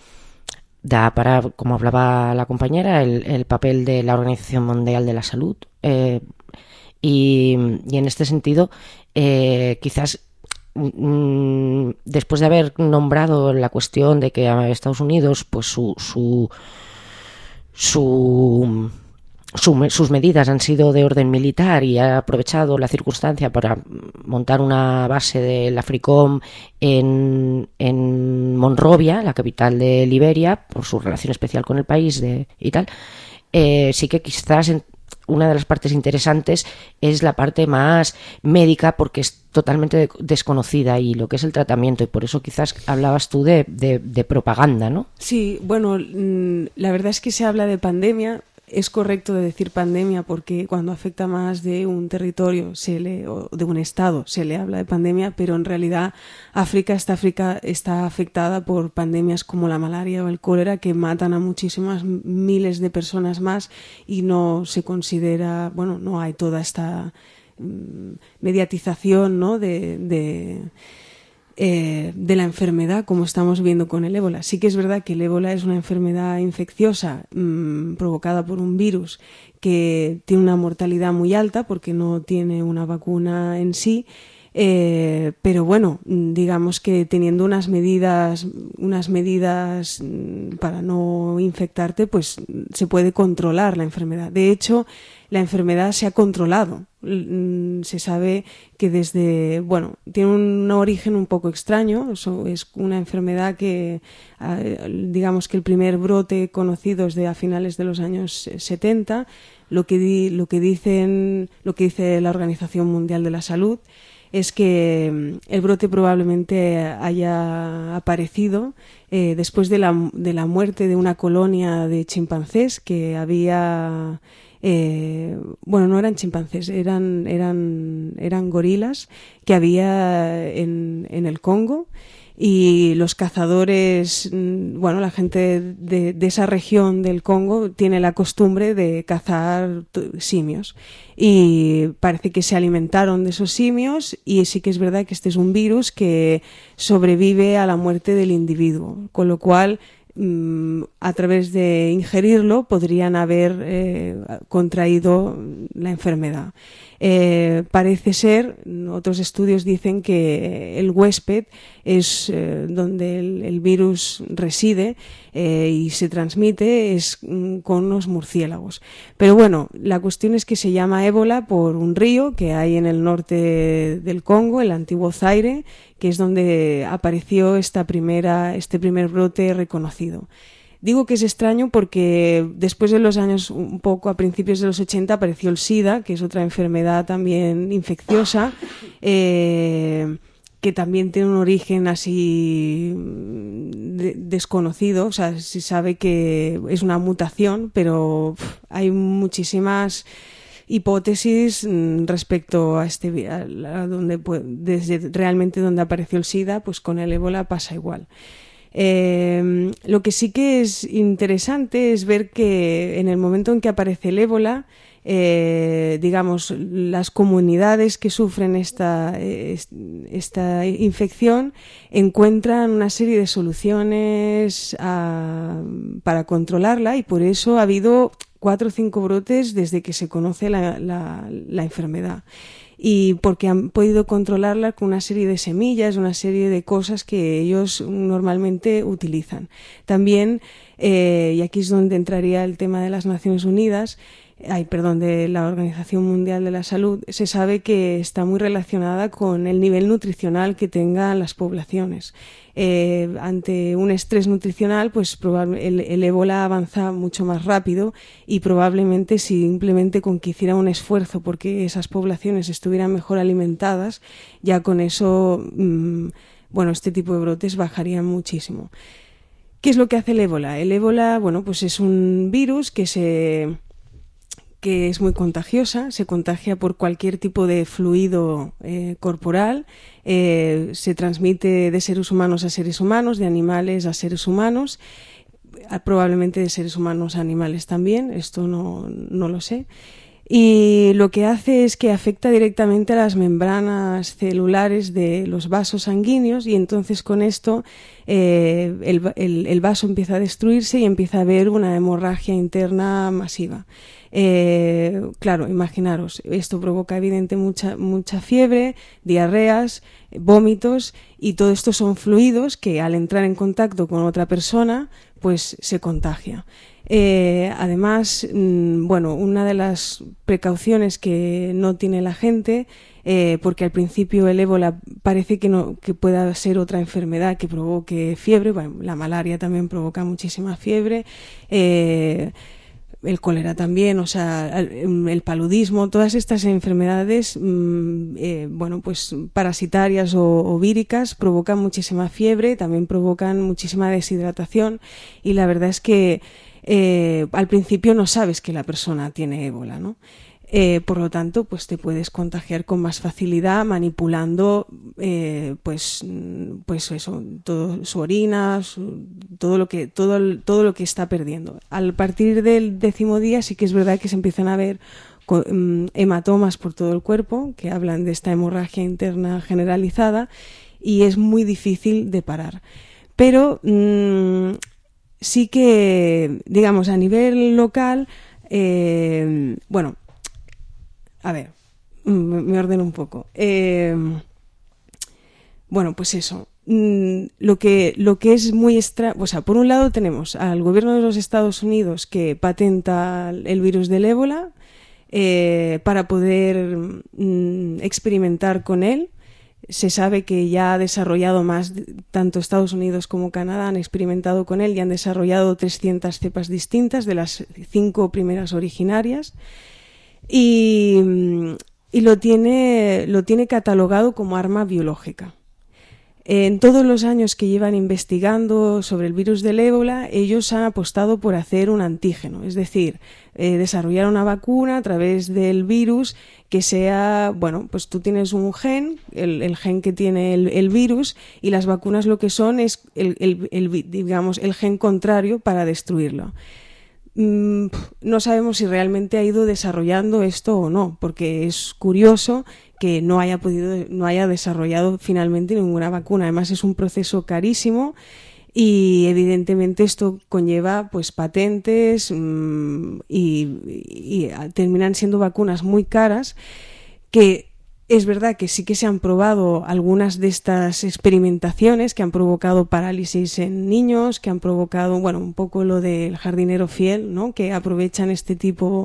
D: da para, como hablaba la compañera, el, el papel de la Organización Mundial de la Salud, eh, y, y en este sentido eh, quizás mm, después de haber nombrado la cuestión de que a Estados Unidos pues su su su Su, sus medidas han sido de orden militar y ha aprovechado la circunstancia para montar una base del AFRICOM en, en Monrovia, la capital de Liberia, por su relación especial con el país de, y tal. Eh, sí que quizás en, una de las partes interesantes es la parte más médica, porque es totalmente de, desconocida, y lo que es el tratamiento, y por eso quizás hablabas tú de, de, de propaganda, ¿no?
H: Sí, bueno, la verdad es que se habla de pandemia. Es correcto de decir pandemia porque cuando afecta más de un territorio se le, o de un estado se le habla de pandemia, pero en realidad África está, África está afectada por pandemias como la malaria o el cólera, que matan a muchísimas miles de personas más, y no se considera, bueno, no hay toda esta um, mediatización, ¿no? de, de Eh, de la enfermedad, como estamos viendo con el ébola. Sí que es verdad que el ébola es una enfermedad infecciosa mmm, provocada por un virus que tiene una mortalidad muy alta porque no tiene una vacuna en sí, eh, pero bueno, digamos que teniendo unas medidas unas medidas para no infectarte, pues se puede controlar la enfermedad. De hecho, la enfermedad se ha controlado. Se sabe que desde, bueno, tiene un origen un poco extraño. Eso es una enfermedad que, digamos que el primer brote conocido es de a finales de los años setenta. Lo que, di, lo que dicen, lo que dice la Organización Mundial de la Salud es que el brote probablemente haya aparecido eh, después de la, de la muerte de una colonia de chimpancés que había... Eh, bueno, no eran chimpancés, eran, eran, eran gorilas que había en, en el Congo, y los cazadores, bueno, la gente de, de esa región del Congo tiene la costumbre de cazar simios, y parece que se alimentaron de esos simios, y sí que es verdad que este es un virus que sobrevive a la muerte del individuo, con lo cual a través de ingerirlo podrían haber eh, contraído la enfermedad. Eh, parece ser, otros estudios dicen que el huésped es eh, donde el, el virus reside eh, y se transmite, es mm, con los murciélagos. Pero bueno, la cuestión es que se llama ébola por un río que hay en el norte del Congo, el antiguo Zaire, que es donde apareció esta primera, este primer brote reconocido. Digo que es extraño porque después de los años, un poco a principios de los ochenta, apareció el SIDA, que es otra enfermedad también infecciosa, eh, que también tiene un origen así de, desconocido. O sea, se sabe que es una mutación, pero pff, hay muchísimas hipótesis respecto a este a, a donde desde realmente donde apareció el SIDA, pues con el ébola pasa igual. Eh, lo que sí que es interesante es ver que en el momento en que aparece el ébola, eh, digamos, las comunidades que sufren esta, esta infección encuentran una serie de soluciones a, para controlarla, y por eso ha habido cuatro o cinco brotes desde que se conoce la, la, la enfermedad. Y porque han podido controlarla con una serie de semillas, una serie de cosas que ellos normalmente utilizan. También, eh, y aquí es donde entraría el tema de las Naciones Unidas, ay, perdón, de la Organización Mundial de la Salud, se sabe que está muy relacionada con el nivel nutricional que tengan las poblaciones. Eh, ante un estrés nutricional, pues probable, el, el ébola avanza mucho más rápido, y probablemente simplemente con que hiciera un esfuerzo porque esas poblaciones estuvieran mejor alimentadas, ya con eso, mmm, bueno, este tipo de brotes bajarían muchísimo. ¿Qué es lo que hace el ébola? El ébola, bueno, pues es un virus que se... que es muy contagiosa, se contagia por cualquier tipo de fluido eh, corporal, eh, se transmite de seres humanos a seres humanos, de animales a seres humanos, probablemente de seres humanos a animales también, esto no, no lo sé. Y lo que hace es que afecta directamente a las membranas celulares de los vasos sanguíneos, y entonces con esto eh, el, el, el vaso empieza a destruirse y empieza a haber una hemorragia interna masiva. Eh, claro, imaginaros, esto provoca evidente mucha, mucha fiebre, diarreas, vómitos, y todo esto son fluidos que al entrar en contacto con otra persona pues se contagia. Eh, además, mmm, bueno, una de las precauciones que no tiene la gente, eh, porque al principio el ébola parece que no, que pueda ser otra enfermedad que provoque fiebre, bueno, la malaria también provoca muchísima fiebre, eh, el cólera también, o sea, el, el paludismo, todas estas enfermedades, mmm, eh, bueno, pues parasitarias o, o víricas provocan muchísima fiebre, también provocan muchísima deshidratación, y la verdad es que eh, al principio no sabes que la persona tiene ébola, ¿no? Eh, por lo tanto, pues te puedes contagiar con más facilidad manipulando, eh, pues, pues eso, todo, su orina, su, todo lo que, todo, todo lo que está perdiendo. Al partir del décimo día sí que es verdad que se empiezan a ver um, hematomas por todo el cuerpo que hablan de esta hemorragia interna generalizada, y es muy difícil de parar. Pero um, sí que, digamos, a nivel local, eh, bueno. A ver, me ordeno un poco. Eh, bueno, pues eso. Lo que, lo que es muy extra... O sea, por un lado tenemos al gobierno de los Estados Unidos que patenta el virus del ébola eh, para poder mm, experimentar con él. Se sabe que ya ha desarrollado más, tanto Estados Unidos como Canadá han experimentado con él y han desarrollado trescientas cepas distintas de las cinco primeras originarias. Y, y lo tiene, lo tiene catalogado como arma biológica. En todos los años que llevan investigando sobre el virus del ébola, ellos han apostado por hacer un antígeno, es decir, eh, desarrollar una vacuna a través del virus que sea, bueno, pues tú tienes un gen, el, el gen que tiene el, el virus, y las vacunas lo que son es el, el, el, digamos, el gen contrario para destruirlo. No sabemos si realmente ha ido desarrollando esto o no, porque es curioso que no haya podido, no haya desarrollado finalmente ninguna vacuna. Además es un proceso carísimo y evidentemente esto conlleva pues patentes mmm, y, y terminan siendo vacunas muy caras que es verdad que sí que se han probado algunas de estas experimentaciones que han provocado parálisis en niños, que han provocado, bueno, un poco lo del jardinero fiel, ¿no? Que aprovechan este tipo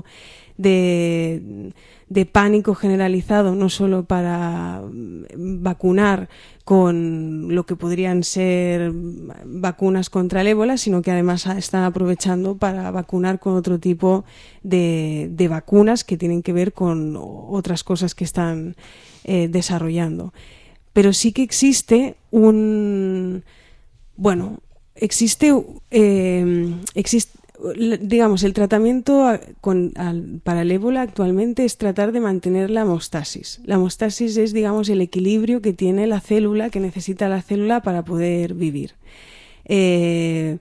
H: de, de pánico generalizado, no solo para vacunar con lo que podrían ser vacunas contra el ébola, sino que además están aprovechando para vacunar con otro tipo de, de vacunas que tienen que ver con otras cosas que están eh, desarrollando. Pero sí que existe un... Bueno, existe... Eh, existe digamos, el tratamiento con, al, para el ébola actualmente es tratar de mantener la hemostasis. La hemostasis es, digamos, el equilibrio que tiene la célula, que necesita la célula para poder vivir. Eh,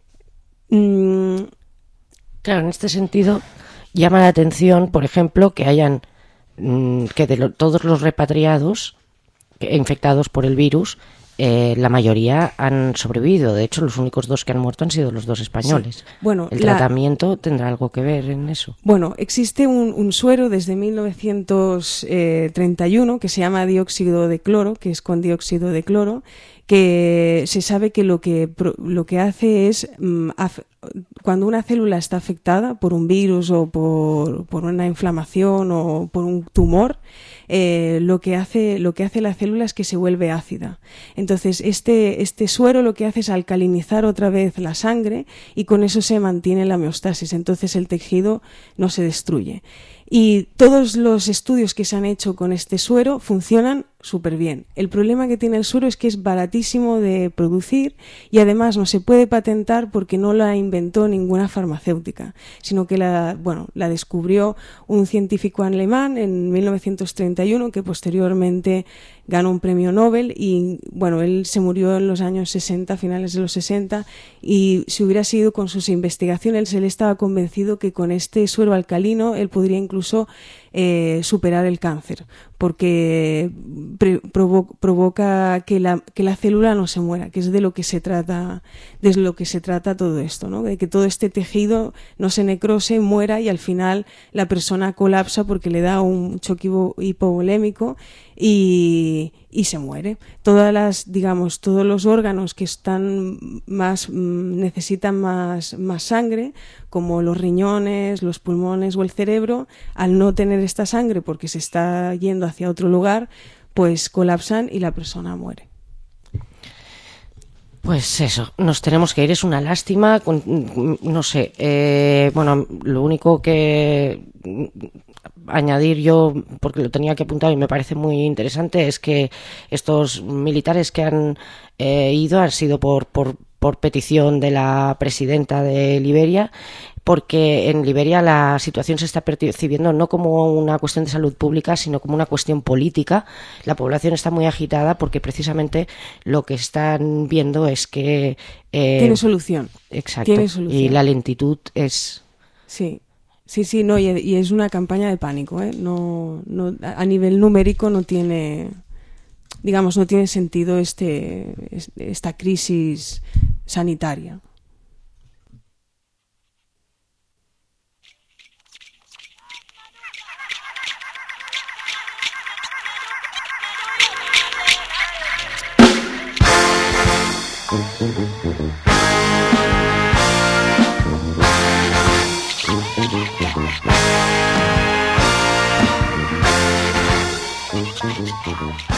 D: mm, claro, en este sentido llama la atención, por ejemplo, que hayan mm, que de lo, todos los repatriados que, infectados por el virus, Eh, la mayoría han sobrevivido. De hecho, los únicos dos que han muerto han sido los dos españoles.
H: Sí. Bueno,
D: ¿El
H: la...
D: tratamiento tendrá algo que ver en eso?
H: Bueno, existe un, un suero desde mil novecientos treinta y uno que se llama dióxido de cloro, que es con dióxido de cloro, que se sabe que lo que, lo que hace es, mm, af, cuando una célula está afectada por un virus o por, por una inflamación o por un tumor, eh, lo que hace, lo que hace la célula es que se vuelve ácida. Entonces, este, este suero lo que hace es alcalinizar otra vez la sangre y con eso se mantiene la homeostasis. Entonces, el tejido no se destruye. Y todos los estudios que se han hecho con este suero funcionan súper bien. El problema que tiene el suero es que es baratísimo de producir y además no se puede patentar porque no la inventó ninguna farmacéutica, sino que la, bueno, la descubrió un científico alemán en mil novecientos treinta y uno que posteriormente ganó un premio Nobel y bueno, él se murió en los años sesenta, finales de los sesenta, y si hubiera sido con sus investigaciones, él estaba convencido que con este suero alcalino él podría incluso eh, superar el cáncer, porque provo provoca que la, que la célula no se muera, que es de lo que se trata, de lo que se trata todo esto, ¿no? De que todo este tejido no se necrose, muera y al final la persona colapsa porque le da un choque hipovolémico y, y se muere. Todas las, digamos, todos los órganos que están más, necesitan más, más sangre, como los riñones, los pulmones o el cerebro, al no tener esta sangre porque se está yendo hacia otro lugar, pues colapsan y la persona muere.
D: Pues eso, nos tenemos que ir, es una lástima, con, no sé, eh, bueno, lo único que añadir yo, porque lo tenía que apuntar y me parece muy interesante, es que estos militares que han eh, ido han sido por, por, por petición de la presidenta de Liberia, porque en Liberia la situación se está percibiendo no como una cuestión de salud pública, sino como una cuestión política. La población está muy agitada porque precisamente lo que están viendo es que... Eh,
H: Tiene solución.
D: Exacto.
H: Tiene solución.
D: Y la lentitud es...
H: Sí. Sí, sí, no, y, y es una campaña de pánico, ¿eh? No, no, a nivel numérico no tiene, digamos, no tiene sentido este, esta crisis sanitaria.
L: Thank you.